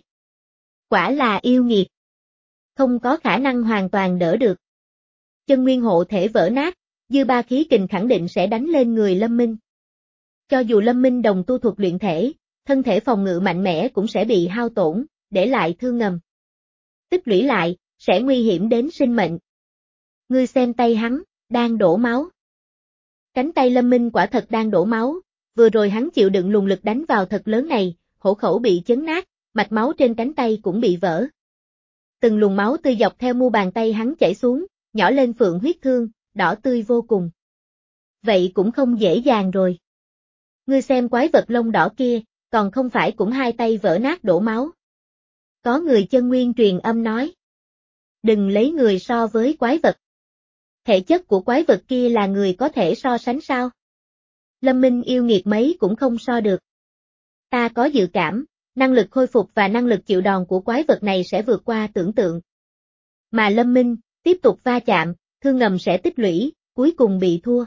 Quả là yêu nghiệt. Không có khả năng hoàn toàn đỡ được. Chân nguyên hộ thể vỡ nát, dư ba khí kình khẳng định sẽ đánh lên người Lâm Minh. Cho dù Lâm Minh đồng tu thuật luyện thể, thân thể phòng ngự mạnh mẽ cũng sẽ bị hao tổn, để lại thương ngầm. Tích lũy lại, sẽ nguy hiểm đến sinh mệnh. Ngươi xem tay hắn, đang đổ máu. Cánh tay Lâm Minh quả thật đang đổ máu, vừa rồi hắn chịu đựng luồng lực đánh vào thật lớn này, hổ khẩu bị chấn nát, mạch máu trên cánh tay cũng bị vỡ. Từng luồng máu tươi dọc theo mu bàn tay hắn chảy xuống, nhỏ lên phượng huyết thương, đỏ tươi vô cùng. Vậy cũng không dễ dàng rồi. Ngươi xem quái vật lông đỏ kia, còn không phải cũng hai tay vỡ nát đổ máu. Có người chân nguyên truyền âm nói. Đừng lấy người so với quái vật. Thể chất của quái vật kia là người có thể so sánh sao? Lâm Minh yêu nghiệt mấy cũng không so được. Ta có dự cảm, năng lực khôi phục và năng lực chịu đòn của quái vật này sẽ vượt qua tưởng tượng. Mà Lâm Minh, tiếp tục va chạm, thương ngầm sẽ tích lũy, cuối cùng bị thua.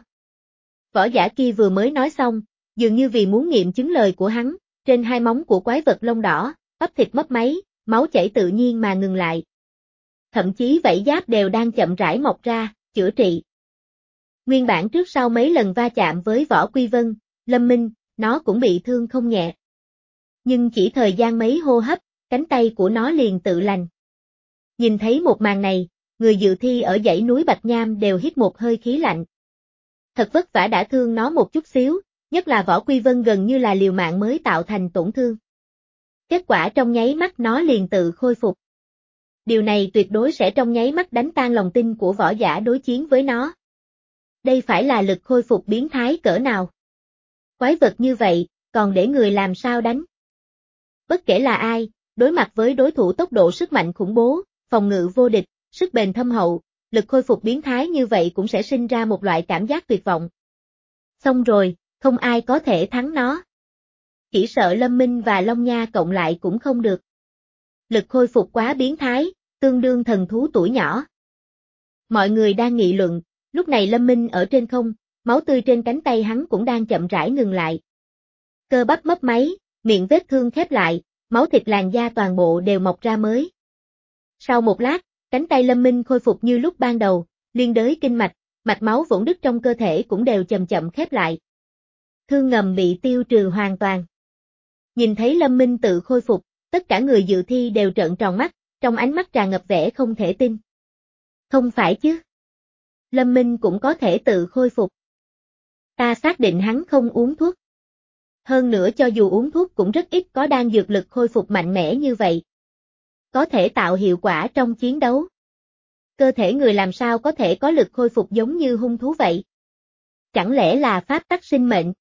Võ giả kia vừa mới nói xong, dường như vì muốn nghiệm chứng lời của hắn, trên hai móng của quái vật lông đỏ, bắp thịt mất máy, máu chảy tự nhiên mà ngừng lại. Thậm chí vảy giáp đều đang chậm rãi mọc ra, chữa trị. Nguyên bản trước sau mấy lần va chạm với Võ Quy Vân, Lâm Minh, nó cũng bị thương không nhẹ. Nhưng chỉ thời gian mấy hô hấp, cánh tay của nó liền tự lành. Nhìn thấy một màn này, người dự thi ở dãy núi Bạch Nham đều hít một hơi khí lạnh. Thật vất vả đã thương nó một chút xíu, nhất là Võ Quy Vân gần như là liều mạng mới tạo thành tổn thương. Kết quả trong nháy mắt nó liền tự khôi phục. Điều này tuyệt đối sẽ trong nháy mắt đánh tan lòng tin của võ giả đối chiến với nó. Đây phải là lực khôi phục biến thái cỡ nào? Quái vật như vậy, còn để người làm sao đánh? Bất kể là ai, đối mặt với đối thủ tốc độ sức mạnh khủng bố, phòng ngự vô địch, sức bền thâm hậu, lực khôi phục biến thái như vậy cũng sẽ sinh ra một loại cảm giác tuyệt vọng. Xong rồi, không ai có thể thắng nó. Chỉ sợ Lâm Minh và Long Nha cộng lại cũng không được. Lực khôi phục quá biến thái, tương đương thần thú tuổi nhỏ. Mọi người đang nghị luận, lúc này Lâm Minh ở trên không, máu tươi trên cánh tay hắn cũng đang chậm rãi ngừng lại. Cơ bắp mấp máy, miệng vết thương khép lại, máu thịt làn da toàn bộ đều mọc ra mới. Sau một lát, cánh tay Lâm Minh khôi phục như lúc ban đầu, liên đới kinh mạch, mạch máu vụn đứt trong cơ thể cũng đều chậm chậm khép lại. Thương ngầm bị tiêu trừ hoàn toàn. Nhìn thấy Lâm Minh tự khôi phục, tất cả người dự thi đều trợn tròn mắt, trong ánh mắt tràn ngập vẻ không thể tin. Không phải chứ? Lâm Minh cũng có thể tự khôi phục. Ta xác định hắn không uống thuốc. Hơn nữa cho dù uống thuốc cũng rất ít có đan dược lực khôi phục mạnh mẽ như vậy. Có thể tạo hiệu quả trong chiến đấu. Cơ thể người làm sao có thể có lực khôi phục giống như hung thú vậy? Chẳng lẽ là pháp tắc sinh mệnh?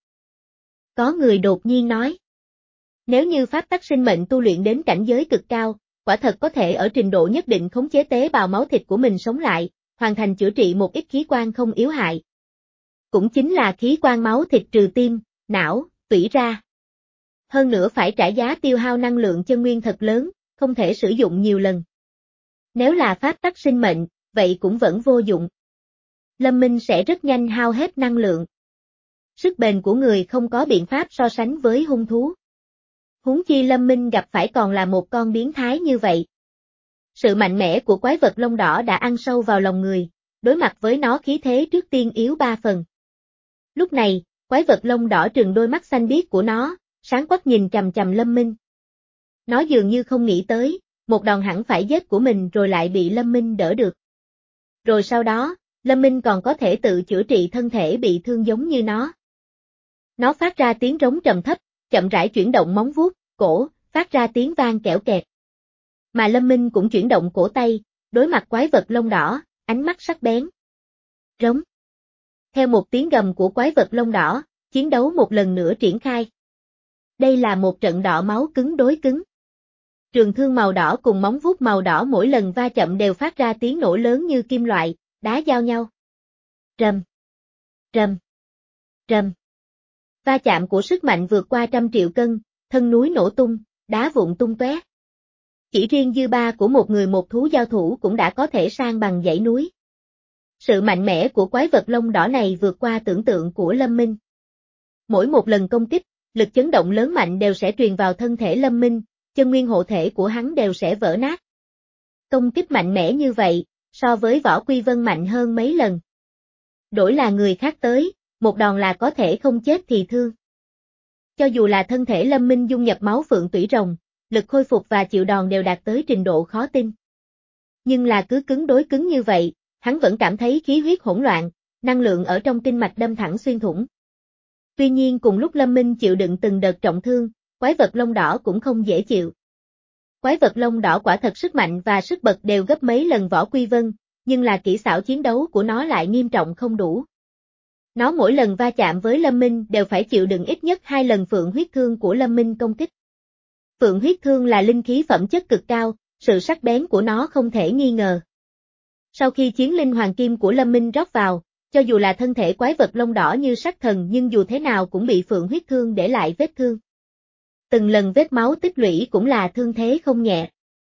Có người đột nhiên nói. Nếu như pháp tắc sinh mệnh tu luyện đến cảnh giới cực cao, quả thật có thể ở trình độ nhất định khống chế tế bào máu thịt của mình sống lại, hoàn thành chữa trị một ít khí quan không yếu hại. Cũng chính là khí quan máu thịt trừ tim, não, tủy ra. Hơn nữa phải trả giá tiêu hao năng lượng chân nguyên thật lớn, không thể sử dụng nhiều lần. Nếu là pháp tắc sinh mệnh, vậy cũng vẫn vô dụng. Lâm Minh sẽ rất nhanh hao hết năng lượng. Sức bền của người không có biện pháp so sánh với hung thú. Huống chi Lâm Minh gặp phải còn là một con biến thái như vậy. Sự mạnh mẽ của quái vật lông đỏ đã ăn sâu vào lòng người, đối mặt với nó khí thế trước tiên yếu ba phần. Lúc này, quái vật lông đỏ trừng đôi mắt xanh biếc của nó, sáng quắc nhìn chằm chằm Lâm Minh. Nó dường như không nghĩ tới, một đòn hẳn phải giết của mình rồi lại bị Lâm Minh đỡ được. Rồi sau đó, Lâm Minh còn có thể tự chữa trị thân thể bị thương giống như nó. Nó phát ra tiếng rống trầm thấp, chậm rãi chuyển động móng vuốt, cổ, phát ra tiếng vang kẽo kẹt. Mà Lâm Minh cũng chuyển động cổ tay, đối mặt quái vật lông đỏ, ánh mắt sắc bén. Rống. Theo một tiếng gầm của quái vật lông đỏ, chiến đấu một lần nữa triển khai. Đây là một trận đọ máu cứng đối cứng. Trường thương màu đỏ cùng móng vuốt màu đỏ mỗi lần va chậm đều phát ra tiếng nổ lớn như kim loại, đá giao nhau. Rầm. Rầm. Rầm. Va chạm của sức mạnh vượt qua trăm triệu cân, thân núi nổ tung, đá vụn tung tóe. Chỉ riêng dư ba của một người một thú giao thủ cũng đã có thể san bằng dãy núi. Sự mạnh mẽ của quái vật lông đỏ này vượt qua tưởng tượng của Lâm Minh. Mỗi một lần công kích, lực chấn động lớn mạnh đều sẽ truyền vào thân thể Lâm Minh, chân nguyên hộ thể của hắn đều sẽ vỡ nát. Công kích mạnh mẽ như vậy, so với Võ Quy Vân mạnh hơn mấy lần. Đổi là người khác tới, một đòn là có thể không chết thì thương. Cho dù là thân thể Lâm Minh dung nhập máu phượng tủy rồng, lực khôi phục và chịu đòn đều đạt tới trình độ khó tin. Nhưng là cứ cứng đối cứng như vậy, hắn vẫn cảm thấy khí huyết hỗn loạn, năng lượng ở trong kinh mạch đâm thẳng xuyên thủng. Tuy nhiên cùng lúc Lâm Minh chịu đựng từng đợt trọng thương, quái vật lông đỏ cũng không dễ chịu. Quái vật lông đỏ quả thật sức mạnh và sức bật đều gấp mấy lần Võ Quy Vân, nhưng là kỹ xảo chiến đấu của nó lại nghiêm trọng không đủ. Nó mỗi lần va chạm với Lâm Minh đều phải chịu đựng ít nhất hai lần phượng huyết thương của Lâm Minh công kích. Phượng huyết thương là linh khí phẩm chất cực cao, sự sắc bén của nó không thể nghi ngờ. Sau khi chiến linh hoàng kim của Lâm Minh rót vào, cho dù là thân thể quái vật lông đỏ như sắc thần nhưng dù thế nào cũng bị phượng huyết thương để lại vết thương. Từng lần vết máu tích lũy cũng là thương thế không nhẹ.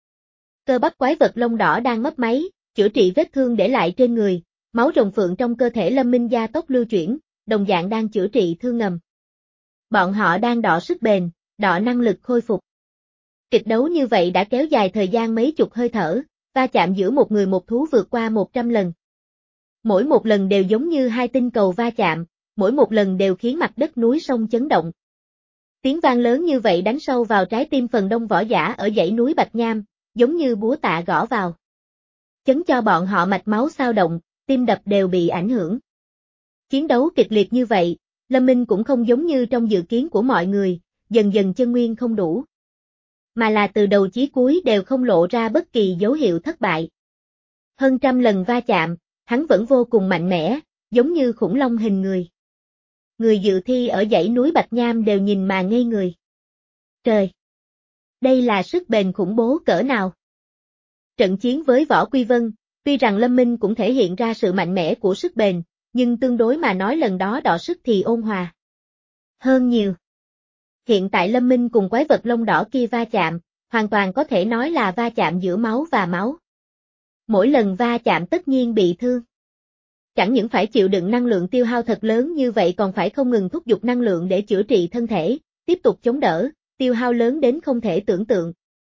Cơ bắp quái vật lông đỏ đang mấp máy, chữa trị vết thương để lại trên người, máu rồng phượng trong cơ thể Lâm Minh gia tốc lưu chuyển, đồng dạng đang chữa trị thương ngầm. Bọn họ đang đọ sức bền, đọ năng lực khôi phục. Kịch đấu như vậy đã kéo dài thời gian mấy chục hơi thở, va chạm giữa một người một thú vượt qua một trăm lần. Mỗi một lần đều giống như hai tinh cầu va chạm, mỗi một lần đều khiến mặt đất núi sông chấn động. Tiếng vang lớn như vậy đánh sâu vào trái tim phần đông võ giả ở dãy núi Bạch Nham, giống như búa tạ gõ vào. Chấn cho bọn họ mạch máu xao động, tim đập đều bị ảnh hưởng. Chiến đấu kịch liệt như vậy, Lâm Minh cũng không giống như trong dự kiến của mọi người, dần dần chân nguyên không đủ. Mà là từ đầu chí cuối đều không lộ ra bất kỳ dấu hiệu thất bại. Hơn trăm lần va chạm, hắn vẫn vô cùng mạnh mẽ, giống như khủng long hình người. Người dự thi ở dãy núi Bạch Nham đều nhìn mà ngây người. Trời! Đây là sức bền khủng bố cỡ nào? Trận chiến với Võ Quy Vân, tuy rằng Lâm Minh cũng thể hiện ra sự mạnh mẽ của sức bền, nhưng tương đối mà nói lần đó đọ sức thì ôn hòa hơn nhiều. Hiện tại Lâm Minh cùng quái vật lông đỏ kia va chạm, hoàn toàn có thể nói là va chạm giữa máu và máu. Mỗi lần va chạm tất nhiên bị thương. Chẳng những phải chịu đựng năng lượng tiêu hao thật lớn như vậy còn phải không ngừng thúc giục năng lượng để chữa trị thân thể, tiếp tục chống đỡ, tiêu hao lớn đến không thể tưởng tượng.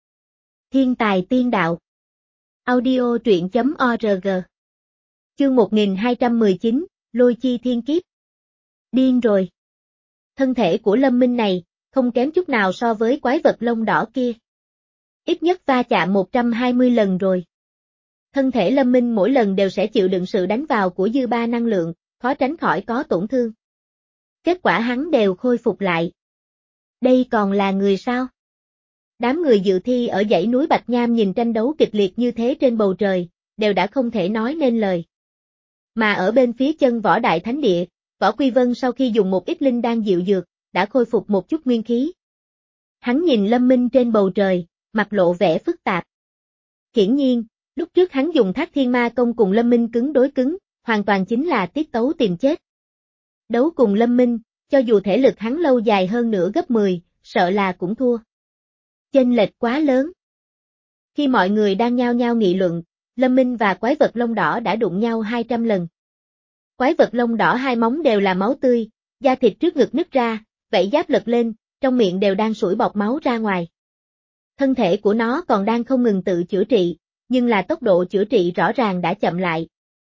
Thiên tài tiên đạo. Audio truyện chấm org. Chương một nghìn hai trăm mười chín, Lôi Chi Thiên Kiếp. Điên rồi. Thân thể của Lâm Minh này, không kém chút nào so với quái vật lông đỏ kia. Ít nhất va chạm một trăm hai mươi lần rồi. Thân thể Lâm Minh mỗi lần đều sẽ chịu đựng sự đánh vào của dư ba năng lượng, khó tránh khỏi có tổn thương. Kết quả hắn đều khôi phục lại. Đây còn là người sao? Đám người dự thi ở dãy núi Bạch Nham nhìn tranh đấu kịch liệt như thế trên bầu trời, đều đã không thể nói nên lời. Mà ở bên phía chân Võ Đại Thánh Địa, Võ Quy Vân sau khi dùng một ít linh đan dịu dược, đã khôi phục một chút nguyên khí. Hắn nhìn Lâm Minh trên bầu trời, mặt lộ vẻ phức tạp. Hiển nhiên, lúc trước hắn dùng Thác Thiên Ma Công cùng Lâm Minh cứng đối cứng, hoàn toàn chính là tiết tấu tìm chết. Đấu cùng Lâm Minh, cho dù thể lực hắn lâu dài hơn nữa gấp mười, sợ là cũng thua. Chênh lệch quá lớn. Khi mọi người đang nhao nhao nghị luận, Lâm Minh và quái vật lông đỏ đã đụng nhau hai trăm lần. Quái vật lông đỏ hai móng đều là máu tươi, da thịt trước ngực nứt ra, vảy giáp lật lên, trong miệng đều đang sủi bọt máu ra ngoài. Thân thể của nó còn đang không ngừng tự chữa trị, nhưng là tốc độ chữa trị rõ ràng đã chậm lại.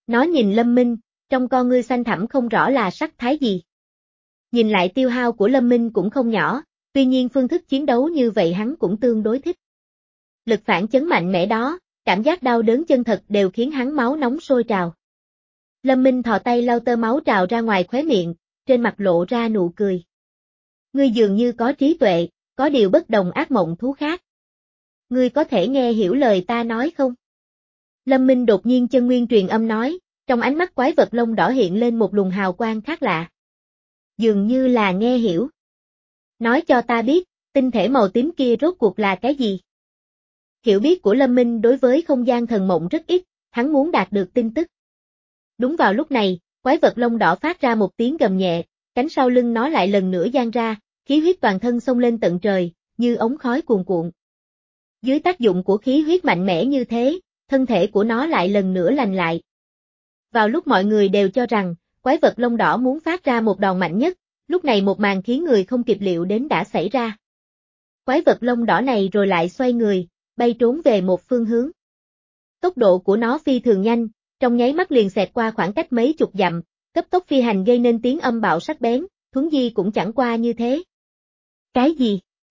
Nó nhìn Lâm Minh, trong con ngươi xanh thẳm không rõ là sắc thái gì. Nhìn lại tiêu hao của Lâm Minh cũng không nhỏ, tuy nhiên phương thức chiến đấu như vậy hắn cũng tương đối thích. Lực phản chấn mạnh mẽ đó, cảm giác đau đớn chân thật đều khiến hắn máu nóng sôi trào. Lâm Minh thò tay lau tơ máu trào ra ngoài khóe miệng, trên mặt lộ ra nụ cười. Ngươi dường như có trí tuệ, có điều bất đồng ác mộng thú khác. Ngươi có thể nghe hiểu lời ta nói không? Lâm Minh đột nhiên chân nguyên truyền âm nói, trong ánh mắt quái vật lông đỏ hiện lên một luồng hào quang khác lạ. Dường như là nghe hiểu. Nói cho ta biết, tinh thể màu tím kia rốt cuộc là cái gì? Hiểu biết của Lâm Minh đối với không gian thần mộng rất ít, hắn muốn đạt được tin tức. Đúng vào lúc này, quái vật lông đỏ phát ra một tiếng gầm nhẹ, cánh sau lưng nó lại lần nữa giang ra, khí huyết toàn thân xông lên tận trời, như ống khói cuồn cuộn. Dưới tác dụng của khí huyết mạnh mẽ như thế, thân thể của nó lại lần nữa lành lại. Vào lúc mọi người đều cho rằng, quái vật lông đỏ muốn phát ra một đòn mạnh nhất, lúc này một màn khiến người không kịp liệu đến đã xảy ra. Quái vật lông đỏ này rồi lại xoay người, bay trốn về một phương hướng. Tốc độ của nó phi thường nhanh, trong nháy mắt liền xẹt qua khoảng cách mấy chục dặm, cấp tốc phi hành gây nên tiếng âm bạo sắc bén, Thuấn Di cũng chẳng qua như thế. Cái gì?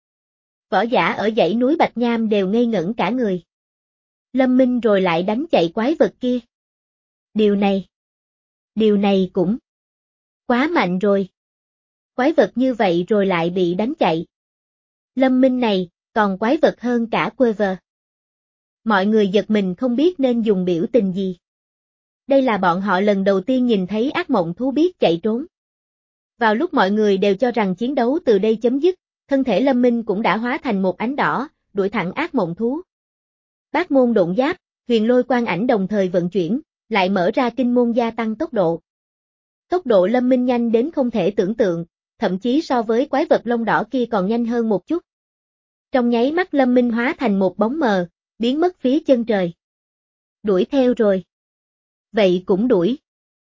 Võ giả ở dãy núi Bạch Nham đều ngây ngẩn cả người. Lâm Minh rồi lại đánh chạy quái vật kia. Điều này, điều này cũng quá mạnh rồi. Quái vật như vậy rồi lại bị đánh chạy. Lâm Minh này, còn quái vật hơn cả Quaver. Mọi người giật mình không biết nên dùng biểu tình gì. Đây là bọn họ lần đầu tiên nhìn thấy ác mộng thú biết chạy trốn. Vào lúc mọi người đều cho rằng chiến đấu từ đây chấm dứt, thân thể Lâm Minh cũng đã hóa thành một ánh đỏ, đuổi thẳng ác mộng thú. Bát môn độn giáp, huyền lôi quang ảnh đồng thời vận chuyển, lại mở ra kinh môn gia tăng tốc độ. Tốc độ Lâm Minh nhanh đến không thể tưởng tượng, thậm chí so với quái vật lông đỏ kia còn nhanh hơn một chút. Trong nháy mắt Lâm Minh hóa thành một bóng mờ, biến mất phía chân trời. Đuổi theo rồi. Vậy cũng đuổi.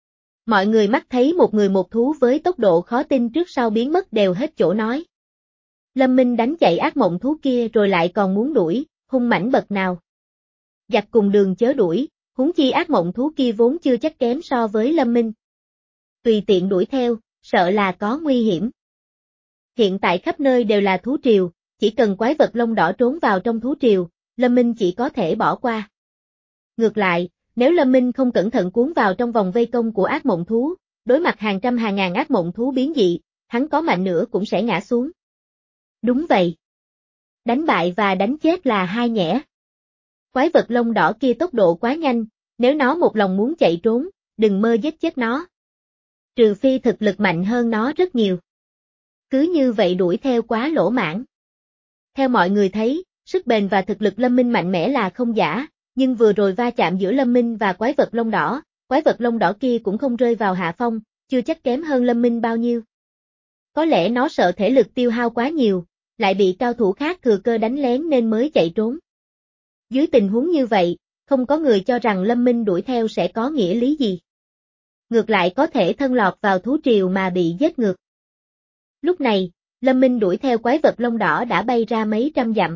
Mọi người mắt thấy một người một thú với tốc độ khó tin trước sau biến mất đều hết chỗ nói. Lâm Minh đánh chạy ác mộng thú kia rồi lại còn muốn đuổi, hung mãnh bậc nào. Giặc cùng đường chớ đuổi, huống chi ác mộng thú kia vốn chưa chắc kém so với Lâm Minh. Tùy tiện đuổi theo, sợ là có nguy hiểm. Hiện tại khắp nơi đều là thú triều, chỉ cần quái vật lông đỏ trốn vào trong thú triều, Lâm Minh chỉ có thể bỏ qua. Ngược lại, nếu Lâm Minh không cẩn thận cuốn vào trong vòng vây công của ác mộng thú, đối mặt hàng trăm hàng ngàn ác mộng thú biến dị, hắn có mạnh nữa cũng sẽ ngã xuống. Đúng vậy. Đánh bại và đánh chết là hai nhẽ. Quái vật lông đỏ kia tốc độ quá nhanh, nếu nó một lòng muốn chạy trốn, đừng mơ giết chết nó. Trừ phi thực lực mạnh hơn nó rất nhiều. Cứ như vậy đuổi theo quá lỗ mãn. Theo mọi người thấy, sức bền và thực lực Lâm Minh mạnh mẽ là không giả, nhưng vừa rồi va chạm giữa Lâm Minh và quái vật lông đỏ, quái vật lông đỏ kia cũng không rơi vào hạ phong, chưa chắc kém hơn Lâm Minh bao nhiêu. Có lẽ nó sợ thể lực tiêu hao quá nhiều, lại bị cao thủ khác thừa cơ đánh lén nên mới chạy trốn. Dưới tình huống như vậy, không có người cho rằng Lâm Minh đuổi theo sẽ có nghĩa lý gì. Ngược lại có thể thân lọt vào thú triều mà bị giết ngược. Lúc này, Lâm Minh đuổi theo quái vật lông đỏ đã bay ra mấy trăm dặm.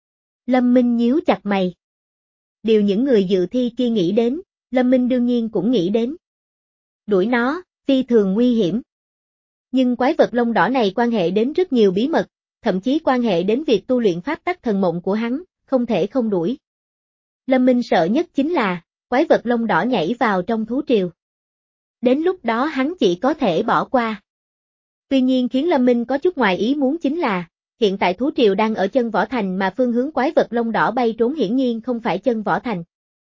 Lâm Minh nhíu chặt mày. Điều những người dự thi kia nghĩ đến, Lâm Minh đương nhiên cũng nghĩ đến. Đuổi nó, phi thường nguy hiểm. Nhưng quái vật lông đỏ này quan hệ đến rất nhiều bí mật, thậm chí quan hệ đến việc tu luyện pháp tắc thần mộng của hắn, không thể không đuổi. Lâm Minh sợ nhất chính là, quái vật lông đỏ nhảy vào trong thú triều. Đến lúc đó hắn chỉ có thể bỏ qua. Tuy nhiên khiến Lâm Minh có chút ngoài ý muốn chính là, hiện tại thú triều đang ở chân võ thành mà phương hướng quái vật lông đỏ bay trốn hiển nhiên không phải chân võ thành.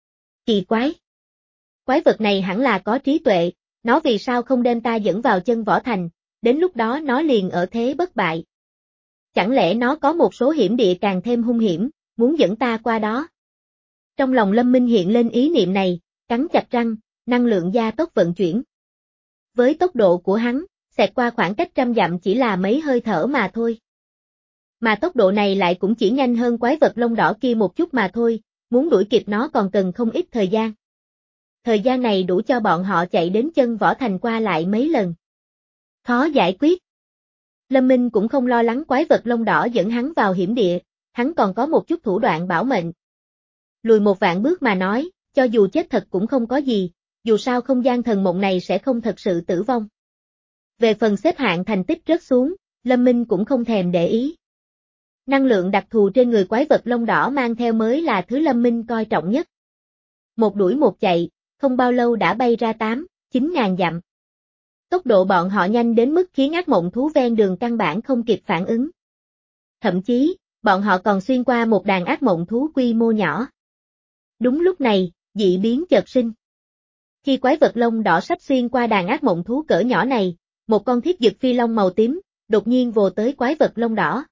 Kỳ quái! Quái vật này hẳn là có trí tuệ, nó vì sao không đem ta dẫn vào chân võ thành, đến lúc đó nó liền ở thế bất bại. Chẳng lẽ nó có một số hiểm địa càng thêm hung hiểm, muốn dẫn ta qua đó? Trong lòng Lâm Minh hiện lên ý niệm này, cắn chặt răng, năng lượng gia tốc vận chuyển. Với tốc độ của hắn, xẹt qua khoảng cách trăm dặm chỉ là mấy hơi thở mà thôi. Mà tốc độ này lại cũng chỉ nhanh hơn quái vật lông đỏ kia một chút mà thôi, muốn đuổi kịp nó còn cần không ít thời gian. Thời gian này đủ cho bọn họ chạy đến chân võ thành qua lại mấy lần. Khó giải quyết. Lâm Minh cũng không lo lắng quái vật lông đỏ dẫn hắn vào hiểm địa, hắn còn có một chút thủ đoạn bảo mệnh. Lùi một vạn bước mà nói, cho dù chết thật cũng không có gì, dù sao không gian thần mộng này sẽ không thật sự tử vong. Về phần xếp hạng thành tích rớt xuống, Lâm Minh cũng không thèm để ý. Năng lượng đặc thù trên người quái vật lông đỏ mang theo mới là thứ Lâm Minh coi trọng nhất. Một đuổi một chạy, không bao lâu đã bay ra tám, chín ngàn dặm. Tốc độ bọn họ nhanh đến mức khiến ác mộng thú ven đường căn bản không kịp phản ứng. Thậm chí, bọn họ còn xuyên qua một đàn ác mộng thú quy mô nhỏ. Đúng lúc này, dị biến chợt sinh. Khi quái vật lông đỏ sắp xuyên qua đàn ác mộng thú cỡ nhỏ này, một con thiết dực phi long màu tím, đột nhiên vồ tới quái vật lông đỏ.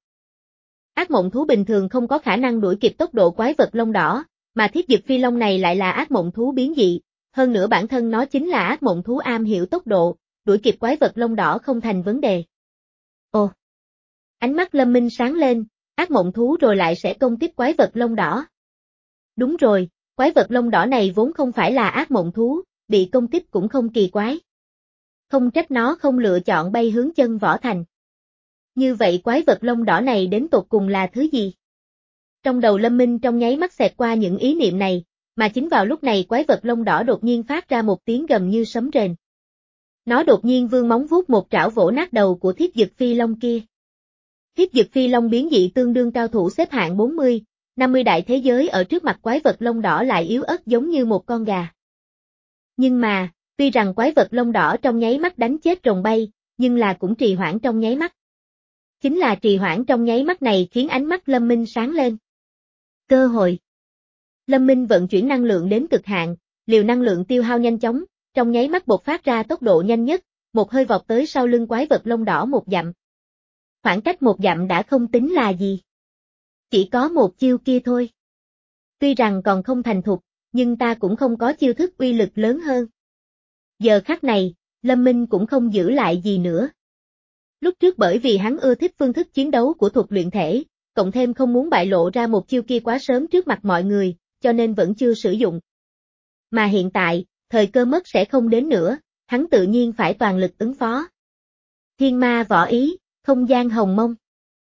Ác mộng thú bình thường không có khả năng đuổi kịp tốc độ quái vật lông đỏ, mà thiết dực phi long này lại là ác mộng thú biến dị, hơn nữa bản thân nó chính là ác mộng thú am hiểu tốc độ, đuổi kịp quái vật lông đỏ không thành vấn đề. Ồ! Ánh mắt Lâm Minh sáng lên, ác mộng thú rồi lại sẽ công kích quái vật lông đỏ. Đúng rồi, quái vật lông đỏ này vốn không phải là ác mộng thú, bị công kích cũng không kỳ quái. Không trách nó không lựa chọn bay hướng chân võ thành. Như vậy quái vật lông đỏ này đến tột cùng là thứ gì? Trong đầu Lâm Minh trong nháy mắt xẹt qua những ý niệm này, mà chính vào lúc này quái vật lông đỏ đột nhiên phát ra một tiếng gầm như sấm rền. Nó đột nhiên vươn móng vuốt một trảo vỗ nát đầu của thiết dực phi long kia. Thiết dực phi long biến dị tương đương cao thủ xếp hạng bốn mươi, năm mươi đại thế giới ở trước mặt quái vật lông đỏ lại yếu ớt giống như một con gà. Nhưng mà, tuy rằng quái vật lông đỏ trong nháy mắt đánh chết rồng bay, nhưng là cũng trì hoãn trong nháy mắt. Chính là trì hoãn trong nháy mắt này khiến ánh mắt Lâm Minh sáng lên. Cơ hội. Lâm Minh vận chuyển năng lượng đến cực hạn, liều năng lượng tiêu hao nhanh chóng, trong nháy mắt bộc phát ra tốc độ nhanh nhất, một hơi vọt tới sau lưng quái vật lông đỏ một dặm. Khoảng cách một dặm đã không tính là gì. Chỉ có một chiêu kia thôi. Tuy rằng còn không thành thục, nhưng ta cũng không có chiêu thức uy lực lớn hơn. Giờ khắc này, Lâm Minh cũng không giữ lại gì nữa. Lúc trước bởi vì hắn ưa thích phương thức chiến đấu của thuật luyện thể, cộng thêm không muốn bại lộ ra một chiêu kia quá sớm trước mặt mọi người, cho nên vẫn chưa sử dụng. Mà hiện tại, thời cơ mất sẽ không đến nữa, hắn tự nhiên phải toàn lực ứng phó. Thiên ma võ ý, không gian hồng mông.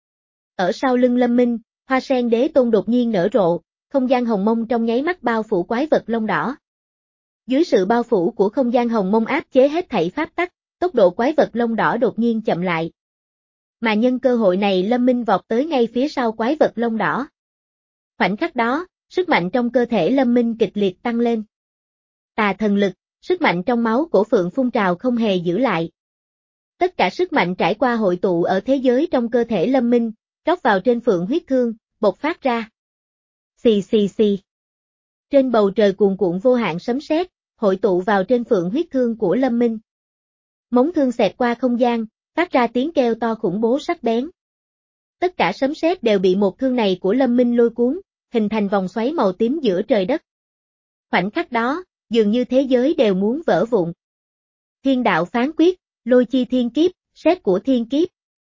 Ở sau lưng Lâm Minh, hoa sen đế tôn đột nhiên nở rộ, không gian hồng mông trong nháy mắt bao phủ quái vật lông đỏ. Dưới sự bao phủ của không gian hồng mông áp chế hết thảy pháp tắc, tốc độ quái vật lông đỏ đột nhiên chậm lại. Mà nhân cơ hội này Lâm Minh vọt tới ngay phía sau quái vật lông đỏ. Khoảnh khắc đó, sức mạnh trong cơ thể Lâm Minh kịch liệt tăng lên. Tà thần lực, sức mạnh trong máu cổ phượng phun trào không hề giữ lại. Tất cả sức mạnh trải qua hội tụ ở thế giới trong cơ thể Lâm Minh, rót vào trên phượng huyết thương, bộc phát ra. Xì xì xì. Trên bầu trời cuồn cuộn vô hạn sấm sét, hội tụ vào trên phượng huyết thương của Lâm Minh. Móng thương xẹt qua không gian, phát ra tiếng kêu to khủng bố sắc bén. Tất cả sấm sét đều bị một thương này của Lâm Minh lôi cuốn, hình thành vòng xoáy màu tím giữa trời đất. Khoảnh khắc đó, dường như thế giới đều muốn vỡ vụn. Thiên đạo phán quyết, lôi chi thiên kiếp, sét của thiên kiếp.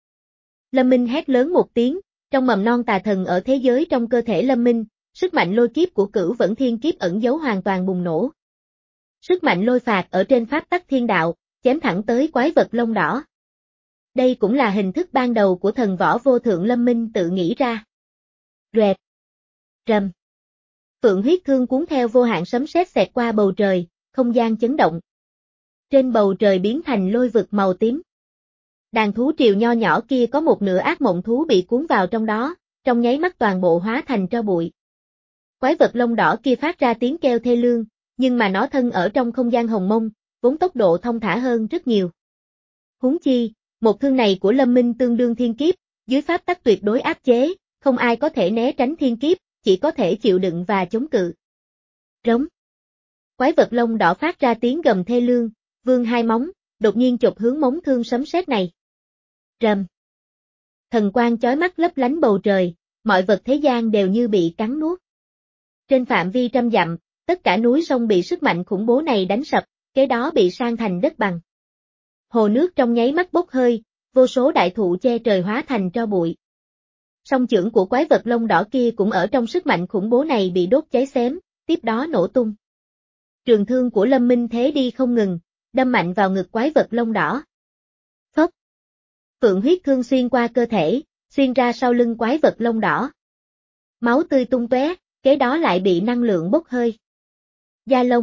Lâm Minh hét lớn một tiếng, trong mầm non tà thần ở thế giới trong cơ thể Lâm Minh, sức mạnh lôi kiếp của cửu vẫn thiên kiếp ẩn giấu hoàn toàn bùng nổ. Sức mạnh lôi phạt ở trên pháp tắc thiên đạo, chém thẳng tới quái vật lông đỏ. Đây cũng là hình thức ban đầu của thần võ vô thượng Lâm Minh tự nghĩ ra. Rẹt. Rầm. Phượng huyết thương cuốn theo vô hạn sấm sét xẹt qua bầu trời, không gian chấn động. Trên bầu trời biến thành lôi vực màu tím. Đàn thú triều nho nhỏ kia có một nửa ác mộng thú bị cuốn vào trong đó, trong nháy mắt toàn bộ hóa thành tro bụi. Quái vật lông đỏ kia phát ra tiếng kêu thê lương, nhưng mà nó thân ở trong không gian hồng mông, vốn tốc độ thông thả hơn rất nhiều. Huống chi, một thương này của Lâm Minh tương đương thiên kiếp, dưới pháp tắc tuyệt đối áp chế, không ai có thể né tránh thiên kiếp, chỉ có thể chịu đựng và chống cự. Rống. Quái vật lông đỏ phát ra tiếng gầm thê lương, vươn hai móng, đột nhiên chộp hướng móng thương sấm sét này. Rầm. Thần quang chói mắt lấp lánh bầu trời, mọi vật thế gian đều như bị cắn nuốt. Trên phạm vi trăm dặm, tất cả núi sông bị sức mạnh khủng bố này đánh sập, kế đó bị san thành đất bằng. Hồ nước trong nháy mắt bốc hơi, vô số đại thụ che trời hóa thành tro bụi. Song chưởng của quái vật lông đỏ kia cũng ở trong sức mạnh khủng bố này bị đốt cháy xém, tiếp đó nổ tung. Trường thương của Lâm Minh thế đi không ngừng, đâm mạnh vào ngực quái vật lông đỏ. Phốc. Phượng huyết thương xuyên qua cơ thể, xuyên ra sau lưng quái vật lông đỏ. Máu tươi tung tóe, kế đó lại bị năng lượng bốc hơi. Da lông,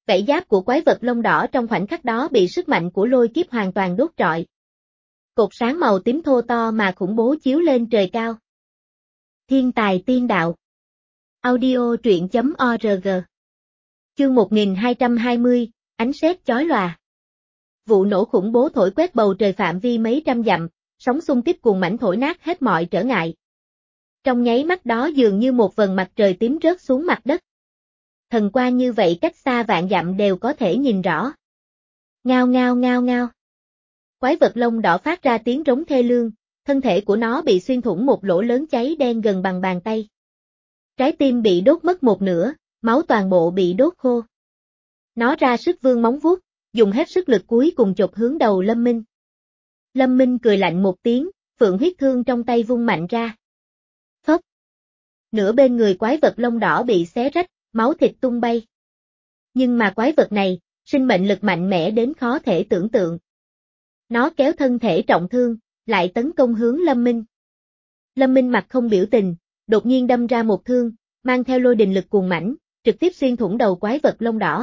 Vảy giáp của quái vật lông đỏ trong khoảnh khắc đó bị sức mạnh của lôi kiếp hoàn toàn đốt trọi. Cột sáng màu tím thô to mà khủng bố chiếu lên trời cao. Thiên tài tiên đạo. Audio truyện chấm org. Chương một nghìn hai trăm hai mươi, ánh sét chói lòa. Vụ nổ khủng bố thổi quét bầu trời phạm vi mấy trăm dặm, sóng xung kích cuồn mãnh thổi nát hết mọi trở ngại. Trong nháy mắt đó dường như một vầng mặt trời tím rớt xuống mặt đất. Thần quang như vậy cách xa vạn dặm đều có thể nhìn rõ. Ngao ngao ngao ngao. Quái vật lông đỏ phát ra tiếng rống thê lương, thân thể của nó bị xuyên thủng một lỗ lớn cháy đen gần bằng bàn tay. Trái tim bị đốt mất một nửa, máu toàn bộ bị đốt khô. Nó ra sức vươn móng vuốt, dùng hết sức lực cuối cùng chộp hướng đầu Lâm Minh. Lâm Minh cười lạnh một tiếng, phượng huyết thương trong tay vung mạnh ra. Phốc. Nửa bên người quái vật lông đỏ bị xé rách, máu thịt tung bay. Nhưng mà quái vật này, sinh mệnh lực mạnh mẽ đến khó thể tưởng tượng. Nó kéo thân thể trọng thương, lại tấn công hướng Lâm Minh. Lâm Minh mặt không biểu tình, đột nhiên đâm ra một thương, mang theo lôi đình lực cuồn mãnh, trực tiếp xuyên thủng đầu quái vật lông đỏ.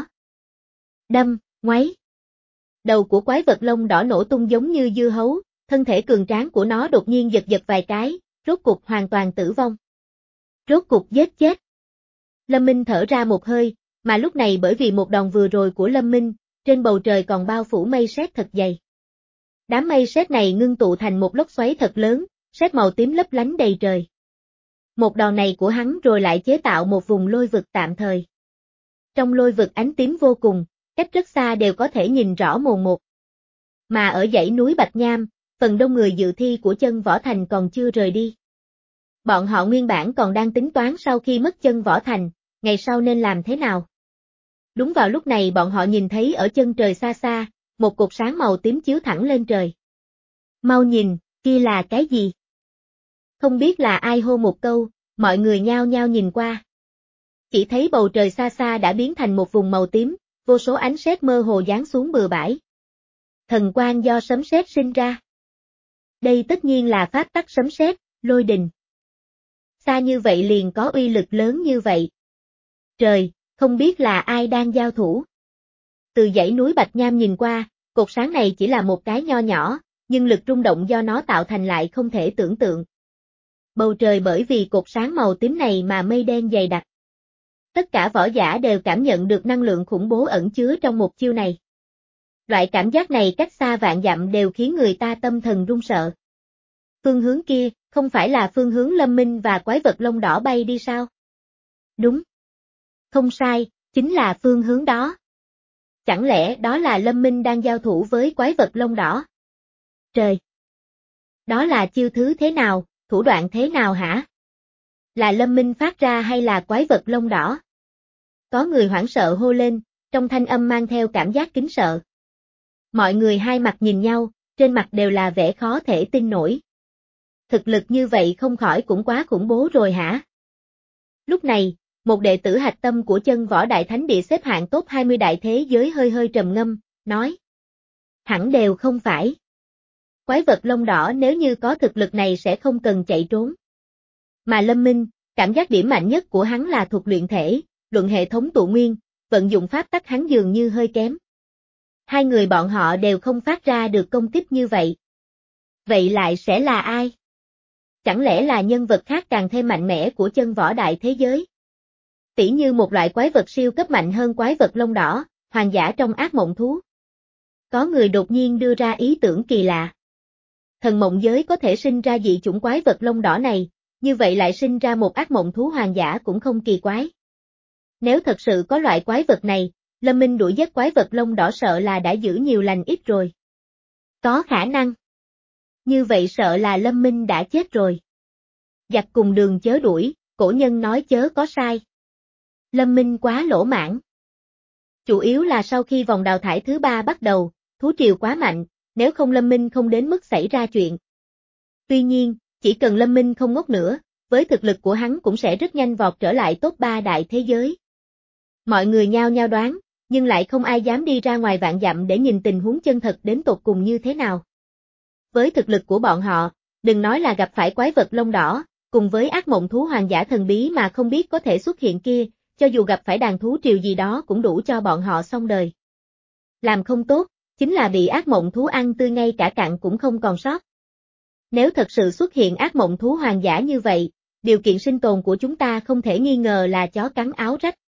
Đâm, ngoáy. Đầu của quái vật lông đỏ nổ tung giống như dưa hấu, thân thể cường tráng của nó đột nhiên giật giật vài cái, rốt cục hoàn toàn tử vong. Rốt cục giết chết. Lâm Minh thở ra một hơi, mà lúc này bởi vì một đòn vừa rồi của Lâm Minh, trên bầu trời còn bao phủ mây sét thật dày. Đám mây sét này ngưng tụ thành một lốc xoáy thật lớn, sét màu tím lấp lánh đầy trời. Một đòn này của hắn rồi lại chế tạo một vùng lôi vực tạm thời. Trong lôi vực ánh tím vô cùng, cách rất xa đều có thể nhìn rõ mồn một. Mà ở dãy núi Bạch Nham, phần đông người dự thi của Chân Võ Thành còn chưa rời đi. Bọn họ nguyên bản còn đang tính toán sau khi mất Chân Võ Thành, ngày sau nên làm thế nào. Đúng vào lúc này bọn họ nhìn thấy ở chân trời xa xa, một cột sáng màu tím chiếu thẳng lên trời. Mau nhìn, kia là cái gì? Không biết là ai hô một câu, mọi người nhao nhao nhìn qua. Chỉ thấy bầu trời xa xa đã biến thành một vùng màu tím, vô số ánh sét mơ hồ giáng xuống bừa bãi. Thần quang do sấm sét sinh ra. Đây tất nhiên là pháp tắc sấm sét, lôi đình. Xa như vậy liền có uy lực lớn như vậy. Trời, không biết là ai đang giao thủ. Từ dãy núi Bạch Nham nhìn qua, cột sáng này chỉ là một cái nho nhỏ, nhưng lực rung động do nó tạo thành lại không thể tưởng tượng. Bầu trời bởi vì cột sáng màu tím này mà mây đen dày đặc. Tất cả võ giả đều cảm nhận được năng lượng khủng bố ẩn chứa trong một chiêu này. Loại cảm giác này cách xa vạn dặm đều khiến người ta tâm thần run sợ. Phương hướng kia, không phải là phương hướng Lâm Minh và quái vật lông đỏ bay đi sao? Đúng. Không sai, chính là phương hướng đó. Chẳng lẽ đó là Lâm Minh đang giao thủ với quái vật lông đỏ? Trời! Đó là chiêu thứ thế nào, thủ đoạn thế nào hả? Là Lâm Minh phát ra hay là quái vật lông đỏ? Có người hoảng sợ hô lên, trong thanh âm mang theo cảm giác kính sợ. Mọi người hai mặt nhìn nhau, trên mặt đều là vẻ khó thể tin nổi. Thực lực như vậy không khỏi cũng quá khủng bố rồi hả? Lúc này, một đệ tử hạch tâm của Chân Võ Đại Thánh Địa xếp hạng top hai mươi đại thế giới hơi hơi trầm ngâm, nói. Hẳn đều không phải. Quái vật lông đỏ nếu như có thực lực này sẽ không cần chạy trốn. Mà Lâm Minh, cảm giác điểm mạnh nhất của hắn là thuộc luyện thể, luận hệ thống tụ nguyên, vận dụng pháp tắc hắn dường như hơi kém. Hai người bọn họ đều không phát ra được công kích như vậy. Vậy lại sẽ là ai? Chẳng lẽ là nhân vật khác càng thêm mạnh mẽ của Chân Võ Đại thế giới? Tỉ như một loại quái vật siêu cấp mạnh hơn quái vật lông đỏ, hoàng giả trong ác mộng thú. Có người đột nhiên đưa ra ý tưởng kỳ lạ. Thần mộng giới có thể sinh ra dị chủng quái vật lông đỏ này, như vậy lại sinh ra một ác mộng thú hoàng giả cũng không kỳ quái. Nếu thật sự có loại quái vật này, Lâm Minh đuổi giết quái vật lông đỏ sợ là đã giữ nhiều lành ít rồi. Có khả năng. Như vậy sợ là Lâm Minh đã chết rồi. Giặc cùng đường chớ đuổi, cổ nhân nói chớ có sai. Lâm Minh quá lỗ mãn. Chủ yếu là sau khi vòng đào thải thứ ba bắt đầu, thú triều quá mạnh, nếu không Lâm Minh không đến mức xảy ra chuyện. Tuy nhiên, chỉ cần Lâm Minh không ngốc nữa, với thực lực của hắn cũng sẽ rất nhanh vọt trở lại top ba đại thế giới. Mọi người nhao nhao đoán, nhưng lại không ai dám đi ra ngoài vạn dặm để nhìn tình huống chân thật đến tột cùng như thế nào. Với thực lực của bọn họ, đừng nói là gặp phải quái vật lông đỏ, cùng với ác mộng thú hoàng giả thần bí mà không biết có thể xuất hiện kia, cho dù gặp phải đàn thú triều gì đó cũng đủ cho bọn họ xong đời. Làm không tốt, chính là bị ác mộng thú ăn tươi ngay cả cặn cũng không còn sót. Nếu thật sự xuất hiện ác mộng thú hoàng giả như vậy, điều kiện sinh tồn của chúng ta không thể nghi ngờ là chó cắn áo rách.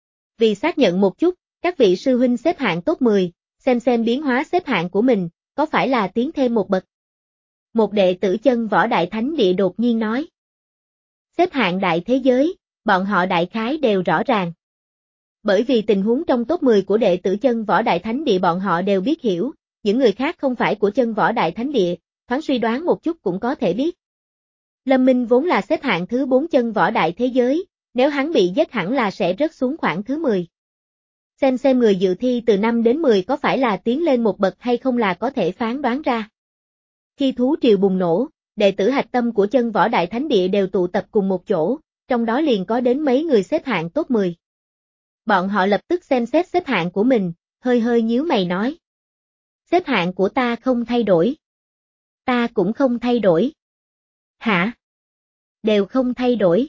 Vì xác nhận một chút, các vị sư huynh xếp hạng top mười, xem xem biến hóa xếp hạng của mình, có phải là tiến thêm một bậc. Một đệ tử chân võ đại thánh địa đột nhiên nói. Xếp hạng đại thế giới, bọn họ đại khái đều rõ ràng. Bởi vì tình huống trong top mười của đệ tử chân võ đại thánh địa bọn họ đều biết hiểu, những người khác không phải của chân võ đại thánh địa, thoáng suy đoán một chút cũng có thể biết. Lâm Minh vốn là xếp hạng thứ bốn chân võ đại thế giới, nếu hắn bị giết hẳn là sẽ rớt xuống khoảng thứ mười. Xem xem người dự thi từ năm đến mười có phải là tiến lên một bậc hay không là có thể phán đoán ra. Khi thú triều bùng nổ, đệ tử hạch tâm của chân võ đại thánh địa đều tụ tập cùng một chỗ, trong đó liền có đến mấy người xếp hạng top mười. Bọn họ lập tức xem xét xếp hạng của mình, hơi hơi nhíu mày nói. Xếp hạng của ta không thay đổi. Ta cũng không thay đổi. Hả? Đều không thay đổi.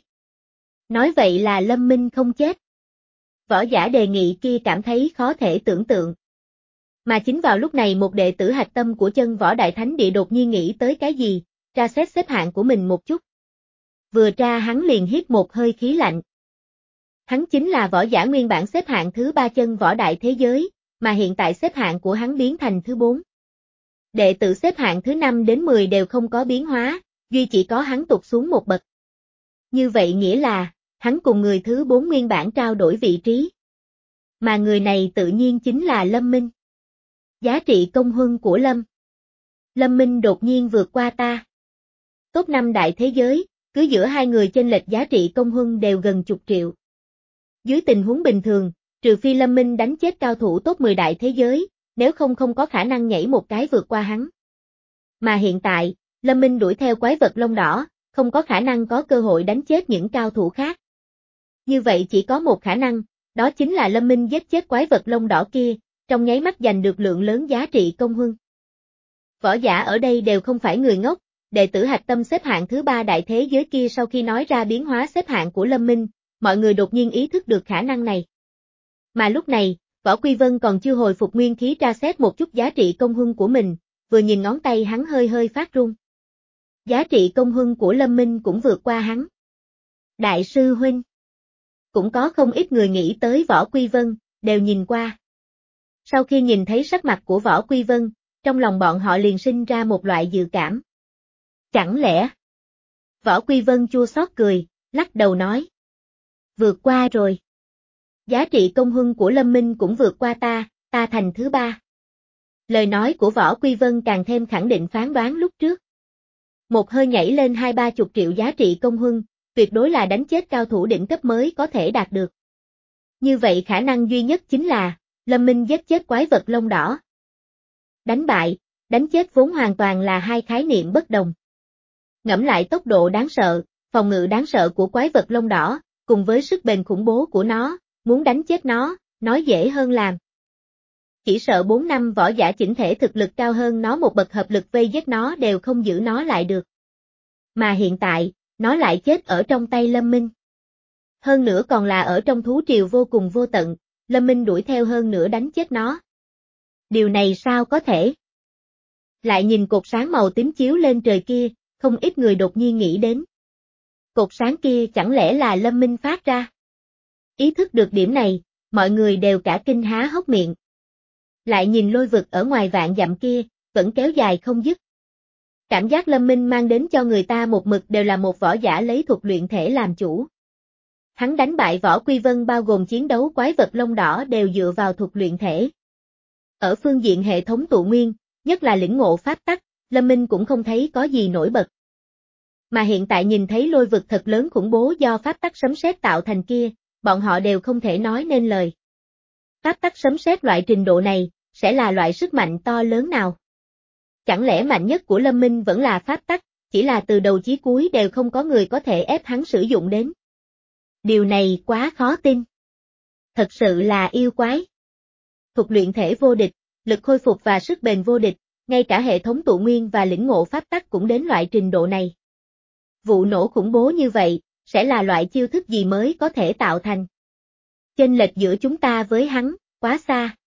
Nói vậy là Lâm Minh không chết. Võ giả đề nghị kia cảm thấy khó thể tưởng tượng. Mà chính vào lúc này một đệ tử hạch tâm của chân võ đại thánh địa đột nhiên nghĩ tới cái gì, tra xét xếp hạng của mình một chút. Vừa tra hắn liền hít một hơi khí lạnh. Hắn chính là võ giả nguyên bản xếp hạng thứ ba chân võ đại thế giới, mà hiện tại xếp hạng của hắn biến thành thứ bốn. Đệ tử xếp hạng thứ năm đến mười đều không có biến hóa, duy chỉ có hắn tụt xuống một bậc. Như vậy nghĩa là, hắn cùng người thứ bốn nguyên bản trao đổi vị trí. Mà người này tự nhiên chính là Lâm Minh. Giá trị công huân của Lâm. Lâm Minh đột nhiên vượt qua ta. Top năm đại thế giới, cứ giữa hai người chênh lệch giá trị công huân đều gần chục triệu. Dưới tình huống bình thường, trừ phi Lâm Minh đánh chết cao thủ top mười đại thế giới, nếu không không có khả năng nhảy một cái vượt qua hắn. Mà hiện tại, Lâm Minh đuổi theo quái vật lông đỏ, không có khả năng có cơ hội đánh chết những cao thủ khác. Như vậy chỉ có một khả năng, đó chính là Lâm Minh giết chết quái vật lông đỏ kia, trong nháy mắt giành được lượng lớn giá trị công huân. Võ giả ở đây đều không phải người ngốc, đệ tử hạch tâm xếp hạng thứ ba đại thế giới kia sau khi nói ra biến hóa xếp hạng của Lâm Minh, mọi người đột nhiên ý thức được khả năng này. Mà lúc này, Võ Quy Vân còn chưa hồi phục nguyên khí tra xét một chút giá trị công huân của mình, vừa nhìn ngón tay hắn hơi hơi phát run. Giá trị công huân của Lâm Minh cũng vượt qua hắn. Đại sư huynh. Cũng có không ít người nghĩ tới Võ Quy Vân, đều nhìn qua. Sau khi nhìn thấy sắc mặt của Võ Quy Vân, trong lòng bọn họ liền sinh ra một loại dự cảm. Chẳng lẽ? Võ Quy Vân chua xót cười, lắc đầu nói. Vượt qua rồi. Giá trị công huân của Lâm Minh cũng vượt qua ta, ta thành thứ ba. Lời nói của Võ Quy Vân càng thêm khẳng định phán đoán lúc trước. Một hơi nhảy lên hai ba chục triệu giá trị công huân, tuyệt đối là đánh chết cao thủ đỉnh cấp mới có thể đạt được. Như vậy khả năng duy nhất chính là, Lâm Minh giết chết quái vật lông đỏ. Đánh bại, đánh chết vốn hoàn toàn là hai khái niệm bất đồng. Ngẫm lại tốc độ đáng sợ, phòng ngự đáng sợ của quái vật lông đỏ, cùng với sức bền khủng bố của nó, muốn đánh chết nó, nói dễ hơn làm. Chỉ sợ bốn năm võ giả chỉnh thể thực lực cao hơn nó một bậc hợp lực vây giết nó đều không giữ nó lại được. Mà hiện tại, nó lại chết ở trong tay Lâm Minh. Hơn nữa còn là ở trong thú triều vô cùng vô tận, Lâm Minh đuổi theo hơn nữa đánh chết nó. Điều này sao có thể? Lại nhìn cột sáng màu tím chiếu lên trời kia, không ít người đột nhiên nghĩ đến. Cột sáng kia chẳng lẽ là Lâm Minh phát ra? Ý thức được điểm này, mọi người đều cả kinh há hốc miệng. Lại nhìn lôi vực ở ngoài vạn dặm kia, vẫn kéo dài không dứt. Cảm giác Lâm Minh mang đến cho người ta một mực đều là một võ giả lấy thuật luyện thể làm chủ. Hắn đánh bại Võ Quy Vân bao gồm chiến đấu quái vật lông đỏ đều dựa vào thuật luyện thể. Ở phương diện hệ thống tụ nguyên, nhất là lĩnh ngộ pháp tắc, Lâm Minh cũng không thấy có gì nổi bật. Mà hiện tại nhìn thấy lôi vực thật lớn khủng bố do pháp tắc sấm sét tạo thành kia, bọn họ đều không thể nói nên lời. Pháp tắc sấm sét loại trình độ này, sẽ là loại sức mạnh to lớn nào? Chẳng lẽ mạnh nhất của Lâm Minh vẫn là pháp tắc, chỉ là từ đầu chí cuối đều không có người có thể ép hắn sử dụng đến. Điều này quá khó tin. Thật sự là yêu quái. Thuật luyện thể vô địch, lực khôi phục và sức bền vô địch, ngay cả hệ thống tụ nguyên và lĩnh ngộ pháp tắc cũng đến loại trình độ này. Vụ nổ khủng bố như vậy, sẽ là loại chiêu thức gì mới có thể tạo thành? chênh lệch giữa chúng ta với hắn, quá xa.